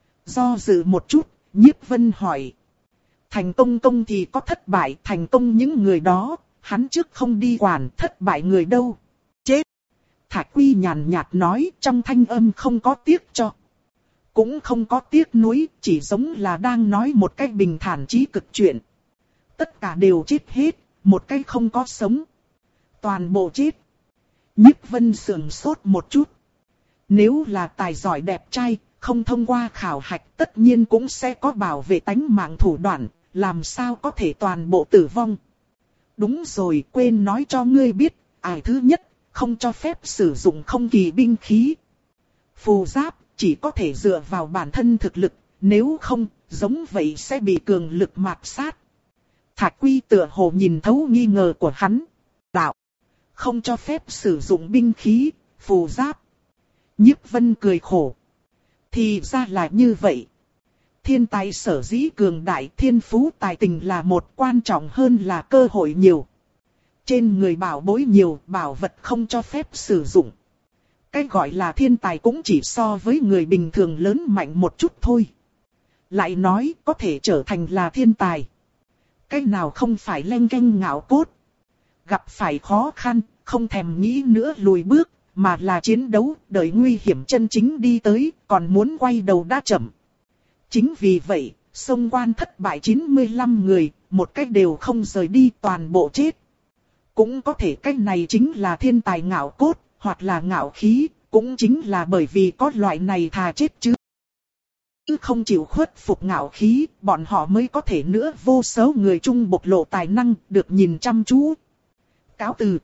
[SPEAKER 1] Do dự một chút, Nhiếp Vân hỏi. Thành công công thì có thất bại, thành công những người đó, hắn trước không đi quản, thất bại người đâu. Chết. Thạch Quy nhàn nhạt nói, trong thanh âm không có tiếc cho. Cũng không có tiếc nuối, chỉ giống là đang nói một cách bình thản chí cực chuyện. Tất cả đều chết hết. Một cái không có sống. Toàn bộ chết. Nhiếp Vân sườn sốt một chút. Nếu là tài giỏi đẹp trai, không thông qua khảo hạch tất nhiên cũng sẽ có bảo vệ tánh mạng thủ đoạn, làm sao có thể toàn bộ tử vong. Đúng rồi, quên nói cho ngươi biết, ải thứ nhất, không cho phép sử dụng không kỳ binh khí. Phù giáp, chỉ có thể dựa vào bản thân thực lực, nếu không, giống vậy sẽ bị cường lực mạt sát. Thạch Quy tựa hồ nhìn thấu nghi ngờ của hắn. Đạo. Không cho phép sử dụng binh khí, phù giáp. Nhiếp Vân cười khổ. Thì ra là như vậy. Thiên tài sở dĩ cường đại, thiên phú tài tình là một, quan trọng hơn là cơ hội nhiều. trên người bảo bối nhiều, bảo vật không cho phép sử dụng. Cái gọi là thiên tài cũng chỉ so với người bình thường lớn mạnh một chút thôi. Lại nói có thể trở thành là thiên tài. Cái nào không phải leng keng ngạo cốt. Gặp phải khó khăn, không thèm nghĩ nữa lùi bước, mà là chiến đấu, đợi nguy hiểm chân chính đi tới, còn muốn quay đầu đã chậm. Chính vì vậy, xông quan thất bại chín mươi lăm người, một cách đều không rời đi, toàn bộ chết. Cũng có thể cách này chính là thiên tài ngạo cốt, hoặc là ngạo khí, cũng chính là bởi vì có loại này thà chết chứ. Chứ không chịu khuất phục ngạo khí, bọn họ mới có thể nữa vô số người chung bộc lộ tài năng, được nhìn chăm chú. Cáo từ.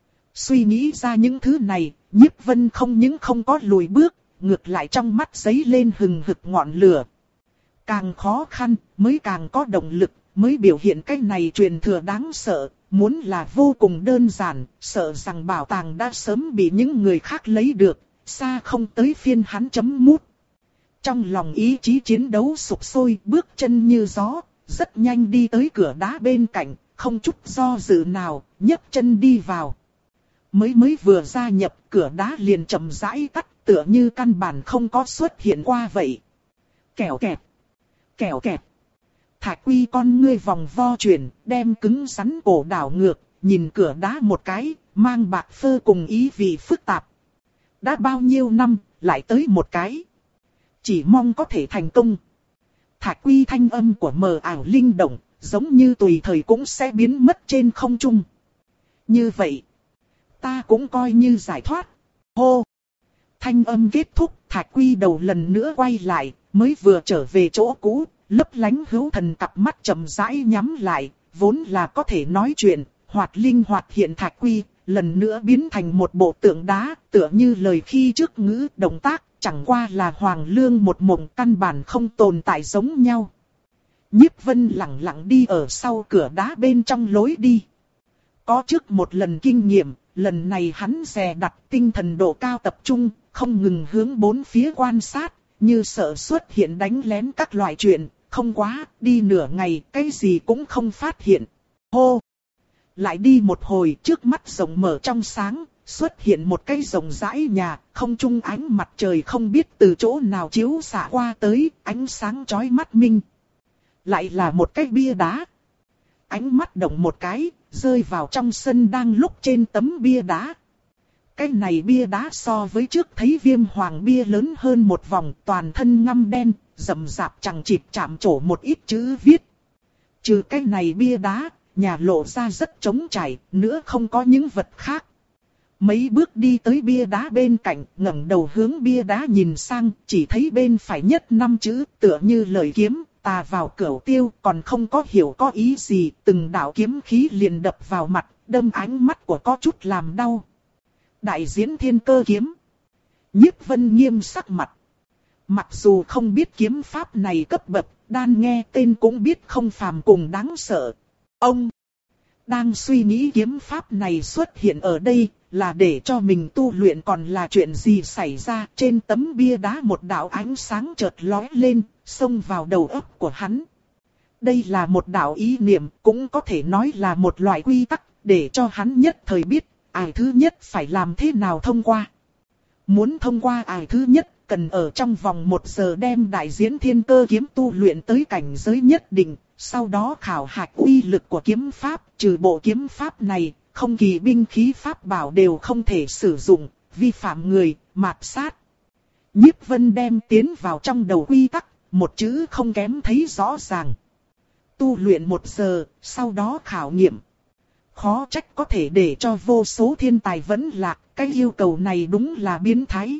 [SPEAKER 1] Suy nghĩ ra những thứ này, Nhiếp Vân không những không có lùi bước, ngược lại trong mắt giấy lên hừng hực ngọn lửa. Càng khó khăn, mới càng có động lực, mới biểu hiện cái này truyền thừa đáng sợ. Muốn là vô cùng đơn giản, sợ rằng bảo tàng đã sớm bị những người khác lấy được, xa không tới phiên hắn chấm mút. Trong lòng ý chí chiến đấu sục sôi, bước chân như gió, rất nhanh đi tới cửa đá bên cạnh, không chút do dự nào, nhấc chân đi vào. Mới mới vừa gia nhập, cửa đá liền chậm rãi tắt, tựa như căn bản không có xuất hiện qua vậy. Kẻo kẹt, kẻo kẹt. Thạch Quy con ngươi vòng vo chuyển, đem cứng rắn cổ đảo ngược, nhìn cửa đá một cái, mang bạc phơ cùng ý vị phức tạp. Đã bao nhiêu năm, lại tới một cái. Chỉ mong có thể thành công. Thạch Quy thanh âm của mờ ảo linh động, giống như tùy thời cũng sẽ biến mất trên không trung. Như vậy, ta cũng coi như giải thoát. Hô! Thanh âm kết thúc, Thạch Quy đầu lần nữa quay lại, mới vừa trở về chỗ cũ. Lấp lánh hữu thần cặp mắt chậm rãi nhắm lại, vốn là có thể nói chuyện, hoạt linh hoạt hiện Thạch Quy, lần nữa biến thành một bộ tượng đá, tựa như lời khi trước ngữ động tác, chẳng qua là hoàng lương một mộng căn bản không tồn tại giống nhau. Nhiếp Vân lặng lặng đi ở sau cửa đá bên trong lối đi. Có trước một lần kinh nghiệm, lần này hắn dè đặt tinh thần độ cao tập trung, không ngừng hướng bốn phía quan sát, như sợ xuất hiện đánh lén các loại chuyện. Không quá, đi nửa ngày, cái gì cũng không phát hiện. Hô! Lại đi một hồi, trước mắt rộng mở trong sáng, xuất hiện một cái rộng rãi nhà, không trung ánh mặt trời không biết từ chỗ nào chiếu xạ qua tới, ánh sáng chói mắt minh. Lại là một cái bia đá. Ánh mắt động một cái, rơi vào trong sân đang lúc trên tấm bia đá. Cái này bia đá so với trước thấy Viêm Hoàng bia lớn hơn một vòng, toàn thân ngăm đen, rậm rạp chẳng chịt chạm trổ một ít chữ viết. Trừ cái này bia đá, nhà lộ ra rất trống trải, nữa không có những vật khác. Mấy bước đi tới bia đá bên cạnh, ngẩng đầu hướng bia đá nhìn sang, chỉ thấy bên phải nhất năm chữ, tựa như lời kiếm, tà vào cửu tiêu, còn không có hiểu có ý gì, từng đạo kiếm khí liền đập vào mặt, đâm ánh mắt của có chút làm đau. Đại diễn thiên cơ kiếm. Nhiếp Vân nghiêm sắc mặt. Mặc dù không biết kiếm pháp này cấp bậc, đan nghe tên cũng biết không phàm cùng đáng sợ. Ông đang suy nghĩ kiếm pháp này xuất hiện ở đây là để cho mình tu luyện còn là chuyện gì xảy ra. Trên tấm bia đá một đạo ánh sáng chợt lóe lên, xông vào đầu óc của hắn. Đây là một đạo ý niệm, cũng có thể nói là một loại quy tắc, để cho hắn nhất thời biết ải thứ nhất phải làm thế nào thông qua. Muốn thông qua ải thứ nhất, cần ở trong vòng một giờ đem đại diễn thiên cơ kiếm tu luyện tới cảnh giới nhất định, sau đó khảo hạch uy lực của kiếm pháp, trừ bộ kiếm pháp này, không kỳ binh khí pháp bảo đều không thể sử dụng, vi phạm người, mạt sát. Nhiếp Vân đem tiến vào trong đầu quy tắc, một chữ không kém thấy rõ ràng. Tu luyện một giờ, sau đó khảo nghiệm. Khó trách có thể để cho vô số thiên tài vẫn lạc, cái yêu cầu này đúng là biến thái.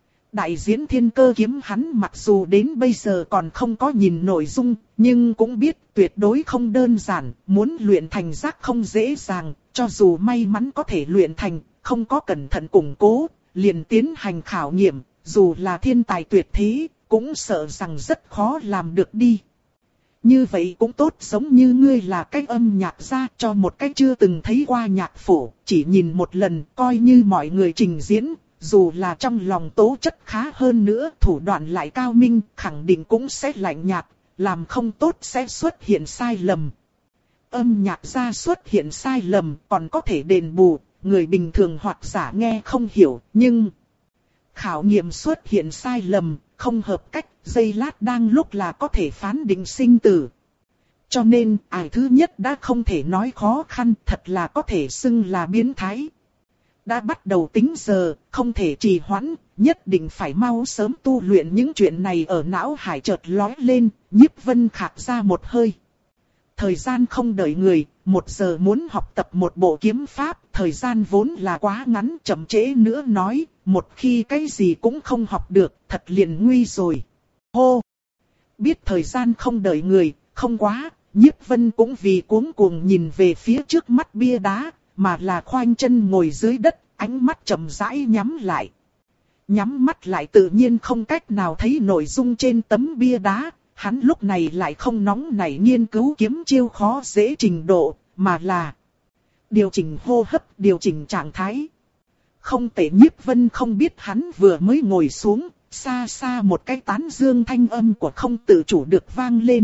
[SPEAKER 1] Đại diễn thiên cơ kiếm hắn mặc dù đến bây giờ còn không có nhìn nội dung, nhưng cũng biết tuyệt đối không đơn giản, muốn luyện thành giác không dễ dàng, cho dù may mắn có thể luyện thành, không có cẩn thận củng cố, liền tiến hành khảo nghiệm, dù là thiên tài tuyệt thế, cũng sợ rằng rất khó làm được đi. Như vậy cũng tốt, giống như ngươi là cái âm nhạc gia cho một cái chưa từng thấy qua nhạc phổ, chỉ nhìn một lần coi như mọi người trình diễn, dù là trong lòng tố chất khá hơn nữa, thủ đoạn lại cao minh, khẳng định cũng sẽ lạnh nhạt, làm không tốt sẽ xuất hiện sai lầm. Âm nhạc ra xuất hiện sai lầm còn có thể đền bù, người bình thường hoặc giả nghe không hiểu, nhưng khảo nghiệm xuất hiện sai lầm, không hợp cách, giây lát đang lúc là có thể phán định sinh tử. Cho nên, ải thứ nhất đã không thể nói khó khăn, thật là có thể xưng là biến thái. Đã bắt đầu tính giờ, không thể trì hoãn, nhất định phải mau sớm tu luyện những chuyện này ở não hải chợt lóe lên, Nhiếp Vân khạc ra một hơi. Thời gian không đợi người, một giờ muốn học tập một bộ kiếm pháp, thời gian vốn là quá ngắn, chậm trễ nữa nói, một khi cái gì cũng không học được, thật liền nguy rồi. Hô! Biết thời gian không đợi người, không quá, Nhiếp Vân cũng vì cuống cuồng nhìn về phía trước mắt bia đá, mà là khoanh chân ngồi dưới đất, ánh mắt chậm rãi nhắm lại. Nhắm mắt lại tự nhiên không cách nào thấy nội dung trên tấm bia đá, hắn lúc này lại không nóng nảy nghiên cứu kiếm chiêu khó dễ trình độ, mà là điều chỉnh hô hấp, điều chỉnh trạng thái. Không tệ, Nhiếp Vân không biết hắn vừa mới ngồi xuống, xa xa một cái tán dương thanh âm của không tự chủ được vang lên.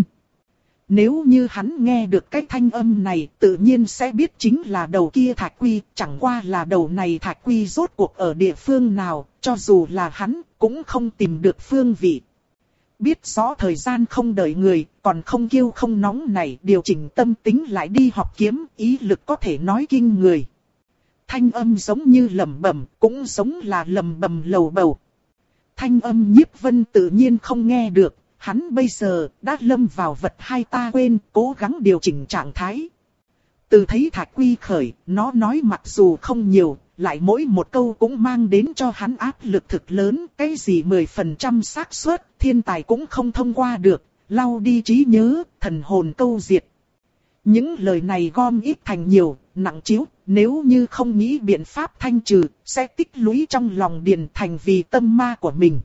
[SPEAKER 1] Nếu như hắn nghe được cái thanh âm này, tự nhiên sẽ biết chính là đầu kia Thạch Quy, chẳng qua là đầu này Thạch Quy rốt cuộc ở địa phương nào, cho dù là hắn, cũng không tìm được phương vị. Biết rõ thời gian không đợi người, còn không kêu không nóng này, điều chỉnh tâm tính lại đi học kiếm, ý lực có thể nói kinh người. Thanh âm giống như lẩm bẩm, cũng giống là lẩm bẩm lầu bầu. Thanh âm Nhiếp Vân tự nhiên không nghe được. Hắn bây giờ đã lâm vào vật hai ta quên, cố gắng điều chỉnh trạng thái. Từ thấy Thạch Quy khởi, nó nói mặc dù không nhiều, lại mỗi một câu cũng mang đến cho hắn áp lực thực lớn. Cái gì mười phần trăm xác suất, thiên tài cũng không thông qua được, lau đi trí nhớ, thần hồn câu diệt. Những lời này gom ít thành nhiều, nặng chiếu, nếu như không nghĩ biện pháp thanh trừ, sẽ tích lũy trong lòng điền thành vì tâm ma của mình.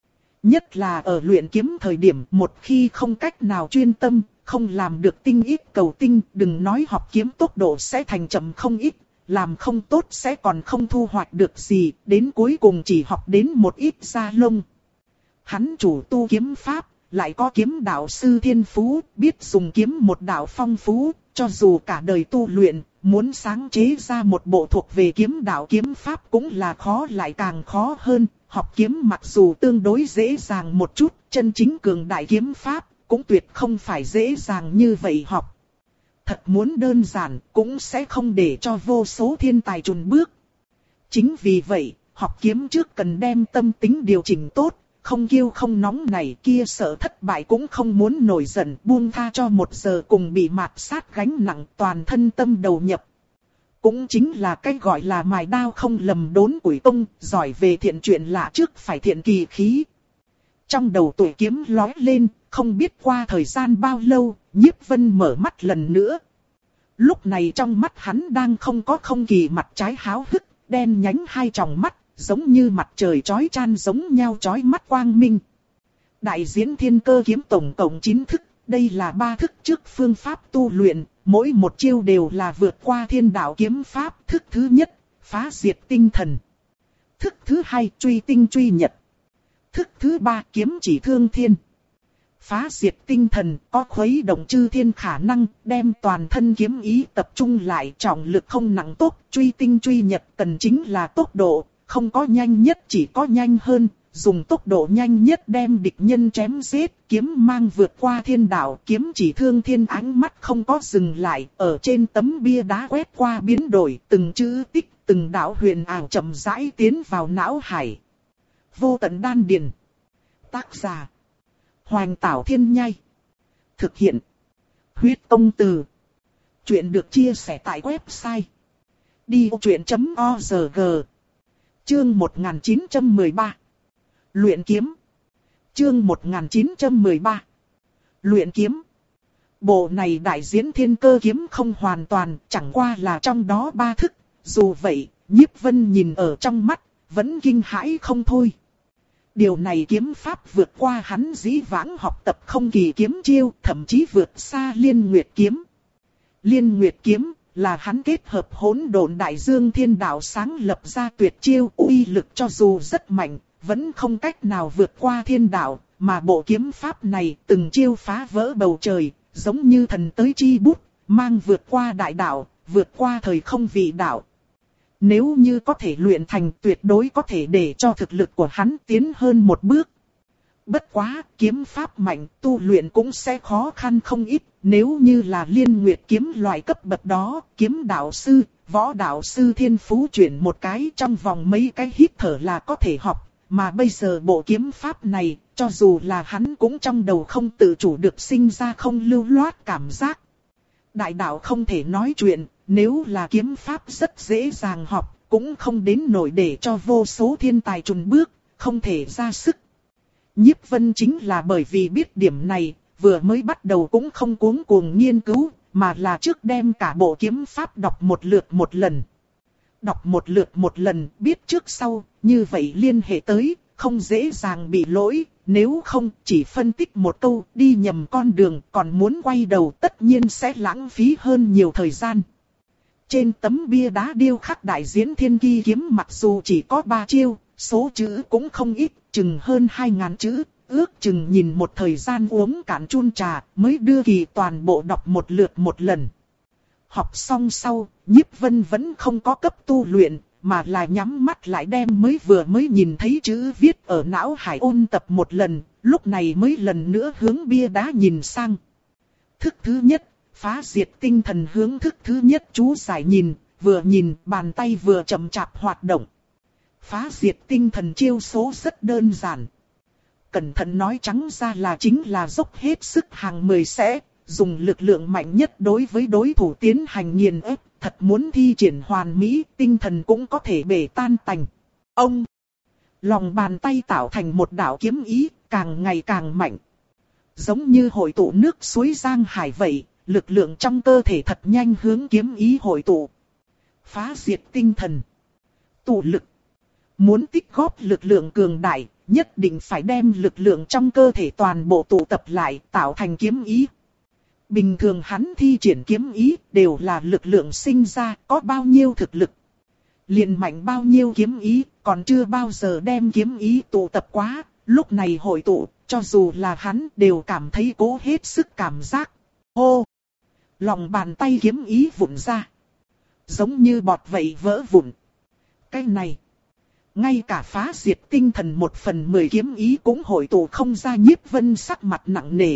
[SPEAKER 1] Nhất là ở luyện kiếm thời điểm, một khi không cách nào chuyên tâm, không làm được tinh ít cầu tinh, đừng nói học kiếm tốc độ sẽ thành chậm không ít, làm không tốt sẽ còn không thu hoạch được gì, đến cuối cùng chỉ học đến một ít da lông. Hắn chủ tu kiếm pháp, lại có kiếm đạo sư thiên phú, biết dùng kiếm một đạo phong phú, cho dù cả đời tu luyện, muốn sáng chế ra một bộ thuộc về kiếm đạo kiếm pháp cũng là khó lại càng khó hơn. Học kiếm mặc dù tương đối dễ dàng một chút, chân chính cường đại kiếm pháp, cũng tuyệt không phải dễ dàng như vậy học. Thật muốn đơn giản, cũng sẽ không để cho vô số thiên tài chùn bước. Chính vì vậy, học kiếm trước cần đem tâm tính điều chỉnh tốt, không kiêu không nóng này kia sợ thất bại cũng không muốn nổi giận, buông tha cho một giờ cùng bị mạt sát gánh nặng, toàn thân tâm đầu nhập. Cũng chính là cái gọi là mài đao không lầm đốn củi tung, giỏi về thiện chuyện lạ trước phải thiện kỳ khí. Trong đầu tuổi kiếm lói lên, không biết qua thời gian bao lâu, Nhiếp Vân mở mắt lần nữa. Lúc này trong mắt hắn đang không có không kỳ mặt trái háo hức, đen nhánh hai tròng mắt, giống như mặt trời chói chan giống nhau chói mắt quang minh. Đại diễn thiên cơ kiếm tổng cộng chín thức, đây là ba thức trước phương pháp tu luyện. Mỗi một chiêu đều là vượt qua thiên đạo kiếm pháp. Thức thứ nhất, phá diệt tinh thần. Thức thứ hai, truy tinh truy nhật. Thức thứ ba, kiếm chỉ thương thiên. Phá diệt tinh thần có khuấy động chư thiên khả năng, đem toàn thân kiếm ý tập trung lại, trọng lực không nặng tốt. Truy tinh truy nhật cần chính là tốc độ, không có nhanh nhất chỉ có nhanh hơn. Dùng tốc độ nhanh nhất đem địch nhân chém giết, kiếm mang vượt qua thiên đạo, kiếm chỉ thương thiên, ánh mắt không có dừng lại, ở trên tấm bia đá quét qua biến đổi, từng chữ tích, từng đạo huyền ảo chậm rãi tiến vào não hải. Vô tận đan điền. Tác giả: Hoành Tảo Thiên Nhai. Thực hiện: Huyết Tông Từ. Chuyện được chia sẻ tại website đi vô chuyện chấm org. Chương một nghìn chín trăm mười ba. Luyện kiếm. Chương một nghìn chín trăm mười ba. Luyện kiếm. Bộ này đại diễn thiên cơ kiếm không hoàn toàn, chẳng qua là trong đó ba thức. Dù vậy, Nhiếp Vân nhìn ở trong mắt, vẫn kinh hãi không thôi. Điều này kiếm pháp vượt qua hắn dĩ vãng học tập không kỳ kiếm chiêu, thậm chí vượt xa Liên Nguyệt kiếm. Liên Nguyệt kiếm là hắn kết hợp hỗn độn đại dương thiên đạo sáng lập ra tuyệt chiêu, uy lực cho dù rất mạnh, vẫn không cách nào vượt qua thiên đạo, mà bộ kiếm pháp này từng chiêu phá vỡ bầu trời, giống như thần tới chi bút, mang vượt qua đại đạo, vượt qua thời không vị đạo. Nếu như có thể luyện thành, tuyệt đối có thể để cho thực lực của hắn tiến hơn một bước. Bất quá, kiếm pháp mạnh, tu luyện cũng sẽ khó khăn không ít. Nếu như là Liên Nguyệt kiếm loại cấp bậc đó, kiếm đạo sư, võ đạo sư thiên phú chuyển một cái trong vòng mấy cái hít thở là có thể học. Mà bây giờ bộ kiếm pháp này, cho dù là hắn cũng trong đầu không tự chủ được sinh ra không lưu loát cảm giác. Đại đạo không thể nói chuyện, nếu là kiếm pháp rất dễ dàng học, cũng không đến nổi để cho vô số thiên tài chùn bước, không thể ra sức. Nhiếp Vân chính là bởi vì biết điểm này, vừa mới bắt đầu cũng không cuống cuồng nghiên cứu, mà là trước đem cả bộ kiếm pháp đọc một lượt một lần. Đọc một lượt một lần, biết trước sau, như vậy liên hệ tới, không dễ dàng bị lỗi, nếu không chỉ phân tích một câu, đi nhầm con đường, còn muốn quay đầu tất nhiên sẽ lãng phí hơn nhiều thời gian. Trên tấm bia đá điêu khắc đại diễn thiên ki kiếm mặc dù chỉ có ba chiêu, số chữ cũng không ít, chừng hơn hai ngàn chữ, ước chừng nhìn một thời gian uống cạn chun trà, mới đưa kỳ toàn bộ đọc một lượt một lần. Học xong sau, Nhiếp Vân vẫn không có cấp tu luyện, mà là nhắm mắt lại đem mới vừa mới nhìn thấy chữ viết ở não hải ôn tập một lần, lúc này mới lần nữa hướng bia đá nhìn sang. Thức thứ nhất, phá diệt tinh thần hướng thức thứ nhất chú giải nhìn, vừa nhìn bàn tay vừa chậm chạp hoạt động. Phá diệt tinh thần chiêu số rất đơn giản. Cẩn thận nói trắng ra là chính là dốc hết sức hàng mười sẽ, dùng lực lượng mạnh nhất đối với đối thủ tiến hành nghiền ép, thật muốn thi triển hoàn mỹ, tinh thần cũng có thể bể tan tành. Ông! Lòng bàn tay tạo thành một đạo kiếm ý, càng ngày càng mạnh. Giống như hội tụ nước suối Giang Hải vậy, lực lượng trong cơ thể thật nhanh hướng kiếm ý hội tụ. Phá diệt tinh thần. Tụ lực. Muốn tích góp lực lượng cường đại, nhất định phải đem lực lượng trong cơ thể toàn bộ tụ tập lại, tạo thành kiếm ý. Bình thường hắn thi triển kiếm ý đều là lực lượng sinh ra, có bao nhiêu thực lực. Liền mạnh bao nhiêu kiếm ý, còn chưa bao giờ đem kiếm ý tụ tập quá, lúc này hội tụ, cho dù là hắn đều cảm thấy cố hết sức cảm giác. Hô! Lòng bàn tay kiếm ý vụn ra. Giống như bọt vậy vỡ vụn. Cái này! Ngay cả phá diệt tinh thần một phần mười kiếm ý cũng hội tụ không ra. Nhiếp Vân sắc mặt nặng nề.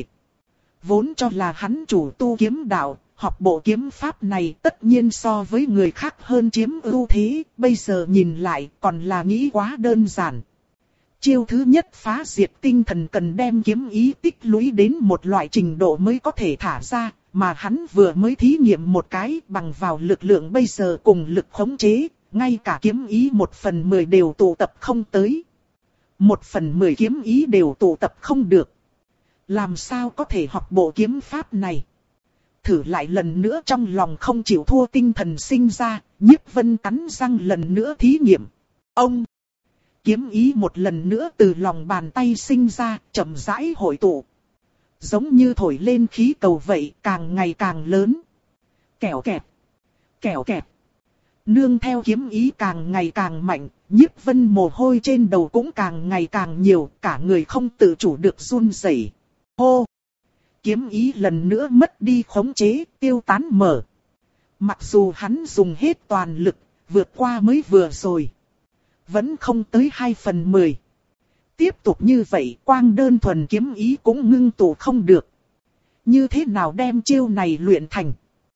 [SPEAKER 1] Vốn cho là hắn chủ tu kiếm đạo, học bộ kiếm pháp này tất nhiên so với người khác hơn chiếm ưu thế, bây giờ nhìn lại còn là nghĩ quá đơn giản. Chiêu thứ nhất phá diệt tinh thần cần đem kiếm ý tích lũy đến một loại trình độ mới có thể thả ra, mà hắn vừa mới thí nghiệm một cái bằng vào lực lượng bây giờ cùng lực khống chế, ngay cả kiếm ý một phần mười đều tụ tập không tới. Một phần mười kiếm ý đều tụ tập không được. Làm sao có thể học bộ kiếm pháp này? Thử lại lần nữa trong lòng không chịu thua tinh thần sinh ra, Nhiếp Vân cắn răng lần nữa thí nghiệm. Ông! Kiếm ý một lần nữa từ lòng bàn tay sinh ra, chậm rãi hội tụ. Giống như thổi lên khí cầu vậy, càng ngày càng lớn. Kẻo kẹt! Kẻo kẹt! Nương theo kiếm ý càng ngày càng mạnh, Nhiếp Vân mồ hôi trên đầu cũng càng ngày càng nhiều, cả người không tự chủ được run rẩy. Hô! Kiếm ý lần nữa mất đi khống chế, tiêu tán mở. Mặc dù hắn dùng hết toàn lực, vượt qua mới vừa rồi. Vẫn không tới hai phần mười. Tiếp tục như vậy, quang đơn thuần kiếm ý cũng ngưng tụ không được. Như thế nào đem chiêu này luyện thành?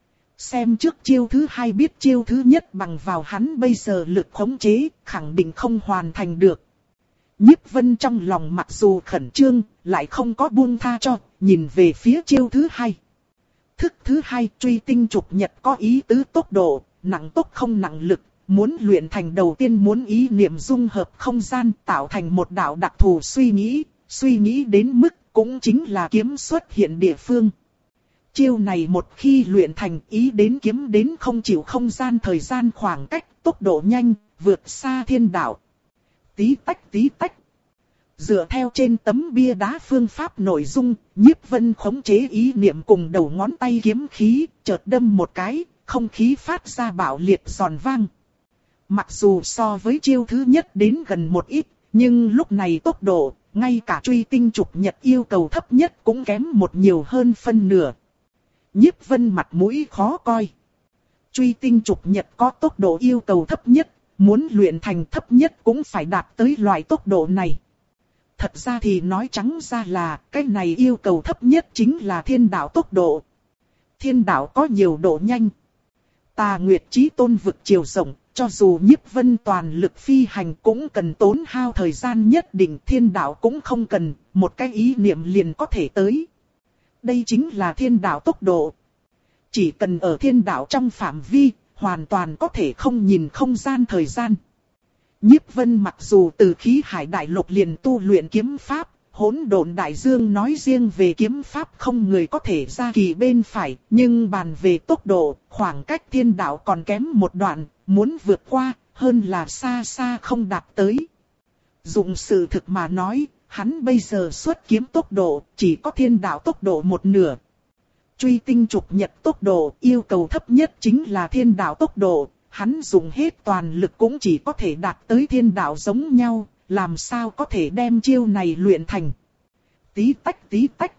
[SPEAKER 1] Xem trước chiêu thứ hai biết chiêu thứ nhất bằng vào hắn bây giờ lực khống chế, khẳng định không hoàn thành được. Nhiếp Vân trong lòng mặc dù khẩn trương, lại không có buông tha cho, nhìn về phía chiêu thứ hai. Thức thứ hai truy tinh trục nhật có ý tứ tốc độ, nặng tốc không nặng lực, muốn luyện thành đầu tiên muốn ý niệm dung hợp không gian tạo thành một đạo đặc thù suy nghĩ, suy nghĩ đến mức cũng chính là kiếm xuất hiện địa phương. Chiêu này một khi luyện thành ý đến kiếm đến không chịu không gian thời gian khoảng cách, tốc độ nhanh, vượt xa thiên đạo. Tí tách tí tách. Dựa theo trên tấm bia đá phương pháp nội dung, Nhiếp Vân khống chế ý niệm cùng đầu ngón tay kiếm khí, chợt đâm một cái, không khí phát ra bạo liệt giòn vang. Mặc dù so với chiêu thứ nhất đến gần một ít, nhưng lúc này tốc độ, ngay cả truy tinh trục nhật yêu cầu thấp nhất cũng kém một nhiều hơn phân nửa. Nhiếp Vân mặt mũi khó coi. Truy tinh trục nhật có tốc độ yêu cầu thấp nhất, muốn luyện thành thấp nhất cũng phải đạt tới loại tốc độ này. Thật ra thì nói trắng ra là cái này yêu cầu thấp nhất chính là thiên đạo tốc độ. Thiên đạo có nhiều độ nhanh. Tà Nguyệt Chí Tôn vực chiều rộng, cho dù Nhiếp Vân toàn lực phi hành cũng cần tốn hao thời gian nhất định, thiên đạo cũng không cần, một cái ý niệm liền có thể tới. Đây chính là thiên đạo tốc độ. Chỉ cần ở thiên đạo trong phạm vi, hoàn toàn có thể không nhìn không gian thời gian. Nhiếp Vân mặc dù từ khí hải đại lục liền tu luyện kiếm pháp, hỗn độn đại dương nói riêng về kiếm pháp không người có thể ra kỳ bên phải, nhưng bàn về tốc độ, khoảng cách thiên đạo còn kém một đoạn, muốn vượt qua, hơn là xa xa không đạt tới. Dụng sự thực mà nói, hắn bây giờ xuất kiếm tốc độ, chỉ có thiên đạo tốc độ một nửa. Truy tinh trục nhật tốc độ, yêu cầu thấp nhất chính là thiên đạo tốc độ, hắn dùng hết toàn lực cũng chỉ có thể đạt tới thiên đạo giống nhau, làm sao có thể đem chiêu này luyện thành. Tí tách tí tách.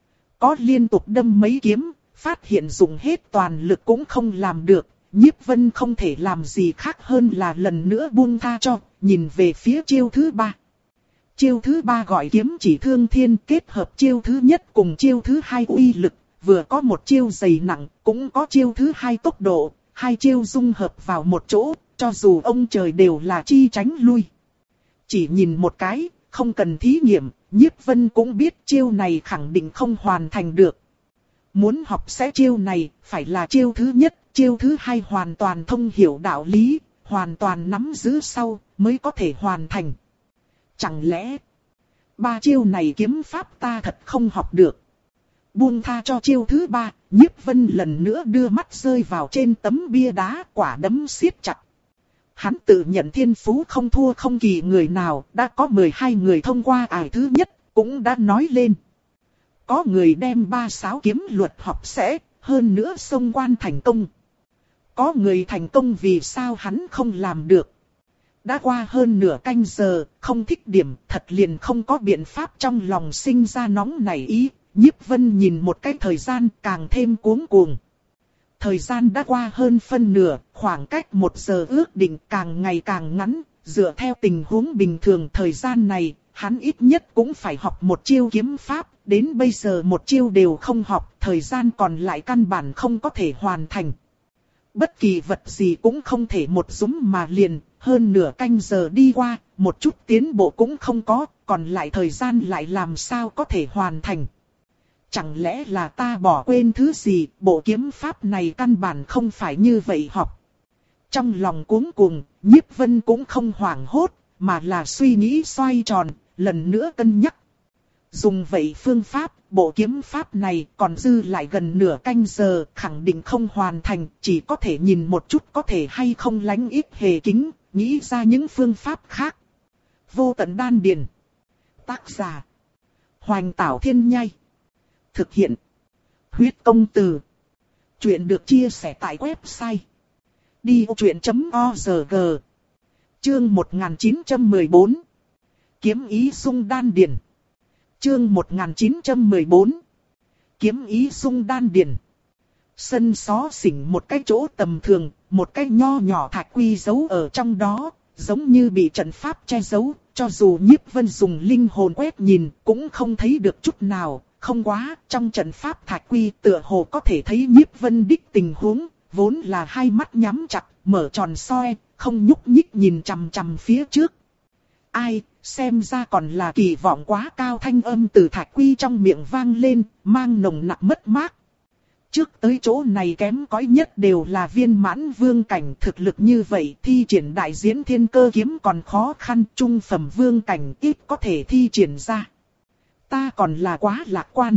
[SPEAKER 1] Có liên tục đâm mấy kiếm, phát hiện dùng hết toàn lực cũng không làm được, Nhiếp Vân không thể làm gì khác hơn là lần nữa buông tha cho, nhìn về phía chiêu thứ ba. Chiêu thứ ba gọi kiếm chỉ thương thiên, kết hợp chiêu thứ nhất cùng chiêu thứ hai uy lực, vừa có một chiêu dày nặng, cũng có chiêu thứ hai tốc độ, hai chiêu dung hợp vào một chỗ, cho dù ông trời đều là chi tránh lui. Chỉ nhìn một cái, không cần thí nghiệm, Nhiếp Vân cũng biết chiêu này khẳng định không hoàn thành được. Muốn học sẽ chiêu này, phải là chiêu thứ nhất, chiêu thứ hai hoàn toàn thông hiểu đạo lý, hoàn toàn nắm giữ sau, mới có thể hoàn thành. Chẳng lẽ, ba chiêu này kiếm pháp ta thật không học được. Buông tha cho chiêu thứ ba, Nhiếp Vân lần nữa đưa mắt rơi vào trên tấm bia đá, quả đấm siết chặt. Hắn tự nhận thiên phú không thua không kỳ người nào, đã có mười hai người thông qua ải thứ nhất, cũng đã nói lên. Có người đem ba sáu kiếm luật học sẽ, hơn nữa xông quan thành công. Có người thành công vì sao hắn không làm được. Đã qua hơn nửa canh giờ, không thích điểm, thật liền không có biện pháp trong lòng sinh ra nóng nảy ý. Nhiếp Vân nhìn một cái thời gian càng thêm cuống cuồng. Thời gian đã qua hơn phân nửa, khoảng cách một giờ ước định càng ngày càng ngắn, dựa theo tình huống bình thường thời gian này, hắn ít nhất cũng phải học một chiêu kiếm pháp, đến bây giờ một chiêu đều không học, thời gian còn lại căn bản không có thể hoàn thành. Bất kỳ vật gì cũng không thể một dúm mà liền, hơn nửa canh giờ đi qua, một chút tiến bộ cũng không có, còn lại thời gian lại làm sao có thể hoàn thành. Chẳng lẽ là ta bỏ quên thứ gì, bộ kiếm pháp này căn bản không phải như vậy học. Trong lòng cuống cuồng, Nhiếp Vân cũng không hoảng hốt, mà là suy nghĩ xoay tròn, lần nữa cân nhắc. Dùng vậy phương pháp, bộ kiếm pháp này còn dư lại gần nửa canh giờ, khẳng định không hoàn thành, chỉ có thể nhìn một chút có thể hay không lánh ít hề kính, nghĩ ra những phương pháp khác. Vô tận đan điền. Tác giả: Hoành Tảo Thiên Nhai. Thực hiện: Huyết Công Từ. Chuyện được chia sẻ tại website đi ô chuyện chấm org. Chương một nghìn chín trăm mười bốn. Kiếm ý xung đan điền. Chương một nghìn chín trăm mười bốn. Kiếm ý xung đan điền. Sân xó xỉnh một cái chỗ tầm thường, một cái nho nhỏ thạch quy giấu ở trong đó, giống như bị trận pháp che giấu, cho dù Nhiếp Vân dùng linh hồn quét nhìn, cũng không thấy được chút nào. Không quá, trong trận pháp thạch quy tựa hồ có thể thấy Nhiếp Vân đích tình huống, vốn là hai mắt nhắm chặt, mở tròn soi, không nhúc nhích nhìn chằm chằm phía trước. Ai, xem ra còn là kỳ vọng quá cao, thanh âm từ thạch quy trong miệng vang lên, mang nồng nặc mất mát. Trước tới chỗ này kém cỏi nhất đều là viên mãn vương cảnh, thực lực như vậy thi triển đại diễn thiên cơ kiếm còn khó khăn, trung phẩm vương cảnh ít có thể thi triển ra. Ta còn là quá lạc quan.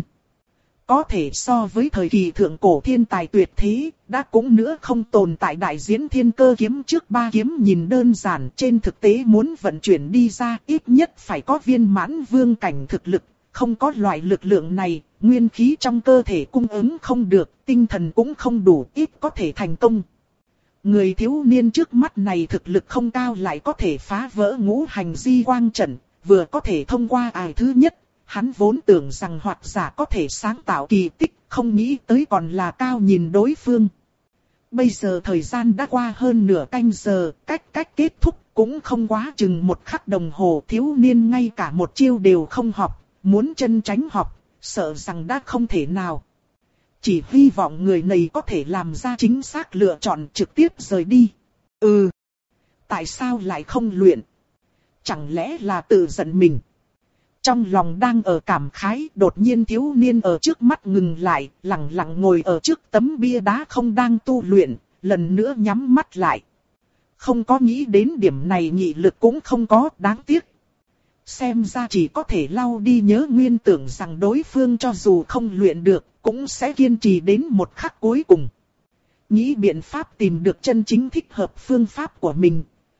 [SPEAKER 1] Có thể so với thời kỳ thượng cổ thiên tài tuyệt thế, đã cũng nữa không tồn tại đại diễn thiên cơ kiếm trước ba kiếm nhìn đơn giản, trên thực tế muốn vận chuyển đi ra ít nhất phải có viên mãn vương cảnh thực lực, không có loại lực lượng này, nguyên khí trong cơ thể cung ứng không được, tinh thần cũng không đủ, ít có thể thành công. Người thiếu niên trước mắt này thực lực không cao lại có thể phá vỡ ngũ hành di quang trận, vừa có thể thông qua ải thứ nhất. Hắn vốn tưởng rằng hoạt giả có thể sáng tạo kỳ tích, không nghĩ tới còn là cao nhìn đối phương. Bây giờ thời gian đã qua hơn nửa canh giờ, cách cách kết thúc cũng không quá chừng một khắc đồng hồ. Thiếu niên ngay cả một chiêu đều không học, muốn chân tránh học, sợ rằng đã không thể nào. Chỉ hy vọng người này có thể làm ra chính xác lựa chọn trực tiếp rời đi. Ừ, tại sao lại không luyện? Chẳng lẽ là tự giận mình? Trong lòng đang ở cảm khái, đột nhiên thiếu niên ở trước mắt ngừng lại, lặng lặng ngồi ở trước tấm bia đá không đang tu luyện, lần nữa nhắm mắt lại. Không có nghĩ đến điểm này nghị lực cũng không có, đáng tiếc. Xem ra chỉ có thể lau đi nhớ nguyên tưởng rằng đối phương cho dù không luyện được, cũng sẽ kiên trì đến một khắc cuối cùng. Nghĩ biện pháp tìm được chân chính thích hợp phương pháp của mình.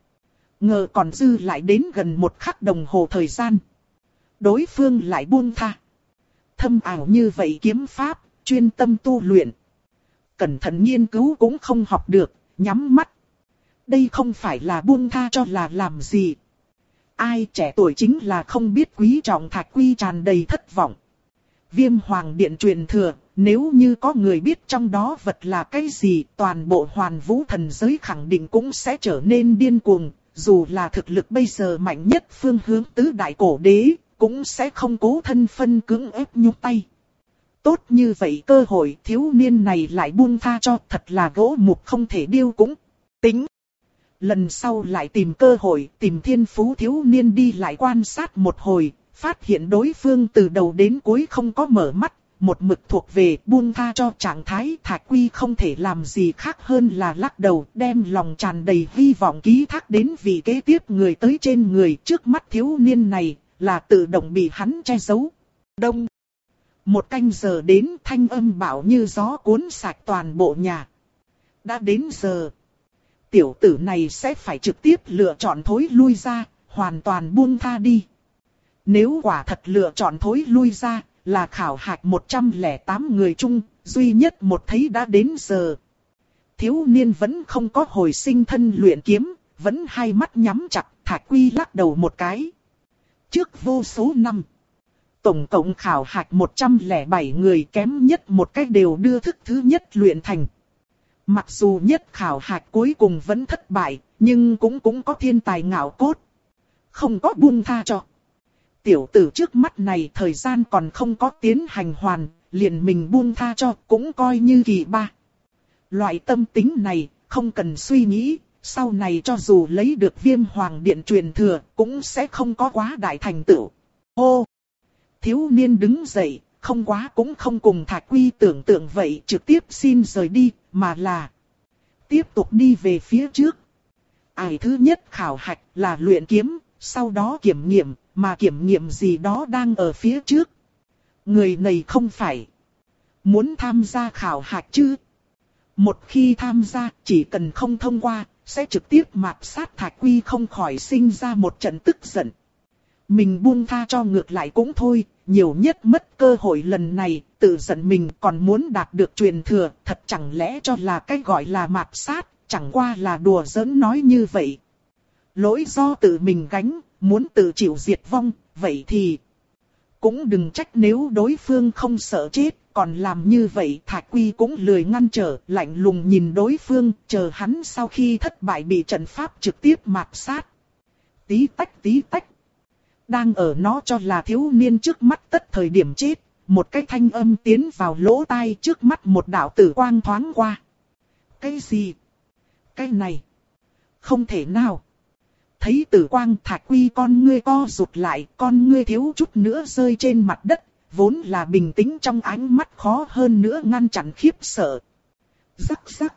[SPEAKER 1] Ngờ còn dư lại đến gần một khắc đồng hồ thời gian. Đối phương lại buông tha. Thâm ảo như vậy kiếm pháp, chuyên tâm tu luyện. Cẩn thận nghiên cứu cũng không học được, nhắm mắt. Đây không phải là buông tha cho là làm gì. Ai trẻ tuổi chính là không biết quý trọng Thạch Quy tràn đầy thất vọng. Viêm Hoàng Điện truyền thừa, nếu như có người biết trong đó vật là cái gì, toàn bộ Hoàn Vũ thần giới khẳng định cũng sẽ trở nên điên cuồng. Dù là thực lực bây giờ mạnh nhất phương hướng tứ đại cổ đế, cũng sẽ không cố thân phân cưỡng ép nhúc tay. Tốt như vậy cơ hội thiếu niên này lại buông tha cho, thật là gỗ mục không thể điêu cũng tính. Lần sau lại tìm cơ hội, tìm thiên phú thiếu niên đi lại quan sát một hồi, phát hiện đối phương từ đầu đến cuối không có mở mắt, một mực thuộc về buông tha cho trạng thái. Thạch Quy không thể làm gì khác hơn là lắc đầu, đem lòng tràn đầy hy vọng ký thác đến vị kế tiếp người tới trên người. Trước mắt thiếu niên này là tự động bị hắn che giấu. Đông. Một canh giờ đến, thanh âm bão như gió cuốn sạch toàn bộ nhà. Đã đến giờ. Tiểu tử này sẽ phải trực tiếp lựa chọn thối lui ra, hoàn toàn buông tha đi. Nếu quả thật lựa chọn thối lui ra, là khảo hạch một trăm lẻ tám người chung, duy nhất một thấy đã đến giờ. Thiếu niên vẫn không có hồi sinh thân luyện kiếm, vẫn hai mắt nhắm chặt. Thạch Quy lắc đầu một cái. Trước vô số năm, tổng cộng khảo hạch một trăm lẻ bảy người, kém nhất một cách đều đưa thức thứ nhất luyện thành. Mặc dù nhất khảo hạch cuối cùng vẫn thất bại, nhưng cũng cũng có thiên tài ngạo cốt. Không có buông tha cho. Tiểu tử trước mắt này thời gian còn không có tiến hành hoàn, liền mình buông tha cho cũng coi như kỳ ba. Loại tâm tính này, không cần suy nghĩ, sau này cho dù lấy được Viêm Hoàng Điện truyền thừa, cũng sẽ không có quá đại thành tựu. Ô! Thiếu niên đứng dậy, không quá cũng không cùng Thạch Quy tưởng tượng vậy trực tiếp xin rời đi, mà là tiếp tục đi về phía trước. Ai thứ nhất khảo hạch là luyện kiếm, sau đó kiểm nghiệm, mà kiểm nghiệm gì đó đang ở phía trước. Người này không phải muốn tham gia khảo hạch chứ. Một khi tham gia, chỉ cần không thông qua, sẽ trực tiếp mạt sát. Thạch Quy không khỏi sinh ra một trận tức giận. Mình buông tha cho ngược lại cũng thôi, nhiều nhất mất cơ hội lần này, tự giận mình còn muốn đạt được truyền thừa, thật chẳng lẽ cho là cái gọi là mạt sát, chẳng qua là đùa giỡn nói như vậy. Lỗi do tự mình gánh, muốn tự chịu diệt vong, vậy thì cũng đừng trách nếu đối phương không sợ chết, còn làm như vậy. Thạch Quy cũng lười ngăn trở, lạnh lùng nhìn đối phương, chờ hắn sau khi thất bại bị trận pháp trực tiếp mạt sát. Tí tách tí tách. Đang ở nó cho là thiếu niên trước mắt tất thời điểm chết, một cái thanh âm tiến vào lỗ tai, trước mắt một đạo tử quang thoáng qua. Cái gì? Cái này? Không thể nào. Thấy tử quang, Thạch Quy con ngươi co rụt lại, con ngươi thiếu chút nữa rơi trên mặt đất, vốn là bình tĩnh trong ánh mắt khó hơn nữa ngăn chặn khiếp sợ. Rắc rắc.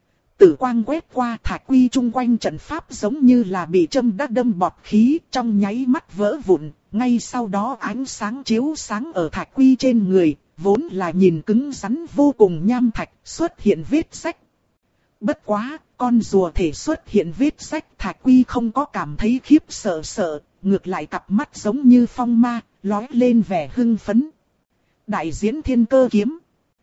[SPEAKER 1] Tử quang quét qua, Thạch Quy chung quanh trận pháp giống như là bị châm đã đâm bọt khí, trong nháy mắt vỡ vụn. Ngay sau đó ánh sáng chiếu sáng ở Thạch Quy trên người, vốn là nhìn cứng rắn vô cùng nham thạch, xuất hiện vết rách. Bất quá, con rùa thể xuất hiện vết rách, Thạch Quy không có cảm thấy khiếp sợ sợ, ngược lại cặp mắt giống như phong ma, lóe lên vẻ hưng phấn. Đại diễn thiên cơ kiếm.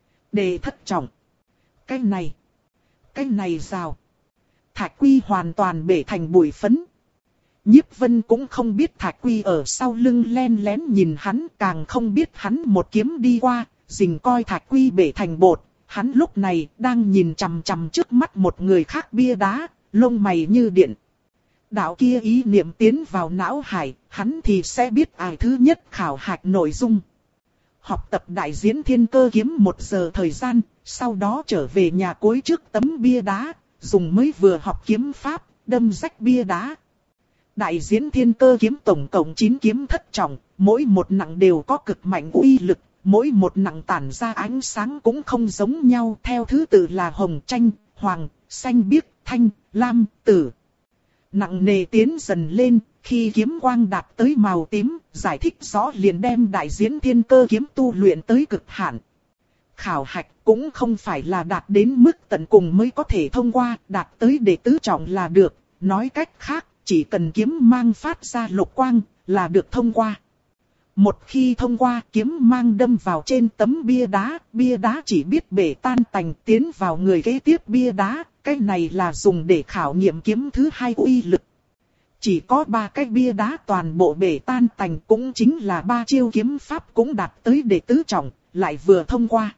[SPEAKER 1] Đề thất trọng. Cái này. Cái này sao? Thạch Quy hoàn toàn bể thành bụi phấn. Nhiếp Vân cũng không biết Thạch Quy ở sau lưng len lén nhìn hắn, càng không biết hắn một kiếm đi qua, dình coi thạch quy bể thành bột. Hắn lúc này đang nhìn chằm chằm trước mắt một người khác bia đá, lông mày như điện. Đạo kia ý niệm tiến vào não hải, hắn thì sẽ biết ai thứ nhất khảo hạch nội dung. Học tập đại diễn thiên cơ kiếm một giờ thời gian, sau đó trở về nhà cối trước tấm bia đá, dùng mới vừa học kiếm pháp, đâm rách bia đá. Đại diễn thiên cơ kiếm tổng cộng chín kiếm thất trọng, mỗi một nặng đều có cực mạnh uy lực, mỗi một nặng tản ra ánh sáng cũng không giống nhau, theo thứ tự là hồng, tranh, hoàng, xanh biếc, thanh, lam, tử. Nặng nề tiến dần lên, khi kiếm quang đạt tới màu tím, giải thích rõ liền đem đại diễn thiên cơ kiếm tu luyện tới cực hạn. Khảo hạch cũng không phải là đạt đến mức tận cùng mới có thể thông qua, đạt tới đệ tứ trọng là được, nói cách khác, chỉ cần kiếm mang phát ra lục quang là được thông qua. Một khi thông qua, kiếm mang đâm vào trên tấm bia đá, bia đá chỉ biết bể tan tành tiến vào người kế tiếp bia đá, cái này là dùng để khảo nghiệm kiếm thứ hai uy lực. Chỉ có ba cái bia đá toàn bộ bể tan tành cũng chính là ba chiêu kiếm pháp cũng đạt tới đệ tứ trọng, lại vừa thông qua.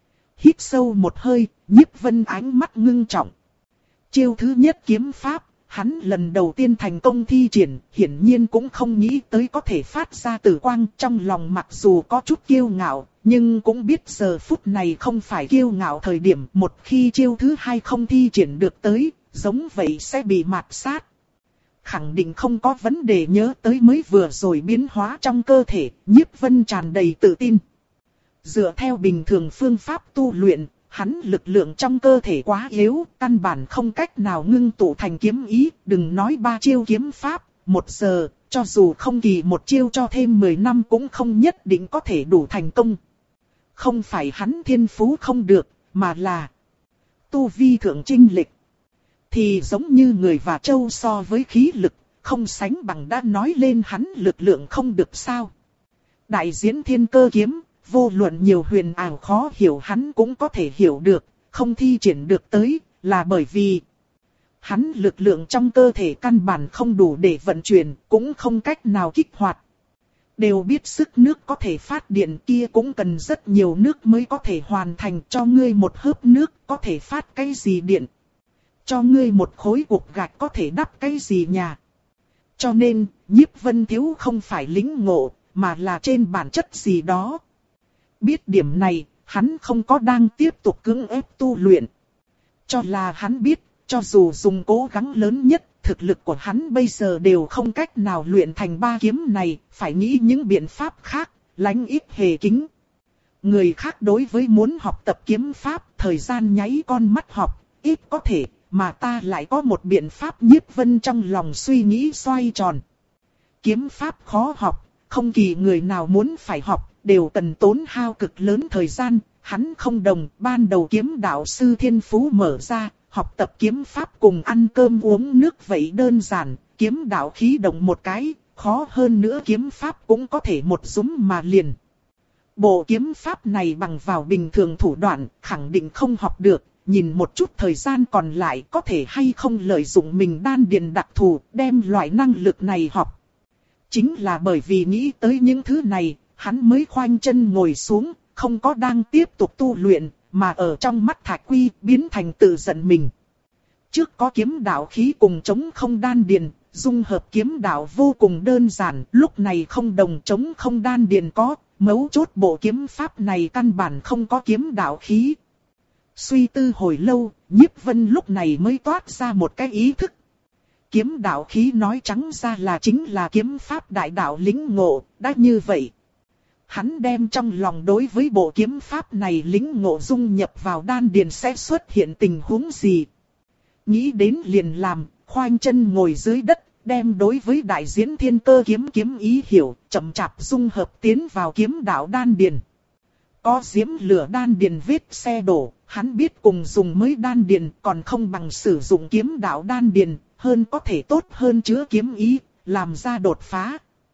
[SPEAKER 1] Hít sâu một hơi, Nhiếp Vân ánh mắt ngưng trọng. Chiêu thứ nhất kiếm pháp, hắn lần đầu tiên thành công thi triển, hiển nhiên cũng không nghĩ tới có thể phát ra tử quang, trong lòng mặc dù có chút kiêu ngạo, nhưng cũng biết giờ phút này không phải kiêu ngạo thời điểm, một khi chiêu thứ hai không thi triển được tới, giống vậy sẽ bị mạt sát. Khẳng định không có vấn đề, nhớ tới mới vừa rồi biến hóa trong cơ thể, Nhiếp Vân tràn đầy tự tin. Dựa theo bình thường phương pháp tu luyện, hắn lực lượng trong cơ thể quá yếu, căn bản không cách nào ngưng tụ thành kiếm ý, đừng nói ba chiêu kiếm pháp, một giờ, cho dù không kỳ một chiêu cho thêm mười năm cũng không nhất định có thể đủ thành công. Không phải hắn thiên phú không được, mà là tu vi thượng chênh lệch. Thì giống như người và trâu so với khí lực, không sánh bằng đã nói lên hắn lực lượng không được sao. Đại diễn thiên cơ kiếm, vô luận nhiều huyền ảo khó hiểu hắn cũng có thể hiểu được, không thi triển được tới, là bởi vì hắn lực lượng trong cơ thể căn bản không đủ để vận chuyển, cũng không cách nào kích hoạt. Đều biết sức nước có thể phát điện kia cũng cần rất nhiều nước mới có thể hoàn thành, cho ngươi một hớp nước có thể phát cái gì điện. Cho ngươi một khối cục gạch có thể đắp cái gì nhà. Cho nên, Nhiếp Vân thiếu không phải lĩnh ngộ, mà là trên bản chất gì đó. Biết điểm này, hắn không có đang tiếp tục cưỡng ép tu luyện. Cho là hắn biết, cho dù dùng cố gắng lớn nhất, thực lực của hắn bây giờ đều không cách nào luyện thành ba kiếm này, phải nghĩ những biện pháp khác, lánh ít hề kính. Người khác đối với muốn học tập kiếm pháp, thời gian nháy con mắt học, ít có thể, mà ta lại có một biện pháp. Nhiếp Vân trong lòng suy nghĩ xoay tròn. Kiếm pháp khó học, không kỳ người nào muốn phải học, đều cần tốn hao cực lớn thời gian, hắn không đồng, ban đầu kiếm đạo sư thiên phú mở ra, học tập kiếm pháp cùng ăn cơm uống nước vậy đơn giản, kiếm đạo khí động một cái, khó hơn nữa kiếm pháp cũng có thể một dúm mà liền. Bộ kiếm pháp này bằng vào bình thường thủ đoạn, khẳng định không học được, nhìn một chút thời gian còn lại có thể hay không lợi dụng mình đan điền đặc thù, đem loại năng lực này học. Chính là bởi vì nghĩ tới những thứ này, hắn mới khoanh chân ngồi xuống, không có đang tiếp tục tu luyện, mà ở trong mắt Thạch Quy biến thành tự giận mình. Trước có kiếm đạo khí cùng chống không đan điền, dung hợp kiếm đạo vô cùng đơn giản, lúc này không đồng chống không đan điền có, mấu chốt bộ kiếm pháp này căn bản không có kiếm đạo khí. Suy tư hồi lâu, Nhiếp Vân lúc này mới toát ra một cái ý thức. Kiếm đạo khí nói trắng ra là chính là kiếm pháp đại đạo lĩnh ngộ, đã như vậy. Hắn đem trong lòng đối với bộ kiếm pháp này lĩnh ngộ dung nhập vào đan điền sẽ xuất hiện tình huống gì. Nghĩ đến liền làm, khoanh chân ngồi dưới đất, đem đối với đại diễn thiên cơ kiếm kiếm ý hiểu, chậm chạp dung hợp tiến vào kiếm đạo đan điền. Có diễm lửa đan điền vết xe đổ, hắn biết cùng dùng mới đan điền còn không bằng sử dụng kiếm đạo đan điền, hơn có thể tốt hơn chứa kiếm ý, làm ra đột phá.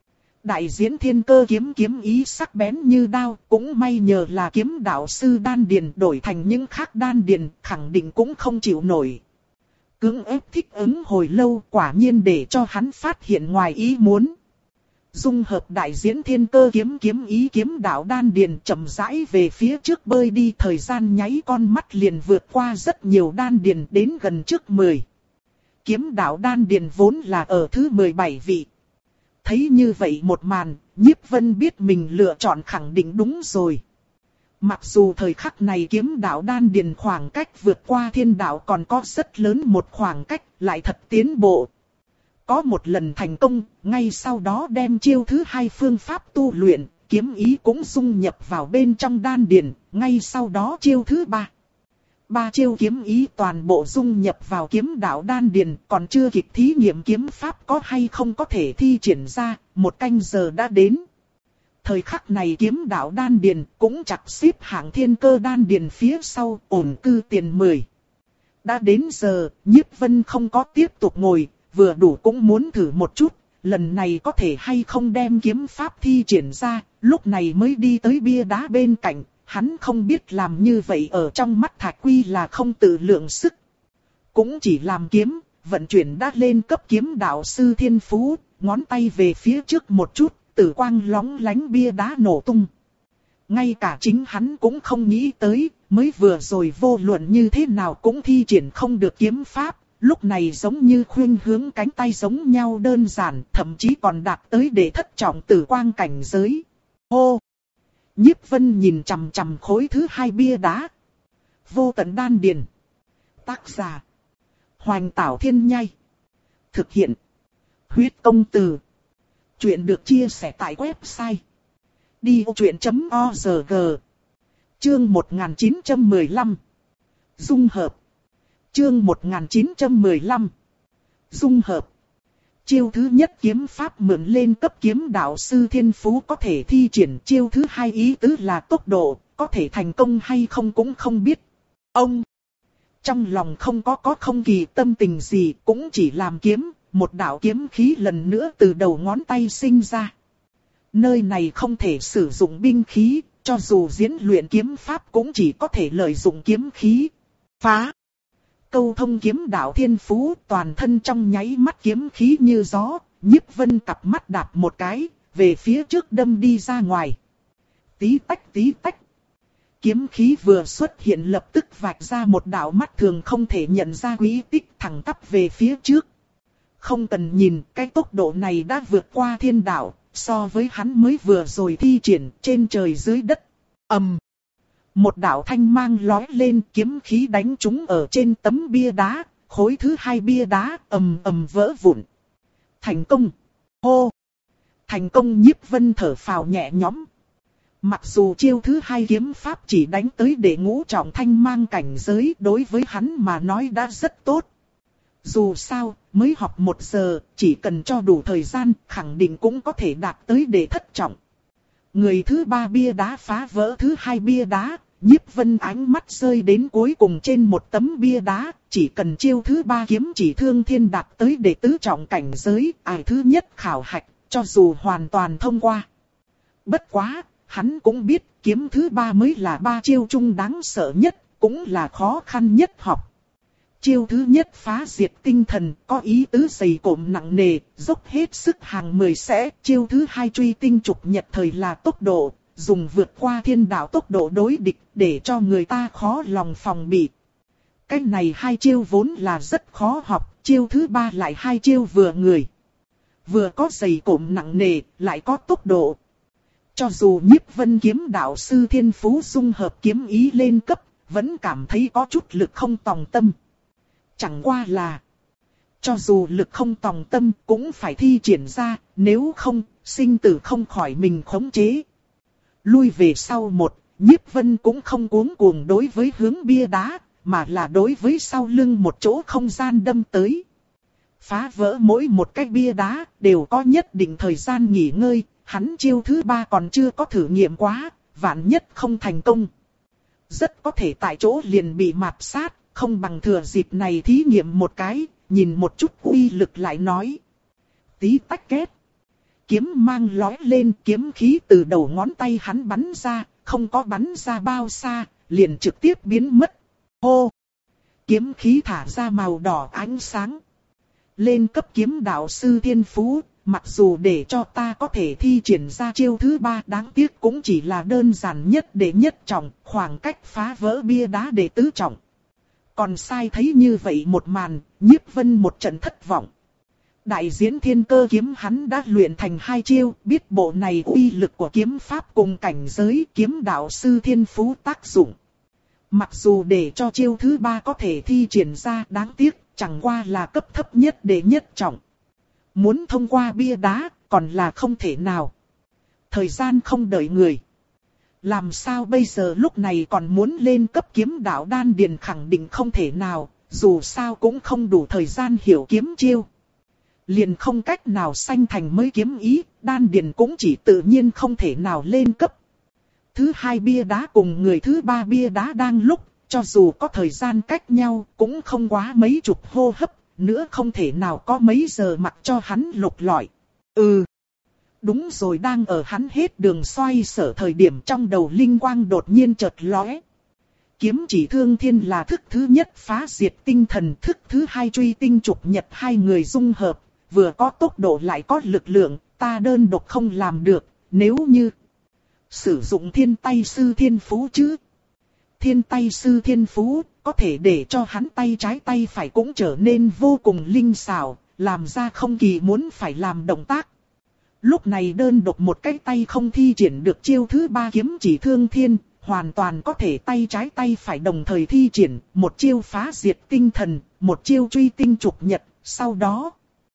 [SPEAKER 1] Đại diễn thiên cơ kiếm kiếm ý sắc bén như đao, cũng may nhờ là kiếm đạo sư đan điền đổi thành những khác đan điền, khẳng định cũng không chịu nổi. Cưỡng ép thích ứng hồi lâu quả nhiên để cho hắn phát hiện ngoài ý muốn. Dung hợp đại diễn thiên cơ kiếm kiếm ý kiếm đạo đan điền chậm rãi về phía trước bơi đi, thời gian nháy con mắt liền vượt qua rất nhiều đan điền đến gần trước mười. Kiếm đạo đan điền vốn là ở thứ mười bảy vị. Thấy như vậy một màn, Nhiếp Vân biết mình lựa chọn khẳng định đúng rồi. Mặc dù thời khắc này kiếm đạo đan điền khoảng cách vượt qua thiên đạo còn có rất lớn một khoảng cách, lại thật tiến bộ. Có một lần thành công, ngay sau đó đem chiêu thứ hai phương pháp tu luyện, kiếm ý cũng dung nhập vào bên trong đan điền, ngay sau đó chiêu thứ ba. Ba chiêu kiếm ý toàn bộ dung nhập vào kiếm đạo đan điền, còn chưa kịp thí nghiệm kiếm pháp có hay không có thể thi triển ra, một canh giờ đã đến. Thời khắc này kiếm đạo đan điền cũng chặt xếp hạng thiên cơ đan điền phía sau, ổn cư tiền mười. Đã đến giờ, Nhiếp Vân không có tiếp tục ngồi, vừa đủ cũng muốn thử một chút, lần này có thể hay không đem kiếm pháp thi triển ra, lúc này mới đi tới bia đá bên cạnh, hắn không biết làm như vậy ở trong mắt Thạch Quy là không tự lượng sức. Cũng chỉ làm kiếm, vận chuyển đã lên cấp kiếm đạo sư thiên phú, ngón tay về phía trước một chút, tử quang lóng lánh bia đá nổ tung. Ngay cả chính hắn cũng không nghĩ tới, mới vừa rồi vô luận như thế nào cũng thi triển không được kiếm pháp. Lúc này giống như khuynh hướng cánh tay giống nhau đơn giản, thậm chí còn đạt tới để thất trọng tử quang cảnh giới. Hô! Nhiếp Vân nhìn chằm chằm khối thứ hai bia đá. Vô tận đan điền. Tác giả. Hoành Tảo Thiên Nhai. Thực hiện. Huyết Công Từ. Chuyện được chia sẻ tại website. đi vô chuyện chấm org. Chương một nghìn chín trăm mười lăm. Dung hợp. Chương một nghìn chín trăm mười lăm. Dung hợp. Chiêu thứ nhất kiếm pháp mượn lên cấp kiếm đạo sư thiên phú có thể thi triển, chiêu thứ hai ý tứ là tốc độ, có thể thành công hay không cũng không biết. Ông trong lòng không có có không kỳ tâm tình gì, cũng chỉ làm kiếm, một đạo kiếm khí lần nữa từ đầu ngón tay sinh ra. Nơi này không thể sử dụng binh khí, cho dù diễn luyện kiếm pháp cũng chỉ có thể lợi dụng kiếm khí. Phá! Câu thông kiếm đạo thiên phú, toàn thân trong nháy mắt kiếm khí như gió, Nhiếp Vân cặp mắt đạp một cái, về phía trước đâm đi ra ngoài. Tí tách tí tách. Kiếm khí vừa xuất hiện lập tức vạch ra một đạo mắt thường không thể nhận ra quỹ tích thẳng tắp về phía trước. Không cần nhìn, cái tốc độ này đã vượt qua thiên đạo, so với hắn mới vừa rồi thi triển trên trời dưới đất. Ầm. Um. Một đạo thanh mang lói lên, kiếm khí đánh trúng ở trên tấm bia đá, khối thứ hai bia đá ầm ầm vỡ vụn. Thành công! Hô! Thành công. Nhiếp Vân thở phào nhẹ nhõm. Mặc dù chiêu thứ hai kiếm pháp chỉ đánh tới đệ ngũ trọng thanh mang cảnh giới, đối với hắn mà nói đã rất tốt. Dù sao, mới học một giờ, chỉ cần cho đủ thời gian, khẳng định cũng có thể đạt tới đệ thất trọng. Người thứ ba bia đá phá vỡ thứ hai bia đá. Nhiếp Vân ánh mắt rơi đến cuối cùng trên một tấm bia đá, chỉ cần chiêu thứ ba kiếm chỉ thương thiên đạt tới đệ tứ trọng cảnh giới, ai thứ nhất khảo hạch, cho dù hoàn toàn thông qua. Bất quá, hắn cũng biết kiếm thứ ba mới là ba chiêu chung đáng sợ nhất, cũng là khó khăn nhất học. Chiêu thứ nhất phá diệt tinh thần, có ý tứ dày cộm nặng nề, dốc hết sức hàng mười sẽ. Chiêu thứ hai truy tinh trục nhật thời là tốc độ, dùng vượt qua thiên đạo tốc độ đối địch, để cho người ta khó lòng phòng bị. Cái này hai chiêu vốn là rất khó học, chiêu thứ ba lại hai chiêu vừa người. Vừa có dày cộm nặng nề, lại có tốc độ. Cho dù Nhiếp Vân kiếm đạo sư thiên phú dung hợp kiếm ý lên cấp, vẫn cảm thấy có chút lực không tòng tâm. Chẳng qua là, cho dù lực không tòng tâm cũng phải thi triển ra, nếu không, sinh tử không khỏi mình khống chế. Lui về sau một, Nhiếp Vân cũng không cuống cuồng đối với hướng bia đá, mà là đối với sau lưng một chỗ không gian đâm tới. Phá vỡ mỗi một cái bia đá, đều có nhất định thời gian nghỉ ngơi, hắn chiêu thứ ba còn chưa có thử nghiệm quá, vạn nhất không thành công. Rất có thể tại chỗ liền bị mạt sát, không bằng thừa dịp này thí nghiệm một cái, nhìn một chút uy lực lại nói. Tí tách két. Kiếm mang lói lên, kiếm khí từ đầu ngón tay hắn bắn ra, không có bắn ra bao xa, liền trực tiếp biến mất. Hô! Kiếm khí thả ra màu đỏ ánh sáng. Lên cấp kiếm đạo sư thiên phú, mặc dù để cho ta có thể thi triển ra chiêu thứ ba, đáng tiếc cũng chỉ là đơn giản nhất đệ nhất trọng, khoảng cách phá vỡ bia đá đệ tứ trọng. Còn sai thấy như vậy một màn, Nhiếp Vân một trận thất vọng. Đại diễn thiên cơ kiếm hắn đã luyện thành hai chiêu, biết bộ này uy lực của kiếm pháp cùng cảnh giới kiếm đạo sư thiên phú tác dụng. Mặc dù để cho chiêu thứ ba có thể thi triển ra, đáng tiếc, chẳng qua là cấp thấp nhất đệ nhất trọng. Muốn thông qua bia đá, còn là không thể nào. Thời gian không đợi người. Làm sao bây giờ lúc này còn muốn lên cấp kiếm đạo đan điền, khẳng định không thể nào, dù sao cũng không đủ thời gian hiểu kiếm chiêu. Liền không cách nào sanh thành mới kiếm ý, đan điền cũng chỉ tự nhiên không thể nào lên cấp. Thứ hai bia đá cùng người thứ ba bia đá đang lúc, cho dù có thời gian cách nhau cũng không quá mấy chục hô hấp, nữa không thể nào có mấy giờ mặc cho hắn lục lọi. Ừ, đúng rồi, đang ở hắn hết đường xoay sở thời điểm trong đầu linh quang đột nhiên chợt lóe. Kiếm chỉ thương thiên là thức thứ nhất phá diệt tinh thần, thức thứ hai truy tinh trục nhật, hai người dung hợp, vừa có tốc độ lại có lực lượng, ta đơn độc không làm được, nếu như sử dụng thiên tay sư thiên phú chứ. Thiên tay sư thiên phú có thể để cho hắn tay trái tay phải cũng trở nên vô cùng linh xảo, làm ra không kỳ muốn phải làm động tác. Lúc này đơn độc một cái tay không thi triển được chiêu thứ ba kiếm chỉ thương thiên, hoàn toàn có thể tay trái tay phải đồng thời thi triển, một chiêu phá diệt tinh thần, một chiêu truy tinh trục nhật, sau đó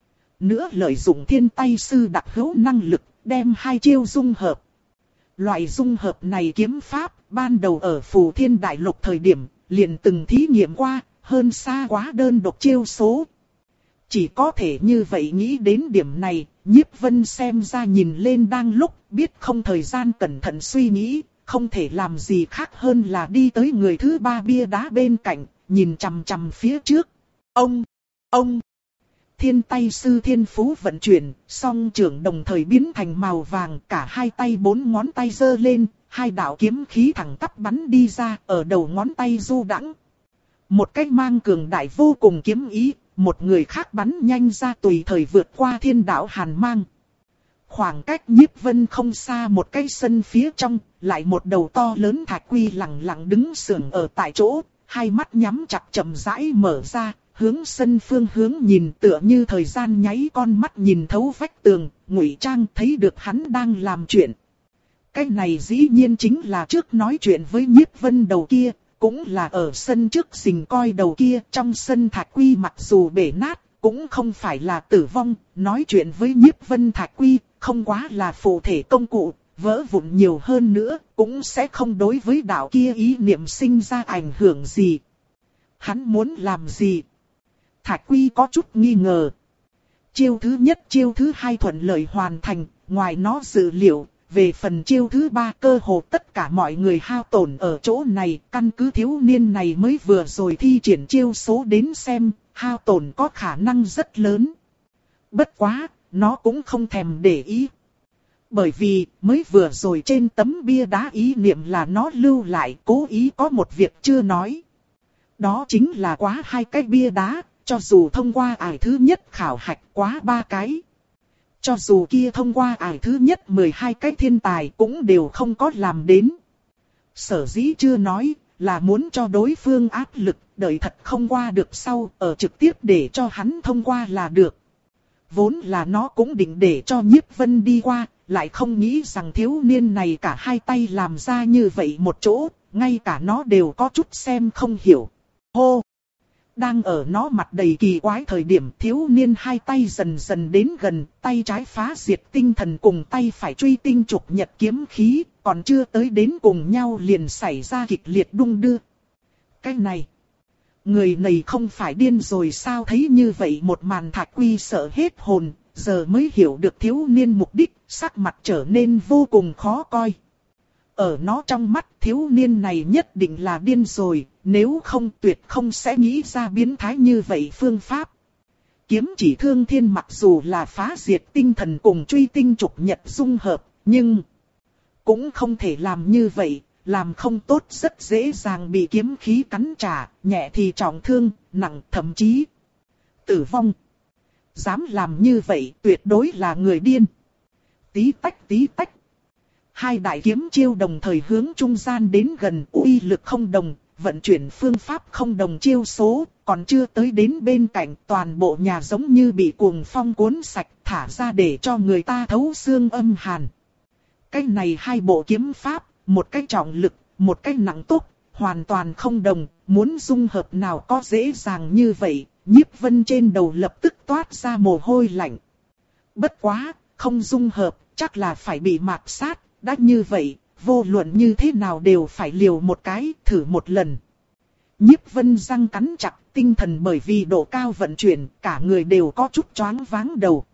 [SPEAKER 1] nữa lợi dụng thiên tay sư đặc hữu năng lực, đem hai chiêu dung hợp. Loại dung hợp này kiếm pháp, ban đầu ở Phù Thiên Đại Lục thời điểm, liền từng thí nghiệm qua, hơn xa quá đơn độc chiêu số. Chỉ có thể như vậy nghĩ đến điểm này, Nhiếp Vân xem ra nhìn lên đang lúc, biết không thời gian cẩn thận suy nghĩ, không thể làm gì khác hơn là đi tới người thứ ba bia đá bên cạnh, nhìn chằm chằm phía trước. Ông, ông, thiên tay sư thiên phú vận chuyển, song trưởng đồng thời biến thành màu vàng, cả hai tay bốn ngón tay giơ lên, hai đạo kiếm khí thẳng tắp bắn đi ra, ở đầu ngón tay du đãng. Một cách mang cường đại vô cùng kiếm ý, một người khác bắn nhanh ra tùy thời vượt qua thiên đạo hàn mang. Khoảng cách Nhiếp Vân không xa một cái sân phía trong, lại một đầu to lớn thạch quy lặng lặng đứng sưởng ở tại chỗ, hai mắt nhắm chặt chậm rãi mở ra, hướng sân phương hướng nhìn tựa như thời gian nháy con mắt nhìn thấu vách tường, Ngụy Trang thấy được hắn đang làm chuyện. Cái này dĩ nhiên chính là trước nói chuyện với Nhiếp Vân đầu kia, cũng là ở sân trước rình coi đầu kia, trong sân thạch quy mặc dù bể nát, cũng không phải là tử vong, nói chuyện với Nhiếp Vân thạch quy, không quá là phụ thể công cụ, vỡ vụn nhiều hơn nữa, cũng sẽ không đối với đạo kia ý niệm sinh ra ảnh hưởng gì. Hắn muốn làm gì? Thạch quy có chút nghi ngờ. Chiêu thứ nhất chiêu thứ hai thuận lợi hoàn thành, ngoài nó dự liệu, về phần chiêu thứ ba cơ hồ tất cả mọi người hao tổn ở chỗ này, căn cứ thiếu niên này mới vừa rồi thi triển chiêu số đến xem, hao tổn có khả năng rất lớn. Bất quá, nó cũng không thèm để ý. Bởi vì, mới vừa rồi trên tấm bia đá ý niệm là nó lưu lại, cố ý có một việc chưa nói. Đó chính là quá hai cái bia đá, cho dù thông qua ải thứ nhất khảo hạch quá ba cái. Cho dù kia thông qua ải thứ nhất mười hai cái thiên tài cũng đều không có làm đến. Sở dĩ chưa nói, là muốn cho đối phương áp lực, đợi thật không qua được sau, ở trực tiếp để cho hắn thông qua là được. Vốn là nó cũng định để cho Nhiếp Vân đi qua, lại không nghĩ rằng thiếu niên này cả hai tay làm ra như vậy một chỗ, ngay cả nó đều có chút xem không hiểu. Hô! Đang ở nó mặt đầy kỳ quái thời điểm thiếu niên hai tay dần dần đến gần, tay trái phá diệt tinh thần cùng tay phải truy tinh trục nhật kiếm khí, còn chưa tới đến cùng nhau liền xảy ra kịch liệt đung đưa. Cái này, người này không phải điên rồi sao? Thấy như vậy một màn thạch quy sợ hết hồn, giờ mới hiểu được thiếu niên mục đích, sắc mặt trở nên vô cùng khó coi. Ở nó trong mắt thiếu niên này nhất định là điên rồi, nếu không tuyệt không sẽ nghĩ ra biến thái như vậy phương pháp. Kiếm chỉ thương thiên mặc dù là phá diệt tinh thần cùng truy tinh trục nhật dung hợp, nhưng cũng không thể làm như vậy, làm không tốt rất dễ dàng bị kiếm khí cắn trả, nhẹ thì trọng thương, nặng thậm chí tử vong. Dám làm như vậy tuyệt đối là người điên. Tí tách tí tách. Hai đại kiếm chiêu đồng thời hướng trung gian đến gần, uy lực không đồng, vận chuyển phương pháp không đồng, chiêu số còn chưa tới đến bên cạnh, toàn bộ nhà giống như bị cuồng phong cuốn sạch, thả ra để cho người ta thấu xương âm hàn. Cái này hai bộ kiếm pháp, một cái trọng lực, một cái nặng tốc, hoàn toàn không đồng, muốn dung hợp nào có dễ dàng như vậy. Nhiếp Vân trên đầu lập tức toát ra mồ hôi lạnh. Bất quá, không dung hợp, chắc là phải bị mạt sát, đã như vậy, vô luận như thế nào đều phải liều một cái, thử một lần. Nhiếp Vân răng cắn chặt, tinh thần bởi vì độ cao vận chuyển, cả người đều có chút choáng váng đầu.